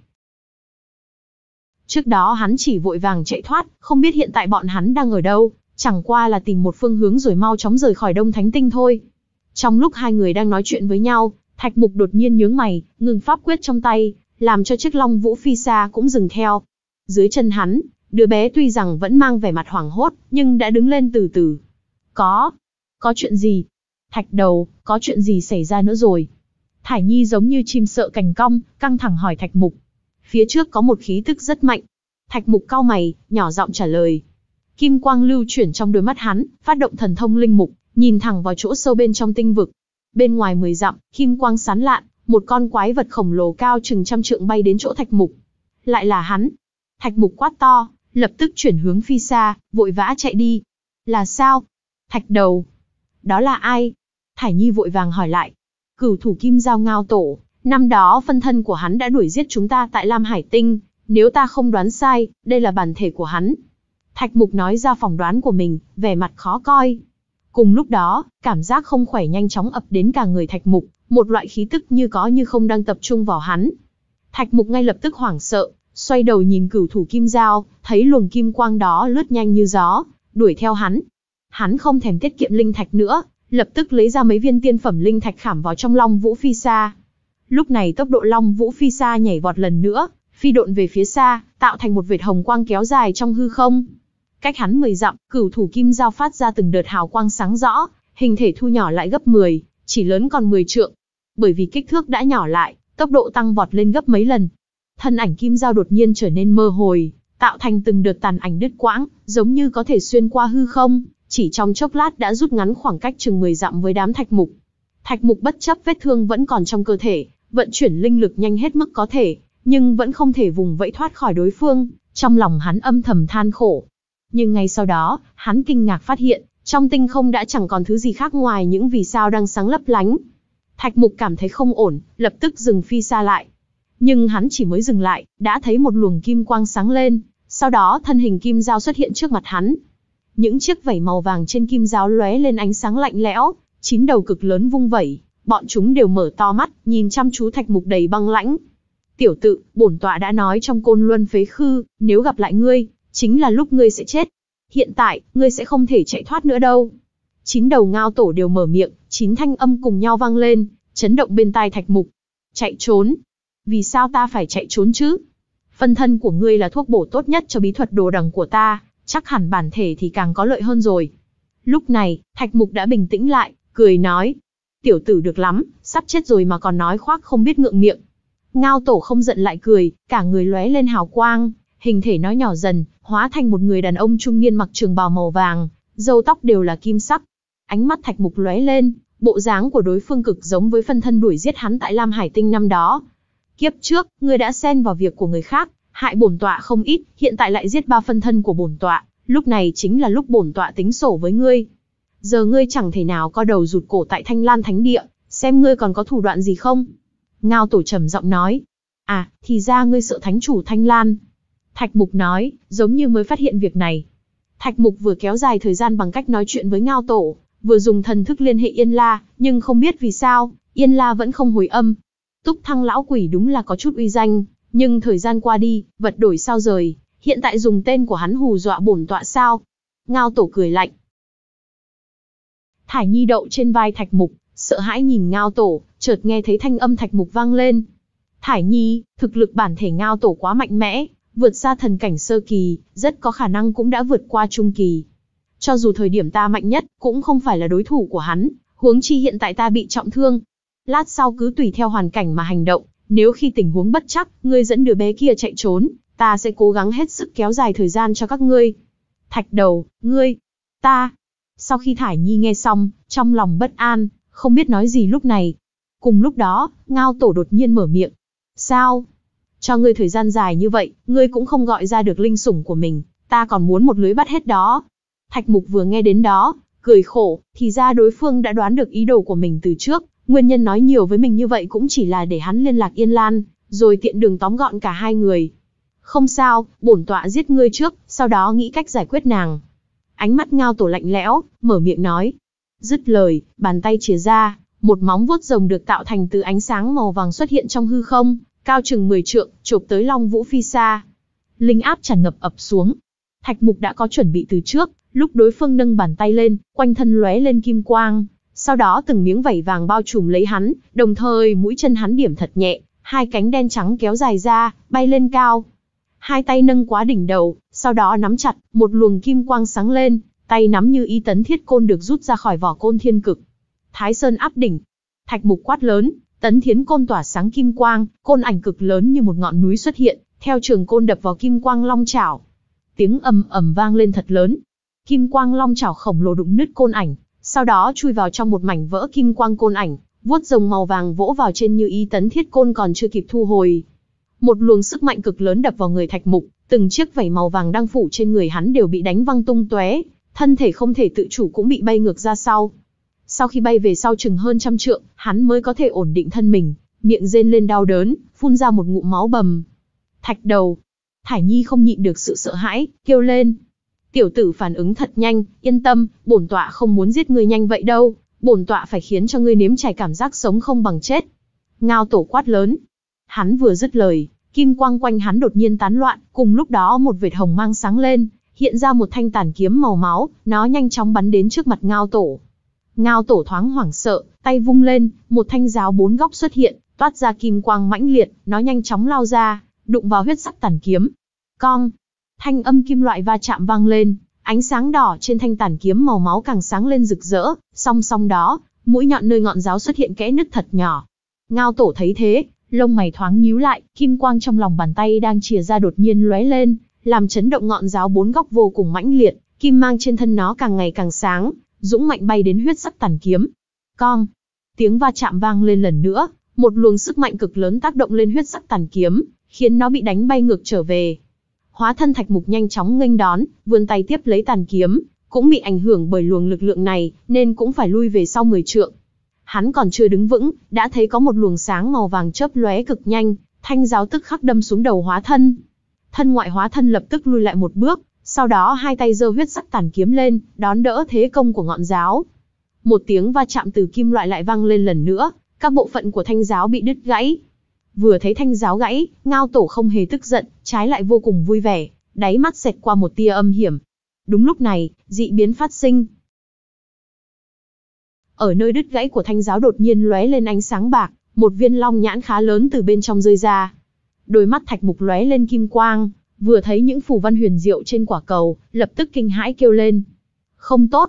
Trước đó hắn chỉ vội vàng chạy thoát, không biết hiện tại bọn hắn đang ở đâu, chẳng qua là tìm một phương hướng rồi mau chóng rời khỏi Đông Thánh Tinh thôi. Trong lúc hai người đang nói chuyện với nhau, Thạch Mục đột nhiên nhướng mày, ngừng pháp quyết trong tay, làm cho chiếc Long Vũ Phi Sa cũng dừng theo. Dưới chân hắn, đứa bé tuy rằng vẫn mang vẻ mặt hoảng hốt, nhưng đã đứng lên từ từ. Có, có chuyện gì? Thạch đầu, có chuyện gì xảy ra nữa rồi? Thải Nhi giống như chim sợ cành cong, căng thẳng hỏi Thạch Mục. Phía trước có một khí tức rất mạnh. Thạch Mục cau mày, nhỏ giọng trả lời. Kim quang lưu chuyển trong đôi mắt hắn, phát động thần thông linh mục, nhìn thẳng vào chỗ sâu bên trong tinh vực. Bên ngoài mười dặm, kim quang sáng lạn, một con quái vật khổng lồ cao chừng trăm trượng bay đến chỗ Thạch Mục. Lại là hắn. Thạch Mục quát to, lập tức chuyển hướng Phi Sa, vội vã chạy đi. Là sao? Thạch đầu. Đó là ai? Thải Nhi vội vàng hỏi lại. Cửu thủ Kim Giao Ngao Tổ, năm đó phân thân của hắn đã đuổi giết chúng ta tại Lam Hải Tinh, nếu ta không đoán sai, đây là bản thể của hắn. Thạch Mục nói ra phỏng đoán của mình, vẻ mặt khó coi. Cùng lúc đó, cảm giác không khỏe nhanh chóng ập đến cả người Thạch Mục, một loại khí tức như có như không đang tập trung vào hắn. Thạch Mục ngay lập tức hoảng sợ, xoay đầu nhìn cửu thủ Kim Giao, thấy luồng kim quang đó lướt nhanh như gió, đuổi theo hắn. Hắn không thèm tiết kiệm linh thạch nữa, lập tức lấy ra mấy viên tiên phẩm linh thạch khảm vào trong Long Vũ Phi Sa. Lúc này tốc độ Long Vũ Phi Sa nhảy vọt lần nữa, phi độn về phía xa, tạo thành một vệt hồng quang kéo dài trong hư không. Cách hắn mười dặm, cửu thủ Kim Giao phát ra từng đợt hào quang sáng rõ, hình thể thu nhỏ lại gấp mười, chỉ lớn còn mười trượng. Bởi vì kích thước đã nhỏ lại, tốc độ tăng vọt lên gấp mấy lần. Thân ảnh Kim Giao đột nhiên trở nên mơ hồi, tạo thành từng đợt tàn ảnh đứt quãng, giống như có thể xuyên qua hư không, chỉ trong chốc lát đã rút ngắn khoảng cách chừng mười dặm với đám Thạch Mục. Thạch Mục bất chấp vết thương vẫn còn trong cơ thể, vận chuyển linh lực nhanh hết mức có thể, nhưng vẫn không thể vùng vẫy thoát khỏi đối phương, trong lòng hắn âm thầm than khổ. Nhưng ngay sau đó, hắn kinh ngạc phát hiện, trong tinh không đã chẳng còn thứ gì khác ngoài những vì sao đang sáng lấp lánh. Thạch Mục cảm thấy không ổn, lập tức dừng Phi Sa lại. Nhưng hắn chỉ mới dừng lại, đã thấy một luồng kim quang sáng lên, sau đó thân hình Kim Giao xuất hiện trước mặt hắn. Những chiếc vảy màu vàng trên Kim Giao lóe lên ánh sáng lạnh lẽo, chín đầu cực lớn vung vẩy, bọn chúng đều mở to mắt, nhìn chăm chú Thạch Mục đầy băng lãnh. Tiểu tự, bổn tọa đã nói trong Côn Luân Phế Khư, nếu gặp lại ngươi, chính là lúc ngươi sẽ chết. Hiện tại, ngươi sẽ không thể chạy thoát nữa đâu. Chín đầu ngao tổ đều mở miệng, chín thanh âm cùng nhau vang lên, chấn động bên tai Thạch Mục. Chạy trốn? Vì sao ta phải chạy trốn chứ? Phân thân của ngươi là thuốc bổ tốt nhất cho bí thuật đồ đằng của ta, chắc hẳn bản thể thì càng có lợi hơn rồi. Lúc này, Thạch Mục đã bình tĩnh lại, cười nói. Tiểu tử được lắm, sắp chết rồi mà còn nói khoác không biết ngượng miệng. Ngao Tổ không giận lại cười, cả người lóe lên hào quang, hình thể nó nhỏ dần, hóa thành một người đàn ông trung niên mặc trường bào màu vàng, râu tóc đều là kim sắc. Ánh mắt Thạch Mục lóe lên, bộ dáng của đối phương cực giống với phân thân đuổi giết hắn tại Lam Hải Tinh năm đó. Kiếp trước, ngươi đã xen vào việc của người khác, hại bổn tọa không ít, hiện tại lại giết ba phân thân của bổn tọa, lúc này chính là lúc bổn tọa tính sổ với ngươi. Giờ ngươi chẳng thể nào co đầu rụt cổ tại Thanh Lan Thánh Địa, xem ngươi còn có thủ đoạn gì không? Ngao Tổ trầm giọng nói. À, thì ra ngươi sợ thánh chủ Thanh Lan. Thạch Mục nói, giống như mới phát hiện việc này. Thạch Mục vừa kéo dài thời gian bằng cách nói chuyện với Ngao Tổ, vừa dùng thần thức liên hệ Yên La, nhưng không biết vì sao, Yên La vẫn không hồi âm. Túc Thăng lão quỷ đúng là có chút uy danh, nhưng thời gian qua đi, vật đổi sao rời, hiện tại dùng tên của hắn hù dọa bổn tọa sao? Ngao Tổ cười lạnh. Thải Nhi đậu trên vai Thạch Mục, sợ hãi nhìn Ngao Tổ, chợt nghe thấy thanh âm Thạch Mục vang lên. Thải Nhi, thực lực bản thể Ngao Tổ quá mạnh mẽ, vượt xa thần cảnh sơ kỳ, rất có khả năng cũng đã vượt qua trung kỳ. Cho dù thời điểm ta mạnh nhất, cũng không phải là đối thủ của hắn, huống chi hiện tại ta bị trọng thương. Lát sau cứ tùy theo hoàn cảnh mà hành động, nếu khi tình huống bất chắc, ngươi dẫn đứa bé kia chạy trốn, ta sẽ cố gắng hết sức kéo dài thời gian cho các ngươi. Thạch Đầu, ngươi, ta. Sau khi Thải Nhi nghe xong, trong lòng bất an, không biết nói gì lúc này. Cùng lúc đó, Ngao Tổ đột nhiên mở miệng. Sao? Cho ngươi thời gian dài như vậy, ngươi cũng không gọi ra được linh sủng của mình, ta còn muốn một lưới bắt hết đó. Thạch Mục vừa nghe đến đó, cười khổ, thì ra đối phương đã đoán được ý đồ của mình từ trước, nguyên nhân nói nhiều với mình như vậy cũng chỉ là để hắn liên lạc Yên Lan, rồi tiện đường tóm gọn cả hai người. Không sao, bổn tọa giết ngươi trước, sau đó nghĩ cách giải quyết nàng. Ánh mắt Ngao Tổ lạnh lẽo, mở miệng nói. Dứt lời, bàn tay chìa ra, một móng vuốt rồng được tạo thành từ ánh sáng màu vàng xuất hiện trong hư không, cao chừng mười trượng, chộp tới Long Vũ Phi Sa. Linh áp tràn ngập ập xuống. Thạch Mục đã có chuẩn bị từ trước, lúc đối phương nâng bàn tay lên, quanh thân lóe lên kim quang, sau đó từng miếng vảy vàng bao trùm lấy hắn, đồng thời mũi chân hắn điểm thật nhẹ, hai cánh đen trắng kéo dài ra, bay lên cao. Hai tay nâng quá đỉnh đầu, sau đó nắm chặt, một luồng kim quang sáng lên, tay nắm như y tấn thiết côn được rút ra khỏi vỏ côn thiên cực. Thái Sơn áp đỉnh. Thạch Mục quát lớn, tấn thiến côn tỏa sáng kim quang, côn ảnh cực lớn như một ngọn núi xuất hiện, theo trường côn đập vào kim quang long chảo. Tiếng ầm ầm vang lên thật lớn. Kim quang long chảo khổng lồ đụng nứt côn ảnh, sau đó chui vào trong một mảnh vỡ kim quang côn ảnh, vuốt rồng màu vàng vỗ vào trên như y tấn thiết côn còn chưa kịp thu hồi. Một luồng sức mạnh cực lớn đập vào người Thạch Mục, từng chiếc vảy màu vàng đang phủ trên người hắn đều bị đánh văng tung tóe, thân thể không thể tự chủ cũng bị bay ngược ra sau. Sau khi bay về sau chừng hơn trăm trượng, hắn mới có thể ổn định thân mình, miệng rên lên đau đớn, phun ra một ngụm máu bầm. Thạch Đầu. Thải Nhi không nhịn được sự sợ hãi, kêu lên. Tiểu tử phản ứng thật nhanh, yên tâm, bổn tọa không muốn giết ngươi nhanh vậy đâu, bổn tọa phải khiến cho ngươi nếm trải cảm giác sống không bằng chết. Ngao Tổ quát lớn. Hắn vừa dứt lời, kim quang quanh hắn đột nhiên tán loạn, cùng lúc đó một vệt hồng mang sáng lên, hiện ra một thanh tàn kiếm màu máu, nó nhanh chóng bắn đến trước mặt Ngao Tổ. Ngao Tổ thoáng hoảng sợ, tay vung lên, một thanh giáo bốn góc xuất hiện, toát ra kim quang mãnh liệt, nó nhanh chóng lao ra, đụng vào huyết sắc tàn kiếm. Cong, thanh âm kim loại va chạm vang lên, ánh sáng đỏ trên thanh tàn kiếm màu máu càng sáng lên rực rỡ, song song đó, mũi nhọn nơi ngọn giáo xuất hiện kẽ nứt thật nhỏ. Ngao Tổ thấy thế, lông mày thoáng nhíu lại, kim quang trong lòng bàn tay đang chìa ra đột nhiên lóe lên, làm chấn động ngọn giáo bốn góc vô cùng mãnh liệt, kim mang trên thân nó càng ngày càng sáng, dũng mạnh bay đến huyết sắc tàn kiếm. Cong, tiếng va chạm vang lên lần nữa, một luồng sức mạnh cực lớn tác động lên huyết sắc tàn kiếm, khiến nó bị đánh bay ngược trở về. Hóa thân Thạch Mục nhanh chóng nghênh đón, vươn tay tiếp lấy tàn kiếm, cũng bị ảnh hưởng bởi luồng lực lượng này, nên cũng phải lui về sau mười trượng. Hắn còn chưa đứng vững, đã thấy có một luồng sáng màu vàng chớp lóe cực nhanh, thanh giáo tức khắc đâm xuống đầu hóa thân. Thân ngoại hóa thân lập tức lui lại một bước, sau đó hai tay giơ huyết sắc tàn kiếm lên, đón đỡ thế công của ngọn giáo. Một tiếng va chạm từ kim loại lại vang lên lần nữa, các bộ phận của thanh giáo bị đứt gãy. Vừa thấy thanh giáo gãy, Ngao Tổ không hề tức giận, trái lại vô cùng vui vẻ, đáy mắt xẹt qua một tia âm hiểm. Đúng lúc này, dị biến phát sinh. Ở nơi đứt gãy của thanh giáo đột nhiên lóe lên ánh sáng bạc, một viên long nhãn khá lớn từ bên trong rơi ra. Đôi mắt Thạch Mục lóe lên kim quang, vừa thấy những phù văn huyền diệu trên quả cầu, lập tức kinh hãi kêu lên. Không tốt.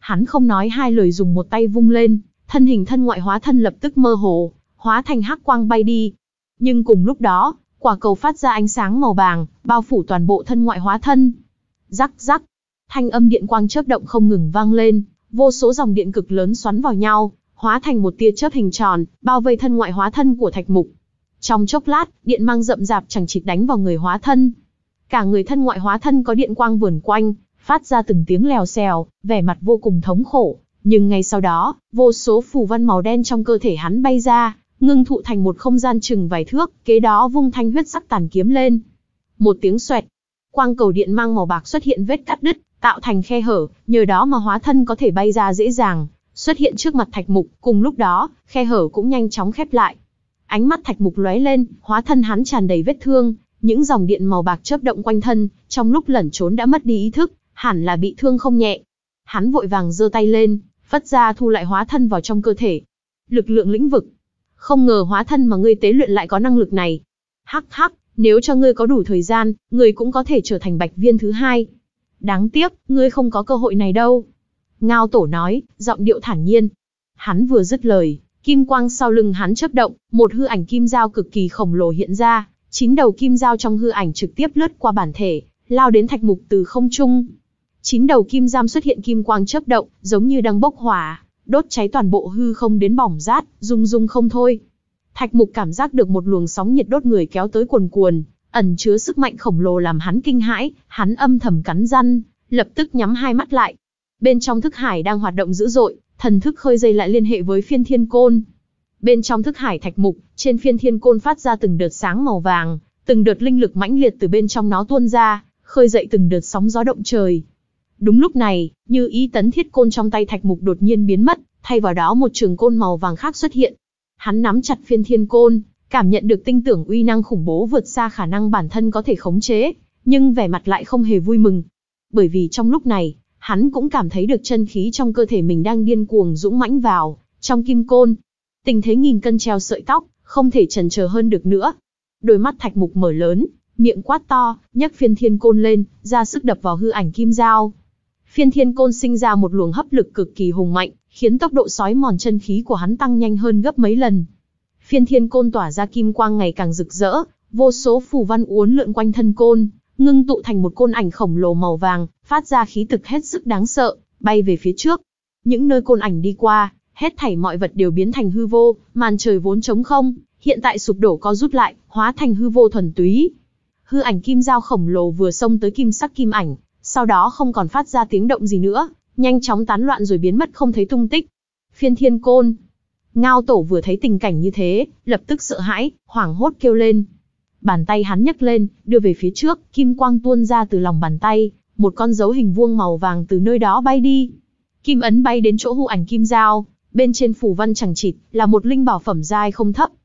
Hắn không nói hai lời dùng một tay vung lên, thân hình thân ngoại hóa thân lập tức mơ hồ, hóa thành hắc quang bay đi. Nhưng cùng lúc đó, quả cầu phát ra ánh sáng màu vàng, bao phủ toàn bộ thân ngoại hóa thân. Rắc rắc, thanh âm điện quang chớp động không ngừng vang lên, vô số dòng điện cực lớn xoắn vào nhau, hóa thành một tia chớp hình tròn, bao vây thân ngoại hóa thân của Thạch Mục. Trong chốc lát, điện mang rậm rạp chẳng chịt đánh vào người hóa thân. Cả người thân ngoại hóa thân có điện quang vờn quanh, phát ra từng tiếng lèo xèo, vẻ mặt vô cùng thống khổ. Nhưng ngay sau đó, vô số phù văn màu đen trong cơ thể hắn bay ra, ngưng tụ thành một không gian chừng vài thước, kế đó vung thanh huyết sắc tàn kiếm lên. Một tiếng xoẹt, quang cầu điện mang màu bạc xuất hiện vết cắt đứt, tạo thành khe hở, nhờ đó mà hóa thân có thể bay ra dễ dàng, xuất hiện trước mặt Thạch Mục. Cùng lúc đó, khe hở cũng nhanh chóng khép lại. Ánh mắt Thạch Mục lóe lên, hóa thân hắn tràn đầy vết thương, những dòng điện màu bạc chớp động quanh thân, trong lúc lẩn trốn đã mất đi ý thức, hẳn là bị thương không nhẹ. Hắn vội vàng giơ tay lên, phất ra thu lại hóa thân vào trong cơ thể. Lực lượng lĩnh vực. Không ngờ hóa thân mà ngươi tế luyện lại có năng lực này. Hắc hắc, nếu cho ngươi có đủ thời gian, ngươi cũng có thể trở thành Bạch Viên thứ hai. Đáng tiếc, ngươi không có cơ hội này đâu. Ngao Tổ nói, giọng điệu thản nhiên. Hắn vừa dứt lời, kim quang sau lưng hắn chớp động, một hư ảnh kim dao cực kỳ khổng lồ hiện ra, chín đầu kim dao trong hư ảnh trực tiếp lướt qua bản thể, lao đến Thạch Mục từ không trung. Chín đầu kim giam xuất hiện kim quang chớp động, giống như đang bốc hỏa, đốt cháy toàn bộ hư không đến bỏng rát, rung rung không thôi. Thạch Mục cảm giác được một luồng sóng nhiệt đốt người kéo tới cuồn cuồn, ẩn chứa sức mạnh khổng lồ làm hắn kinh hãi, hắn âm thầm cắn răng, lập tức nhắm hai mắt lại. Bên trong thức hải đang hoạt động dữ dội, thần thức khơi dây lại liên hệ với phiên thiên côn. Bên trong thức hải Thạch Mục, trên phiên thiên côn phát ra từng đợt sáng màu vàng, từng đợt linh lực mãnh liệt từ bên trong nó tuôn ra, khơi dậy từng đợt sóng gió động trời. Đúng lúc này, như ý tấn thiết côn trong tay Thạch Mục đột nhiên biến mất, thay vào đó một trường côn màu vàng khác xuất hiện. Hắn nắm chặt phiên thiên côn, cảm nhận được tinh tưởng uy năng khủng bố vượt xa khả năng bản thân có thể khống chế, nhưng vẻ mặt lại không hề vui mừng. Bởi vì trong lúc này, hắn cũng cảm thấy được chân khí trong cơ thể mình đang điên cuồng dũng mãnh vào trong kim côn. Tình thế nghìn cân treo sợi tóc, không thể chần chờ hơn được nữa. Đôi mắt Thạch Mục mở lớn, miệng quát to, nhấc phiên thiên côn lên, ra sức đập vào hư ảnh kim dao. Phiên thiên côn sinh ra một luồng hấp lực cực kỳ hùng mạnh, khiến tốc độ sói mòn chân khí của hắn tăng nhanh hơn gấp mấy lần. Phiên thiên côn tỏa ra kim quang ngày càng rực rỡ, vô số phù văn uốn lượn quanh thân côn, ngưng tụ thành một côn ảnh khổng lồ màu vàng, phát ra khí tức hết sức đáng sợ, bay về phía trước. Những nơi côn ảnh đi qua, hết thảy mọi vật đều biến thành hư vô, màn trời vốn trống không, hiện tại sụp đổ co rút lại, hóa thành hư vô thuần túy. Hư ảnh kim dao khổng lồ vừa xông tới kim sắc kim ảnh, sau đó không còn phát ra tiếng động gì nữa, nhanh chóng tán loạn rồi biến mất không thấy tung tích. Phiên thiên côn. Ngao Tổ vừa thấy tình cảnh như thế, lập tức sợ hãi, hoảng hốt kêu lên. Bàn tay hắn nhấc lên, đưa về phía trước, kim quang tuôn ra từ lòng bàn tay, một con dấu hình vuông màu vàng từ nơi đó bay đi. Kim ấn bay đến chỗ hư ảnh kim dao, bên trên phù văn chằng chịt, là một linh bảo phẩm giai không thấp.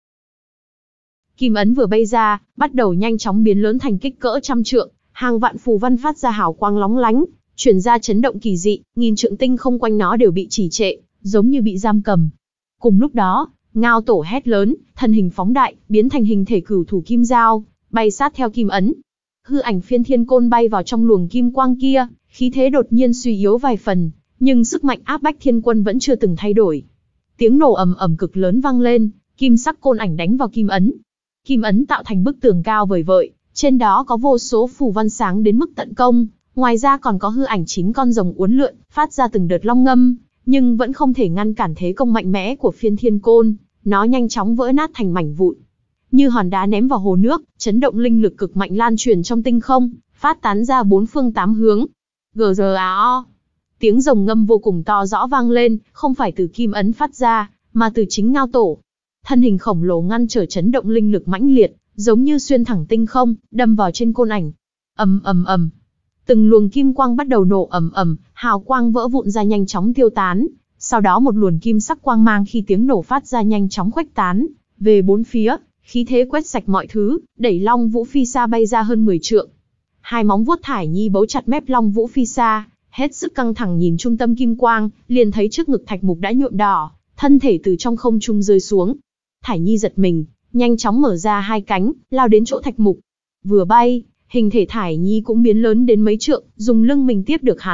Kim ấn vừa bay ra, bắt đầu nhanh chóng biến lớn thành kích cỡ trăm trượng, hàng vạn phù văn phát ra hào quang lóng lánh, truyền ra chấn động kỳ dị, nghìn trượng tinh không quanh nó đều bị trì trệ, giống như bị giam cầm. Cùng lúc đó, Ngao Tổ hét lớn, thân hình phóng đại, biến thành hình thể cửu thủ kim dao, bay sát theo kim ấn. Hư ảnh phiên thiên côn bay vào trong luồng kim quang kia, khí thế đột nhiên suy yếu vài phần, nhưng sức mạnh áp bách thiên quân vẫn chưa từng thay đổi. Tiếng nổ ầm ầm cực lớn vang lên, kim sắc côn ảnh đánh vào kim ấn. Kim ấn tạo thành bức tường cao vời vợi, trên đó có vô số phù văn sáng đến mức tận công, ngoài ra còn có hư ảnh chín con rồng uốn lượn, phát ra từng đợt long ngâm, nhưng vẫn không thể ngăn cản thế công mạnh mẽ của phiên thiên côn, nó nhanh chóng vỡ nát thành mảnh vụn. Như hòn đá ném vào hồ nước, chấn động linh lực cực mạnh lan truyền trong tinh không, phát tán ra bốn phương tám hướng. Gờ giờ á o. Tiếng rồng ngâm vô cùng to rõ vang lên, không phải từ kim ấn phát ra, mà từ chính Ngao Tổ. Thân hình khổng lồ ngăn trở chấn động linh lực mãnh liệt, giống như xuyên thẳng tinh không, đâm vào trên côn ảnh. Ầm ầm ầm. Từng luồng kim quang bắt đầu nổ ầm ầm, hào quang vỡ vụn ra nhanh chóng tiêu tán. Sau đó một luồng kim sắc quang mang khi tiếng nổ phát ra nhanh chóng khuếch tán về bốn phía, khí thế quét sạch mọi thứ, đẩy Long Vũ Phi Sa bay ra hơn mười trượng. Hai móng vuốt Thải Nhi bấu chặt mép Long Vũ Phi Sa, hết sức căng thẳng nhìn trung tâm kim quang, liền thấy trước ngực Thạch Mục đã nhuộm đỏ, thân thể từ trong không trung rơi xuống. Thải Nhi giật mình, nhanh chóng mở ra hai cánh, lao đến chỗ Thạch Mục. Vừa bay, hình thể Thải Nhi cũng biến lớn đến mấy trượng, dùng lưng mình tiếp được hắn,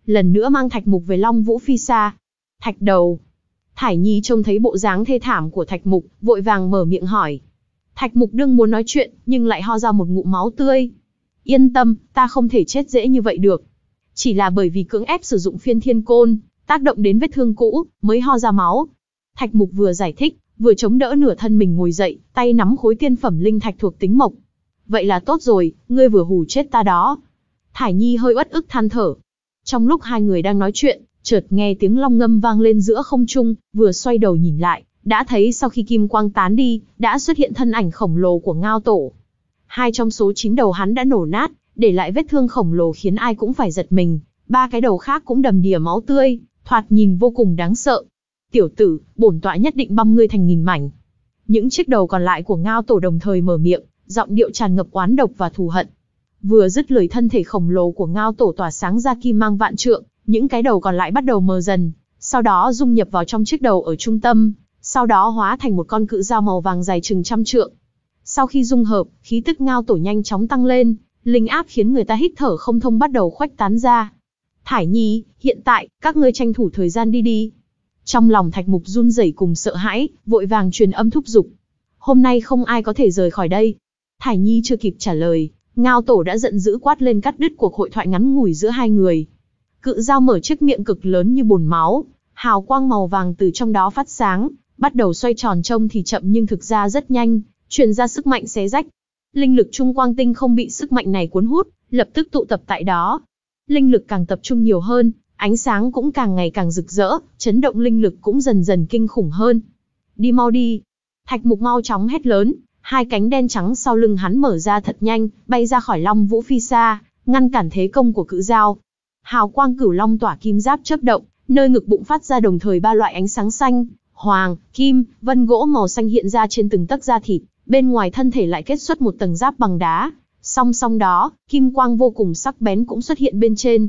lần nữa mang Thạch Mục về Long Vũ Phi Sa. Thạch đầu. Thải Nhi trông thấy bộ dáng thê thảm của Thạch Mục, vội vàng mở miệng hỏi. Thạch Mục đương muốn nói chuyện, nhưng lại ho ra một ngụm máu tươi. Yên tâm, ta không thể chết dễ như vậy được. Chỉ là bởi vì cưỡng ép sử dụng phiên thiên côn, tác động đến vết thương cũ, mới ho ra máu. Thạch Mục vừa giải thích, vừa chống đỡ nửa thân mình ngồi dậy, tay nắm khối tiên phẩm linh thạch thuộc tính mộc. Vậy là tốt rồi, ngươi vừa hù chết ta đó. Thải Nhi hơi uất ức than thở. Trong lúc hai người đang nói chuyện, chợt nghe tiếng long ngâm vang lên giữa không trung, vừa xoay đầu nhìn lại, đã thấy sau khi kim quang tán đi, đã xuất hiện thân ảnh khổng lồ của Ngao Tổ. Hai trong số chín đầu hắn đã nổ nát, để lại vết thương khổng lồ khiến ai cũng phải giật mình, ba cái đầu khác cũng đầm đìa máu tươi, thoạt nhìn vô cùng đáng sợ. Tiểu tử, bổn tọa nhất định băm ngươi thành nghìn mảnh. Những chiếc đầu còn lại của Ngao Tổ đồng thời mở miệng, giọng điệu tràn ngập oán độc và thù hận. Vừa dứt lời, thân thể khổng lồ của Ngao Tổ tỏa sáng ra kim mang vạn trượng, những cái đầu còn lại bắt đầu mờ dần, sau đó dung nhập vào trong chiếc đầu ở trung tâm, sau đó hóa thành một con cự dao màu vàng dài chừng trăm trượng. Sau khi dung hợp, khí tức Ngao Tổ nhanh chóng tăng lên, linh áp khiến người ta hít thở không thông bắt đầu khuếch tán ra. Thải Nhi, hiện tại, các ngươi tranh thủ thời gian đi đi. Trong lòng Thạch Mục run rẩy cùng sợ hãi, vội vàng truyền âm thúc giục. Hôm nay không ai có thể rời khỏi đây. Thải Nhi chưa kịp trả lời, Ngao Tổ đã giận dữ quát lên cắt đứt cuộc hội thoại ngắn ngủi giữa hai người. Cự dao mở chiếc miệng cực lớn như bồn máu, hào quang màu vàng từ trong đó phát sáng, bắt đầu xoay tròn, trông thì chậm nhưng thực ra rất nhanh, truyền ra sức mạnh xé rách. Linh lực Trung Quang Tinh không bị sức mạnh này cuốn hút, lập tức tụ tập tại đó. Linh lực càng tập trung nhiều hơn, ánh sáng cũng càng ngày càng rực rỡ, chấn động linh lực cũng dần dần kinh khủng hơn. Đi mau đi. Thạch Mục mau chóng hét lớn, hai cánh đen trắng sau lưng hắn mở ra thật nhanh, bay ra khỏi Long Vũ Phi Sa, ngăn cản thế công của cự dao. Hào quang cửu long tỏa kim giáp chớp động, nơi ngực bụng phát ra đồng thời ba loại ánh sáng xanh, hoàng, kim, vân gỗ màu xanh hiện ra trên từng tấc da thịt, bên ngoài thân thể lại kết xuất một tầng giáp bằng đá. Song song đó, kim quang vô cùng sắc bén cũng xuất hiện bên trên.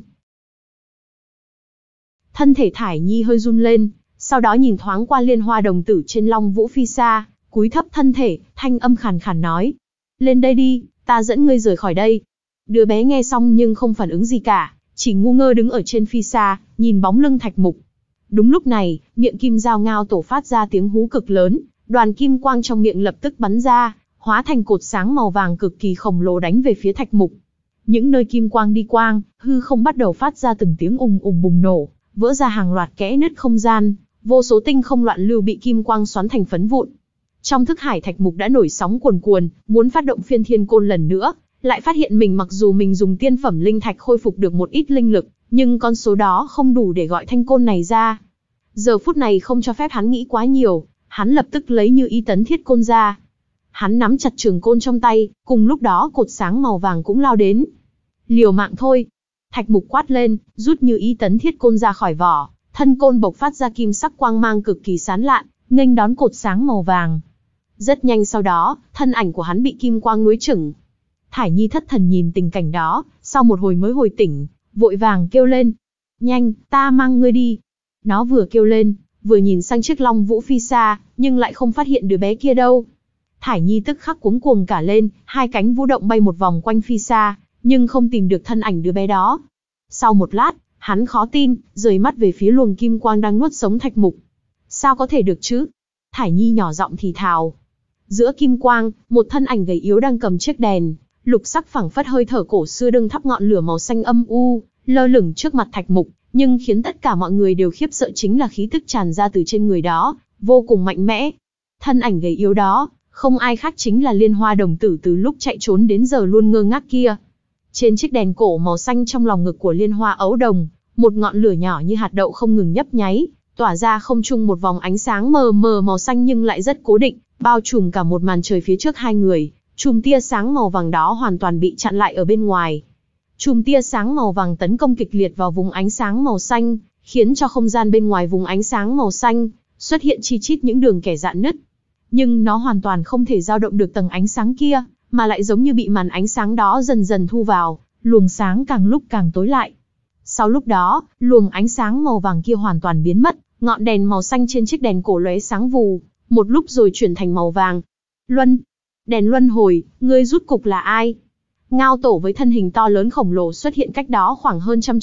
Thân thể Thải Nhi hơi run lên, sau đó nhìn thoáng qua liên hoa đồng tử trên Long Vũ Phi Sa, cúi thấp thân thể, thanh âm khàn khàn nói. Lên đây đi, ta dẫn ngươi rời khỏi đây. Đứa bé nghe xong nhưng không phản ứng gì cả, chỉ ngu ngơ đứng ở trên Phi Sa, nhìn bóng lưng Thạch Mục. Đúng lúc này, miệng kim dao Ngao Tổ phát ra tiếng hú cực lớn, đoàn kim quang trong miệng lập tức bắn ra, hóa thành cột sáng màu vàng cực kỳ khổng lồ đánh về phía Thạch Mục. Những nơi kim quang đi quang, hư không bắt đầu phát ra từng tiếng ùng ùng bùng nổ, vỡ ra hàng loạt kẽ nứt không gian, vô số tinh không loạn lưu bị kim quang xoắn thành phấn vụn. Trong thức hải Thạch Mục đã nổi sóng cuồn cuồn, muốn phát động phiên thiên côn lần nữa, lại phát hiện mình mặc dù mình dùng tiên phẩm linh thạch khôi phục được một ít linh lực, nhưng con số đó không đủ để gọi thanh côn này ra. Giờ phút này không cho phép hắn nghĩ quá nhiều, hắn lập tức lấy Như Ý Tấn Thiết Côn ra. Hắn nắm chặt trường côn trong tay, cùng lúc đó cột sáng màu vàng cũng lao đến. Liều mạng thôi. Thạch Mục quát lên, rút Như Ý Tấn Thiết Côn ra khỏi vỏ, thân côn bộc phát ra kim sắc quang mang cực kỳ sáng lạn, nghênh đón cột sáng màu vàng. Rất nhanh sau đó, thân ảnh của hắn bị kim quang nuốt chửng. Thải Nhi thất thần nhìn tình cảnh đó, sau một hồi mới hồi tỉnh, vội vàng kêu lên. Nhanh, ta mang ngươi đi. Nó vừa kêu lên, vừa nhìn sang chiếc Long Vũ Phi Sa, nhưng lại không phát hiện đứa bé kia đâu. Thải Nhi tức khắc cuống cuồng cả lên, hai cánh vũ động bay một vòng quanh Phi Sa, nhưng không tìm được thân ảnh đứa bé đó. Sau một lát, hắn khó tin, rời mắt về phía luồng kim quang đang nuốt sống Thạch Mục. Sao có thể được chứ? Thải Nhi nhỏ giọng thì thào. Giữa kim quang, một thân ảnh gầy yếu đang cầm chiếc đèn, lục sắc phảng phất hơi thở cổ xưa đương thắp ngọn lửa màu xanh âm u, lơ lửng trước mặt Thạch Mục, nhưng khiến tất cả mọi người đều khiếp sợ chính là khí tức tràn ra từ trên người đó, vô cùng mạnh mẽ. Thân ảnh gầy yếu đó, không ai khác chính là Liên Hoa đồng tử từ lúc chạy trốn đến giờ luôn ngơ ngác kia. Trên chiếc đèn cổ màu xanh trong lòng ngực của Liên Hoa ấu đồng, một ngọn lửa nhỏ như hạt đậu không ngừng nhấp nháy, tỏa ra không trung một vòng ánh sáng mờ mờ màu xanh nhưng lại rất cố định, bao trùm cả một màn trời phía trước hai người. Chùm tia sáng màu vàng đó hoàn toàn bị chặn lại ở bên ngoài. Chùm tia sáng màu vàng tấn công kịch liệt vào vùng ánh sáng màu xanh, khiến cho không gian bên ngoài vùng ánh sáng màu xanh xuất hiện chi chít những đường kẻ rạn nứt. Nhưng nó hoàn toàn không thể dao động được tầng ánh sáng kia, mà lại giống như bị màn ánh sáng đó dần dần thu vào, luồng sáng càng lúc càng tối lại. Sau lúc đó, luồng ánh sáng màu vàng kia hoàn toàn biến mất, ngọn đèn màu xanh trên chiếc đèn cổ lóe sáng vù, một lúc rồi chuyển thành màu vàng. Luân, đèn luân hồi, ngươi rút cục là ai? Ngao Tổ với thân hình to lớn khổng lồ xuất hiện cách đó khoảng hơn trăm trượng,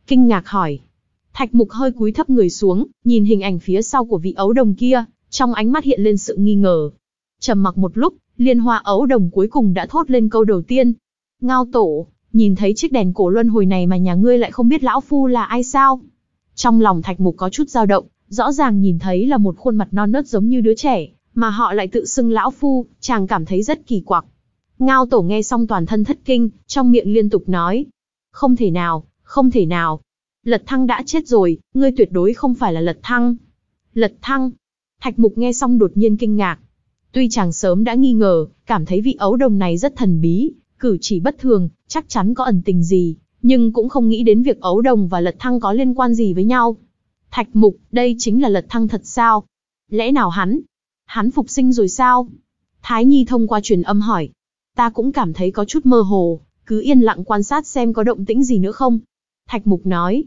kinh ngạc hỏi. Thạch Mục hơi cúi thấp người xuống, nhìn hình ảnh phía sau của vị ấu đồng kia, trong ánh mắt hiện lên sự nghi ngờ. Trầm mặc một lúc, Liên Hoa ấu đồng cuối cùng đã thốt lên câu đầu tiên. Ngao tổ, nhìn thấy chiếc đèn cổ luân hồi này mà nhà ngươi lại không biết lão phu là ai sao? Trong lòng Thạch Mục có chút dao động, rõ ràng nhìn thấy là một khuôn mặt non nớt giống như đứa trẻ, mà họ lại tự xưng lão phu, chàng cảm thấy rất kỳ quặc. Ngao tổ nghe xong toàn thân thất kinh, trong miệng liên tục nói. Không thể nào, không thể nào. Lật Thăng đã chết rồi, ngươi tuyệt đối không phải là Lật Thăng. Lật Thăng. Thạch Mục nghe xong đột nhiên kinh ngạc. Tuy chàng sớm đã nghi ngờ, cảm thấy vị ấu đồng này rất thần bí, cử chỉ bất thường, chắc chắn có ẩn tình gì, nhưng cũng không nghĩ đến việc ấu đồng và Lật Thăng có liên quan gì với nhau. Thạch Mục, đây chính là Lật Thăng thật sao? Lẽ nào hắn? Hắn phục sinh rồi sao? Thái Nhi thông qua truyền âm hỏi. Ta cũng cảm thấy có chút mơ hồ, cứ yên lặng quan sát xem có động tĩnh gì nữa không. Thạch Mục nói.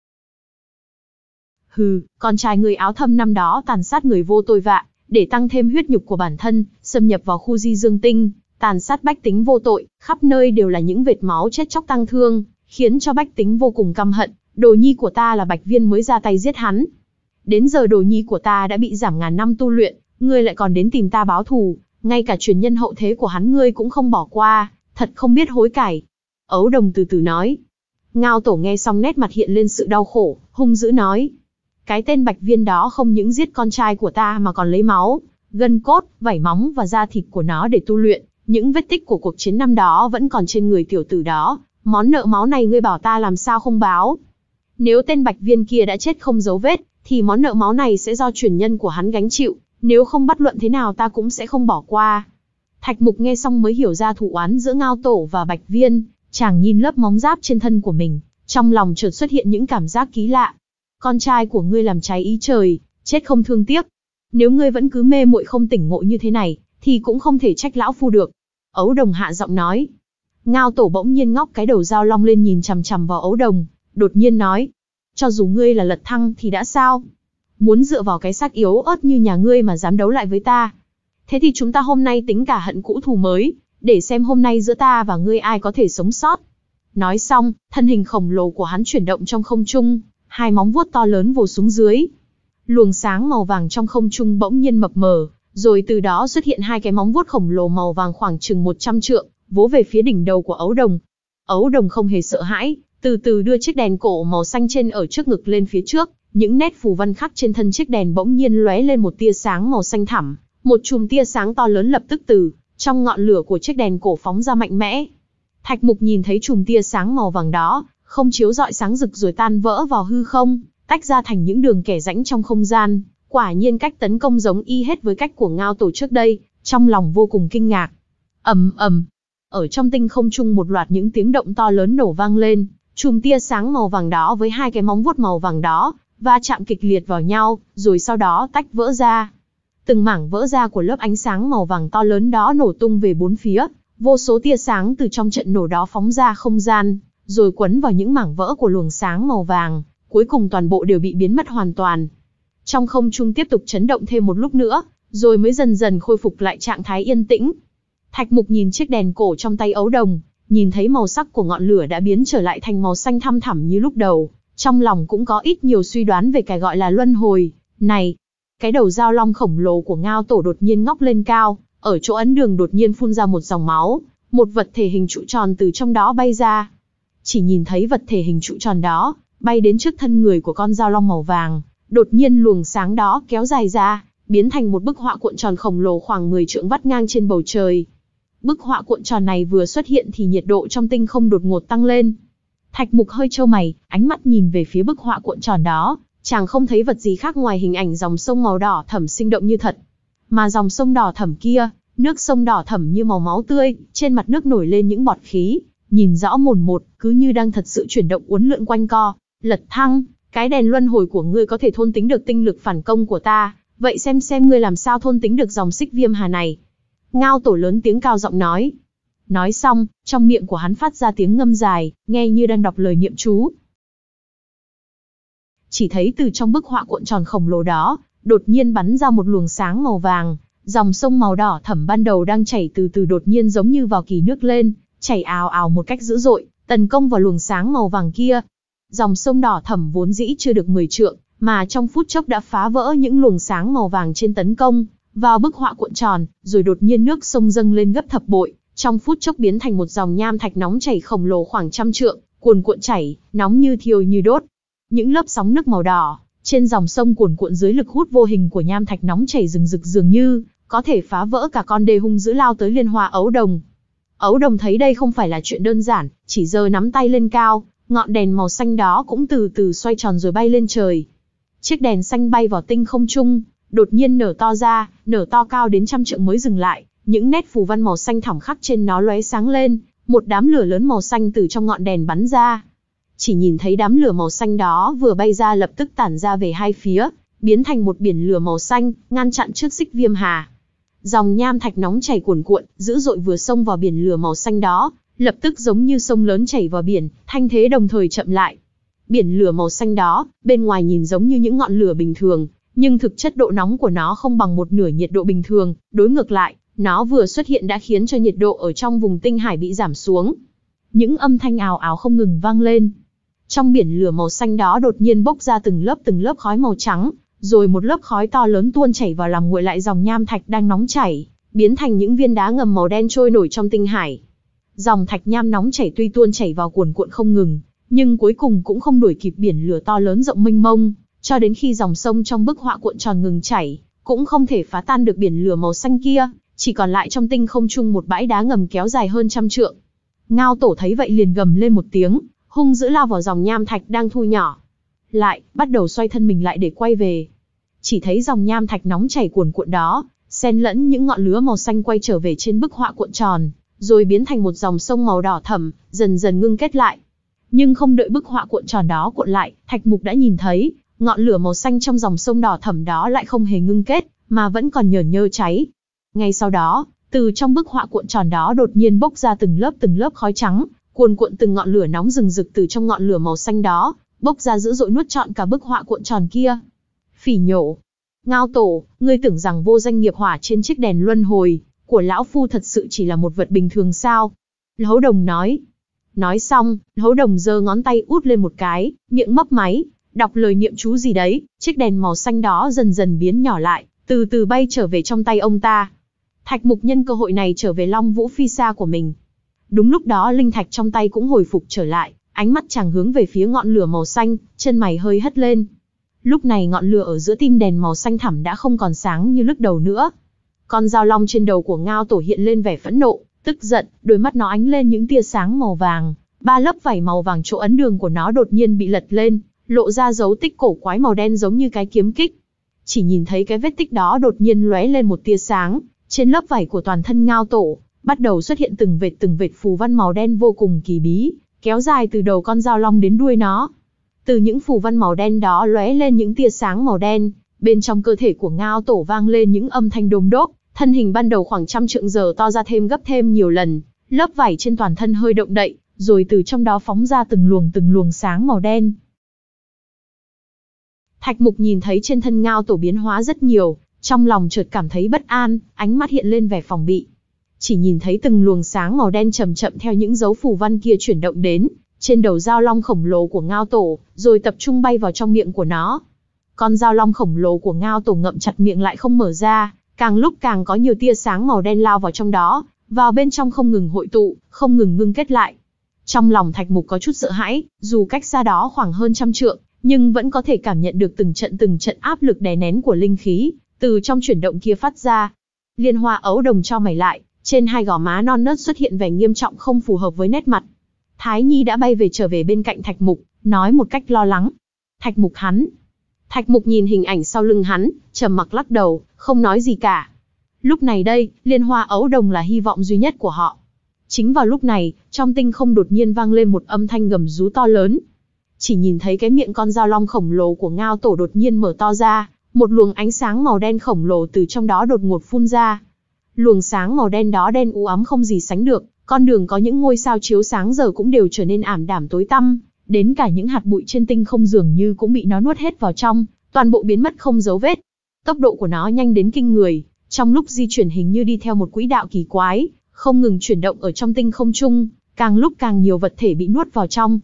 Hừ, con trai người áo thâm năm đó tàn sát người vô tội vạ, để tăng thêm huyết nhục của bản thân, xâm nhập vào khu di dương tinh, tàn sát bách tính vô tội, khắp nơi đều là những vệt máu chết chóc tang thương, khiến cho bách tính vô cùng căm hận. Đồ nhi của ta là Bạch Viên mới ra tay giết hắn. Đến giờ đồ nhi của ta đã bị giảm ngàn năm tu luyện, ngươi lại còn đến tìm ta báo thù, ngay cả truyền nhân hậu thế của hắn ngươi cũng không bỏ qua, thật không biết hối cải. Ấu đồng từ từ nói. Ngao tổ nghe xong nét mặt hiện lên sự đau khổ, hung dữ nói. Cái tên Bạch Viên đó không những giết con trai của ta mà còn lấy máu, gân cốt, vảy móng và da thịt của nó để tu luyện. Những vết tích của cuộc chiến năm đó vẫn còn trên người tiểu tử đó, món nợ máu này ngươi bảo ta làm sao không báo. Nếu tên Bạch Viên kia đã chết không dấu vết, thì món nợ máu này sẽ do truyền nhân của hắn gánh chịu, nếu không bất luận thế nào ta cũng sẽ không bỏ qua. Thạch Mục nghe xong mới hiểu ra thù oán giữa Ngao tổ và Bạch Viên, chàng nhìn lớp móng giáp trên thân của mình, trong lòng chợt xuất hiện những cảm giác kỳ lạ. Con trai của ngươi làm trái ý trời, chết không thương tiếc. Nếu ngươi vẫn cứ mê muội không tỉnh ngộ như thế này, thì cũng không thể trách lão phu được. Ấu đồng hạ giọng nói. Ngao tổ bỗng nhiên ngóc cái đầu dao long lên nhìn chằm chằm vào ấu đồng, đột nhiên nói. Cho dù ngươi là Lật Thăng thì đã sao? Muốn dựa vào cái xác yếu ớt như nhà ngươi mà dám đấu lại với ta? Thế thì chúng ta hôm nay tính cả hận cũ thù mới, để xem hôm nay giữa ta và ngươi ai có thể sống sót. Nói xong, thân hình khổng lồ của hắn chuyển động trong không trung, hai móng vuốt to lớn vồ xuống dưới. Luồng sáng màu vàng trong không trung bỗng nhiên mập mờ, rồi từ đó xuất hiện hai cái móng vuốt khổng lồ màu vàng khoảng chừng một trăm trượng, vỗ về phía đỉnh đầu của ấu đồng. Ấu đồng không hề sợ hãi, từ từ đưa chiếc đèn cổ màu xanh trên ở trước ngực lên phía trước, những nét phù văn khắc trên thân chiếc đèn bỗng nhiên lóe lên một tia sáng màu xanh thẳm, một chùm tia sáng to lớn lập tức từ trong ngọn lửa của chiếc đèn cổ phóng ra mạnh mẽ. Thạch Mục nhìn thấy chùm tia sáng màu vàng đó, không chiếu rọi sáng rực rồi tan vỡ vào hư không, tách ra thành những đường kẻ rãnh trong không gian, quả nhiên cách tấn công giống y hết với cách của Ngao tổ trước đây, trong lòng vô cùng kinh ngạc. Ầm ầm, ở trong tinh không trung một loạt những tiếng động to lớn nổ vang lên, chùm tia sáng màu vàng đó với hai cái móng vuốt màu vàng đó va chạm kịch liệt vào nhau, rồi sau đó tách vỡ ra. Từng mảng vỡ ra của lớp ánh sáng màu vàng to lớn đó nổ tung về bốn phía, vô số tia sáng từ trong trận nổ đó phóng ra không gian, rồi quấn vào những mảng vỡ của luồng sáng màu vàng, cuối cùng toàn bộ đều bị biến mất hoàn toàn. Trong không trung tiếp tục chấn động thêm một lúc nữa, rồi mới dần dần khôi phục lại trạng thái yên tĩnh. Thạch Mục nhìn chiếc đèn cổ trong tay ấu đồng, nhìn thấy màu sắc của ngọn lửa đã biến trở lại thành màu xanh thăm thẳm như lúc đầu, trong lòng cũng có ít nhiều suy đoán về cái gọi là luân hồi này. Cái đầu dao long khổng lồ của Ngao tổ đột nhiên ngóc lên cao, ở chỗ ấn đường đột nhiên phun ra một dòng máu, một vật thể hình trụ tròn từ trong đó bay ra. Chỉ nhìn thấy vật thể hình trụ tròn đó, bay đến trước thân người của con dao long màu vàng, đột nhiên luồng sáng đó kéo dài ra, biến thành một bức họa cuộn tròn khổng lồ khoảng mười trượng vắt ngang trên bầu trời. Bức họa cuộn tròn này vừa xuất hiện thì nhiệt độ trong tinh không đột ngột tăng lên. Thạch Mục hơi chau mày, ánh mắt nhìn về phía bức họa cuộn tròn đó, chàng không thấy vật gì khác ngoài hình ảnh dòng sông màu đỏ thẫm sinh động như thật. Mà dòng sông đỏ thẫm kia, nước sông đỏ thẫm như màu máu tươi, trên mặt nước nổi lên những bọt khí, nhìn rõ mồn một, cứ như đang thật sự chuyển động uốn lượn quanh co. Lật Thăng, cái đèn luân hồi của ngươi có thể thôn tính được tinh lực phản công của ta, vậy xem xem ngươi làm sao thôn tính được dòng xích viêm hà này. Ngao tổ lớn tiếng cao giọng nói. Nói xong, trong miệng của hắn phát ra tiếng ngâm dài, nghe như đang đọc lời niệm chú. Chỉ thấy từ trong bức họa cuộn tròn khổng lồ đó, đột nhiên bắn ra một luồng sáng màu vàng, dòng sông màu đỏ thẫm ban đầu đang chảy từ từ đột nhiên giống như vào kỳ nước lên, chảy ào ào một cách dữ dội, tấn công vào luồng sáng màu vàng kia. Dòng sông đỏ thẫm vốn dĩ chưa được mười trượng, mà trong phút chốc đã phá vỡ những luồng sáng màu vàng trên tấn công vào bức họa cuộn tròn, rồi đột nhiên nước sông dâng lên gấp thập bội, trong phút chốc biến thành một dòng nham thạch nóng chảy khổng lồ khoảng trăm trượng, cuồn cuộn chảy, nóng như thiêu như đốt. Những lớp sóng nước màu đỏ trên dòng sông cuồn cuộn dưới lực hút vô hình của nham thạch nóng chảy rừng rực, dường như có thể phá vỡ cả con đê hung dữ lao tới Liên Hoa Ấu Đồng. Ấu Đồng thấy đây không phải là chuyện đơn giản, chỉ giơ nắm tay lên cao, ngọn đèn màu xanh đó cũng từ từ xoay tròn rồi bay lên trời. Chiếc đèn xanh bay vào tinh không trung, đột nhiên nở to ra, nở to cao đến trăm trượng mới dừng lại, những nét phù văn màu xanh thẳm khắc trên nó lóe sáng lên, một đám lửa lớn màu xanh từ trong ngọn đèn bắn ra. Chỉ nhìn thấy đám lửa màu xanh đó vừa bay ra lập tức tản ra về hai phía, biến thành một biển lửa màu xanh, ngăn chặn trước Xích Viêm Hà. Dòng nham thạch nóng chảy cuồn cuộn, dữ dội vừa xông vào biển lửa màu xanh đó, lập tức giống như sông lớn chảy vào biển, thanh thế đồng thời chậm lại. Biển lửa màu xanh đó, bên ngoài nhìn giống như những ngọn lửa bình thường, nhưng thực chất độ nóng của nó không bằng một nửa nhiệt độ bình thường, đối ngược lại, nó vừa xuất hiện đã khiến cho nhiệt độ ở trong vùng tinh hải bị giảm xuống. Những âm thanh ào ào không ngừng vang lên. Trong biển lửa màu xanh đó đột nhiên bốc ra từng lớp từng lớp khói màu trắng, rồi một lớp khói to lớn tuôn chảy vào làm nguội lại dòng nham thạch đang nóng chảy, biến thành những viên đá ngầm màu đen trôi nổi trong tinh hải. Dòng thạch nham nóng chảy tuy tuôn chảy vào cuồn cuộn không ngừng, nhưng cuối cùng cũng không đuổi kịp biển lửa to lớn rộng mênh mông, cho đến khi dòng sông trong bức họa cuộn tròn ngừng chảy, cũng không thể phá tan được biển lửa màu xanh kia, chỉ còn lại trong tinh không trung một bãi đá ngầm kéo dài hơn trăm trượng. Ngao Tổ thấy vậy liền gầm lên một tiếng, hung dữ lao vào dòng nham thạch đang thu nhỏ lại, bắt đầu xoay thân mình lại để quay về. Chỉ thấy dòng nham thạch nóng chảy cuồn cuộn đó, xen lẫn những ngọn lửa màu xanh quay trở về trên bức họa cuộn tròn, rồi biến thành một dòng sông màu đỏ thẫm, dần dần ngưng kết lại. Nhưng không đợi bức họa cuộn tròn đó cuộn lại, Thạch Mục đã nhìn thấy, ngọn lửa màu xanh trong dòng sông đỏ thẫm đó lại không hề ngưng kết, mà vẫn còn nhởn nhơ cháy. Ngay sau đó, từ trong bức họa cuộn tròn đó đột nhiên bốc ra từng lớp từng lớp khói trắng, cuồn cuộn từng ngọn lửa nóng rừng rực từ trong ngọn lửa màu xanh đó, bốc ra dữ dội nuốt trọn cả bức họa cuộn tròn kia. Phỉ nhổ. Ngao Tổ, ngươi tưởng rằng vô danh nghiệp hỏa trên chiếc đèn luân hồi của lão phu thật sự chỉ là một vật bình thường sao? Hấu Đồng nói. Nói xong, Hấu Đồng giơ ngón tay út lên một cái, miệng mấp máy, đọc lời niệm chú gì đấy, chiếc đèn màu xanh đó dần dần biến nhỏ lại, từ từ bay trở về trong tay ông ta. Thạch Mục nhân cơ hội này trở về Long Vũ Phi Sa của mình. Đúng lúc đó linh thạch trong tay cũng hồi phục trở lại, ánh mắt chàng hướng về phía ngọn lửa màu xanh, chân mày hơi hất lên. Lúc này ngọn lửa ở giữa tim đèn màu xanh thẳm đã không còn sáng như lúc đầu nữa. Con dao long trên đầu của Ngao Tổ hiện lên vẻ phẫn nộ, tức giận, đôi mắt nó ánh lên những tia sáng màu vàng, ba lớp vảy màu vàng chỗ ấn đường của nó đột nhiên bị lật lên, lộ ra dấu tích cổ quái màu đen giống như cái kiếm kích. Chỉ nhìn thấy cái vết tích đó đột nhiên lóe lên một tia sáng, trên lớp vảy của toàn thân Ngao Tổ bắt đầu xuất hiện từng vệt từng vệt phù văn màu đen vô cùng kỳ bí, kéo dài từ đầu con dao long đến đuôi nó. Từ những phù văn màu đen đó lóe lên những tia sáng màu đen, bên trong cơ thể của Ngao Tổ vang lên những âm thanh đôm đốp, thân hình ban đầu khoảng trăm trượng giờ to ra thêm gấp thêm nhiều lần, lớp vảy trên toàn thân hơi động đậy, rồi từ trong đó phóng ra từng luồng từng luồng sáng màu đen. Thạch Mục nhìn thấy trên thân Ngao Tổ biến hóa rất nhiều, trong lòng chợt cảm thấy bất an, ánh mắt hiện lên vẻ phòng bị. Chỉ nhìn thấy từng luồng sáng màu đen chậm chậm theo những dấu phù văn kia chuyển động đến trên đầu dao long khổng lồ của Ngao Tổ, rồi tập trung bay vào trong miệng của nó. Con dao long khổng lồ của Ngao Tổ ngậm chặt miệng lại không mở ra, càng lúc càng có nhiều tia sáng màu đen lao vào trong đó, vào bên trong không ngừng hội tụ, không ngừng ngưng kết lại. Trong lòng Thạch Mục có chút sợ hãi, dù cách xa đó khoảng hơn trăm trượng, nhưng vẫn có thể cảm nhận được từng trận từng trận áp lực đè nén của linh khí từ trong chuyển động kia phát ra. Liên Hoa Ấu Đồng chau mày lại, trên hai gò má non nớt xuất hiện vẻ nghiêm trọng không phù hợp với nét mặt. Thái Nhi đã bay về trở về bên cạnh Thạch Mục, nói một cách lo lắng. Thạch Mục hắn. Thạch Mục nhìn hình ảnh sau lưng hắn, trầm mặc lắc đầu, không nói gì cả. Lúc này đây, Liên Hoa Ấu Đồng là hy vọng duy nhất của họ. Chính vào lúc này, trong tinh không đột nhiên vang lên một âm thanh gầm rú to lớn. Chỉ nhìn thấy cái miệng con dao long khổng lồ của Ngao Tổ đột nhiên mở to ra, một luồng ánh sáng màu đen khổng lồ từ trong đó đột ngột phun ra. Luồng sáng màu đen đó đen u ám không gì sánh được, con đường có những ngôi sao chiếu sáng giờ cũng đều trở nên ảm đạm tối tăm, đến cả những hạt bụi trên tinh không dường như cũng bị nó nuốt hết vào trong, toàn bộ biến mất không dấu vết. Tốc độ của nó nhanh đến kinh người, trong lúc di chuyển hình như đi theo một quỹ đạo kỳ quái, không ngừng chuyển động ở trong tinh không trung, càng lúc càng nhiều vật thể bị nuốt vào trong.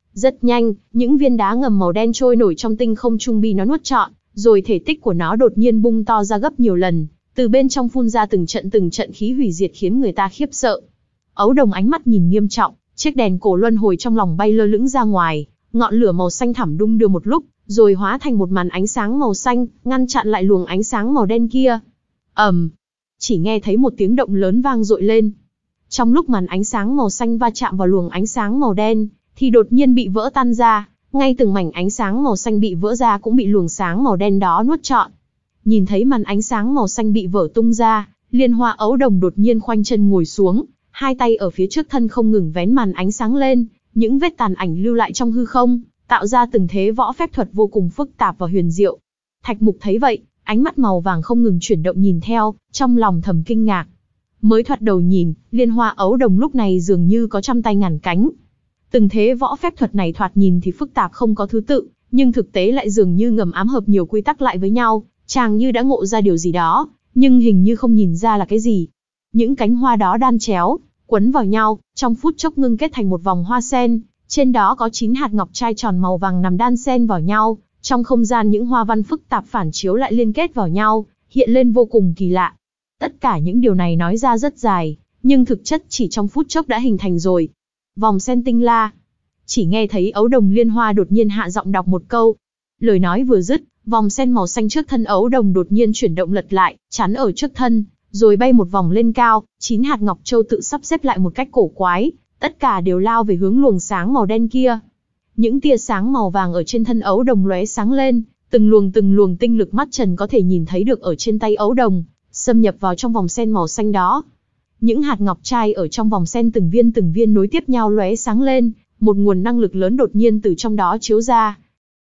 Rất nhanh, những viên đá ngầm màu đen trôi nổi trong tinh không trung bị nó nuốt trọn, rồi thể tích của nó đột nhiên bung to ra gấp nhiều lần, từ bên trong phun ra từng trận từng trận khí hủy diệt khiến người ta khiếp sợ. Ấu Đồng ánh mắt nhìn nghiêm trọng, chiếc đèn cổ luân hồi trong lòng bay lơ lửng ra ngoài, ngọn lửa màu xanh thẳm đung đưa một lúc, rồi hóa thành một màn ánh sáng màu xanh, ngăn chặn lại luồng ánh sáng màu đen kia. ầm, um, chỉ nghe thấy một tiếng động lớn vang dội lên. Trong lúc màn ánh sáng màu xanh va chạm vào luồng ánh sáng màu đen, thì đột nhiên bị vỡ tan ra, ngay từng mảnh ánh sáng màu xanh bị vỡ ra cũng bị luồng sáng màu đen đó nuốt trọn. Nhìn thấy màn ánh sáng màu xanh bị vỡ tung ra, Liên Hoa Ấu Đồng đột nhiên khoanh chân ngồi xuống, hai tay ở phía trước thân không ngừng vén màn ánh sáng lên, những vết tàn ảnh lưu lại trong hư không, tạo ra từng thế võ phép thuật vô cùng phức tạp và huyền diệu. Thạch Mục thấy vậy, ánh mắt màu vàng không ngừng chuyển động nhìn theo, trong lòng thầm kinh ngạc. Mới thoạt đầu nhìn, Liên Hoa Ấu Đồng lúc này dường như có trăm tay ngàn cánh. Từng thế võ phép thuật này thoạt nhìn thì phức tạp không có thứ tự, nhưng thực tế lại dường như ngầm ám hợp nhiều quy tắc lại với nhau, chàng như đã ngộ ra điều gì đó, nhưng hình như không nhìn ra là cái gì. Những cánh hoa đó đan chéo, quấn vào nhau, trong phút chốc ngưng kết thành một vòng hoa sen, trên đó có chín hạt ngọc trai tròn màu vàng nằm đan xen vào nhau, trong không gian những hoa văn phức tạp phản chiếu lại liên kết vào nhau, hiện lên vô cùng kỳ lạ. Tất cả những điều này nói ra rất dài, nhưng thực chất chỉ trong phút chốc đã hình thành rồi. Vòng sen tinh la. Chỉ nghe thấy Ấu Đồng Liên Hoa đột nhiên hạ giọng đọc một câu. Lời nói vừa dứt, vòng sen màu xanh trước thân Ấu Đồng đột nhiên chuyển động lật lại, chắn ở trước thân, rồi bay một vòng lên cao, chín hạt ngọc châu tự sắp xếp lại một cách cổ quái, tất cả đều lao về hướng luồng sáng màu đen kia. Những tia sáng màu vàng ở trên thân Ấu Đồng lóe sáng lên, từng luồng từng luồng tinh lực mắt trần có thể nhìn thấy được ở trên tay Ấu Đồng, xâm nhập vào trong vòng sen màu xanh đó. Những hạt ngọc trai ở trong vòng sen từng viên từng viên nối tiếp nhau lóe sáng lên, một nguồn năng lực lớn đột nhiên từ trong đó chiếu ra.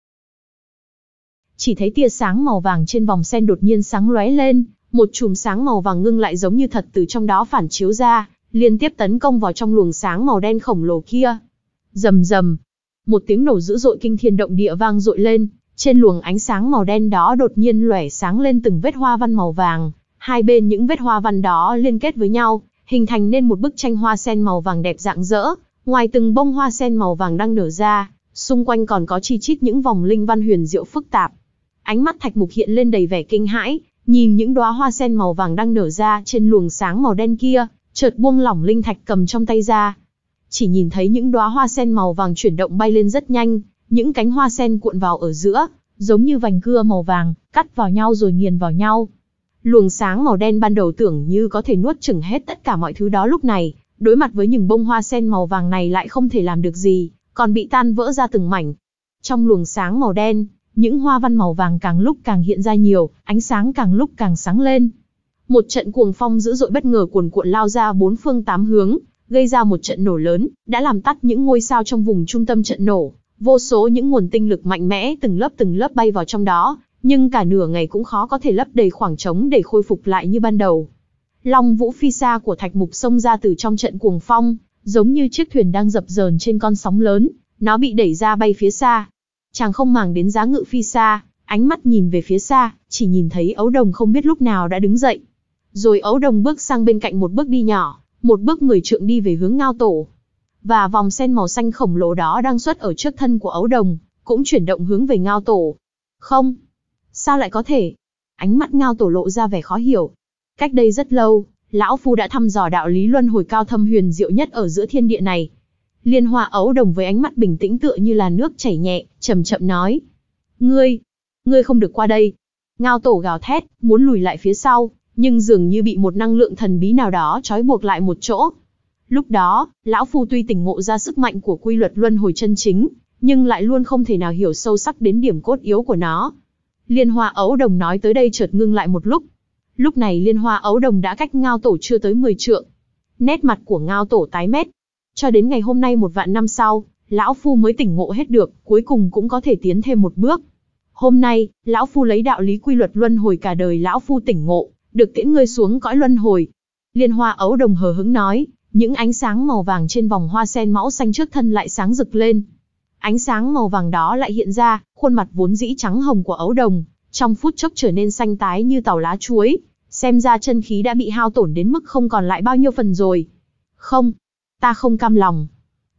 Chỉ thấy tia sáng màu vàng trên vòng sen đột nhiên sáng lóe lên, một chùm sáng màu vàng ngưng lại giống như thật từ trong đó phản chiếu ra, liên tiếp tấn công vào trong luồng sáng màu đen khổng lồ kia. Rầm rầm, một tiếng nổ dữ dội kinh thiên động địa vang dội lên, trên luồng ánh sáng màu đen đó đột nhiên lóe sáng lên từng vết hoa văn màu vàng, hai bên những vết hoa văn đó liên kết với nhau, hình thành nên một bức tranh hoa sen màu vàng đẹp rạng rỡ. Ngoài từng bông hoa sen màu vàng đang nở ra, xung quanh còn có chi chít những vòng linh văn huyền diệu phức tạp. Ánh mắt Thạch Mục hiện lên đầy vẻ kinh hãi, nhìn những đóa hoa sen màu vàng đang nở ra trên luồng sáng màu đen kia, chợt buông lỏng linh thạch cầm trong tay ra. Chỉ nhìn thấy những đóa hoa sen màu vàng chuyển động bay lên rất nhanh, những cánh hoa sen cuộn vào ở giữa, giống như vành cưa màu vàng, cắt vào nhau rồi nghiền vào nhau. Luồng sáng màu đen ban đầu tưởng như có thể nuốt chửng hết tất cả mọi thứ đó, lúc này, đối mặt với những bông hoa sen màu vàng này lại không thể làm được gì, còn bị tan vỡ ra từng mảnh. Trong luồng sáng màu đen, những hoa văn màu vàng càng lúc càng hiện ra nhiều, ánh sáng càng lúc càng sáng lên. Một trận cuồng phong dữ dội bất ngờ cuồn cuộn lao ra bốn phương tám hướng, gây ra một trận nổ lớn, đã làm tắt những ngôi sao trong vùng trung tâm trận nổ. Vô số những nguồn tinh lực mạnh mẽ từng lớp từng lớp bay vào trong đó, nhưng cả nửa ngày cũng khó có thể lấp đầy khoảng trống để khôi phục lại như ban đầu. Long Vũ Phi Sa của Thạch Mục xông ra từ trong trận cuồng phong, giống như chiếc thuyền đang dập dờn trên con sóng lớn, nó bị đẩy ra bay phía xa. Chàng không màng đến giá ngự phi xa, ánh mắt nhìn về phía xa, chỉ nhìn thấy Ấu Đồng không biết lúc nào đã đứng dậy. Rồi Ấu Đồng bước sang bên cạnh một bước đi nhỏ, một bước mười trượng đi về hướng Ngao Tổ. Và vòng sen màu xanh khổng lồ đó đang xuất ở trước thân của Ấu Đồng, cũng chuyển động hướng về Ngao Tổ. Không, sao lại có thể? Ánh mắt Ngao Tổ lộ ra vẻ khó hiểu. Cách đây rất lâu, lão phu đã thăm dò đạo lý luân hồi cao thâm huyền diệu nhất ở giữa thiên địa này. Liên Hoa Ấu Đồng với ánh mắt bình tĩnh tựa như là nước chảy nhẹ, chậm chậm nói. Ngươi, ngươi không được qua đây. Ngao Tổ gào thét, muốn lùi lại phía sau, nhưng dường như bị một năng lượng thần bí nào đó trói buộc lại một chỗ. Lúc đó, lão phu tuy tỉnh ngộ ra sức mạnh của quy luật luân hồi chân chính, nhưng lại luôn không thể nào hiểu sâu sắc đến điểm cốt yếu của nó. Liên Hoa Ấu Đồng nói tới đây chợt ngưng lại một lúc. Lúc này Liên Hoa Ấu Đồng đã cách Ngao Tổ chưa tới mười trượng. Nét mặt của Ngao Tổ tái mét. Cho đến ngày hôm nay một vạn năm sau, lão phu mới tỉnh ngộ hết được, cuối cùng cũng có thể tiến thêm một bước. Hôm nay, lão phu lấy đạo lý quy luật luân hồi cả đời lão phu tỉnh ngộ, được tiễn ngươi xuống cõi luân hồi. Liên Hoa Ấu Đồng hờ hững nói, những ánh sáng màu vàng trên vòng hoa sen mão xanh trước thân lại sáng rực lên. Ánh sáng màu vàng đó lại hiện ra, khuôn mặt vốn dĩ trắng hồng của Ấu Đồng, trong phút chốc trở nên xanh tái như tàu lá chuối, xem ra chân khí đã bị hao tổn đến mức không còn lại bao nhiêu phần rồi. Không, ta không cam lòng.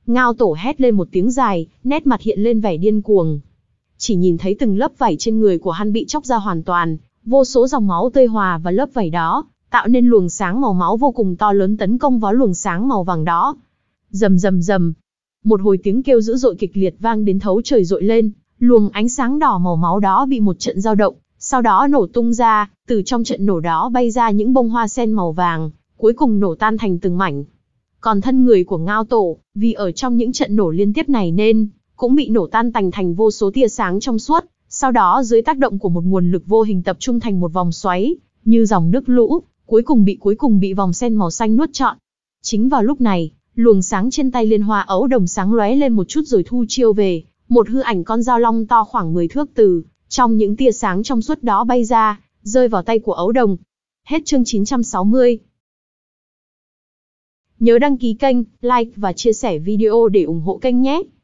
Ngao Tổ hét lên một tiếng dài, nét mặt hiện lên vẻ điên cuồng. Chỉ nhìn thấy từng lớp vảy trên người của hắn bị chóc ra hoàn toàn, vô số dòng máu tươi hòa vào lớp vảy đó, tạo nên luồng sáng màu máu vô cùng to lớn tấn công vào luồng sáng màu vàng đó. Rầm rầm rầm, một hồi tiếng kêu dữ dội kịch liệt vang đến thấu trời dội lên, luồng ánh sáng đỏ màu máu đó bị một trận dao động, sau đó nổ tung ra, từ trong trận nổ đó bay ra những bông hoa sen màu vàng, cuối cùng nổ tan thành từng mảnh. Còn thân người của Ngao Tổ, vì ở trong những trận nổ liên tiếp này nên cũng bị nổ tan tành thành vô số tia sáng trong suốt, sau đó dưới tác động của một nguồn lực vô hình tập trung thành một vòng xoáy, như dòng nước lũ, cuối cùng bị cuối cùng bị vòng sen màu xanh nuốt trọn. Chính vào lúc này, luồng sáng trên tay Liên Hoa Ấu Đồng sáng lóe lên một chút rồi thu chiêu về, một hư ảnh con dao long to khoảng mười thước từ trong những tia sáng trong suốt đó bay ra, rơi vào tay của Ấu Đồng. Hết chương chín trăm sáu mươi. Nhớ đăng ký kênh, like và chia sẻ video để ủng hộ kênh nhé.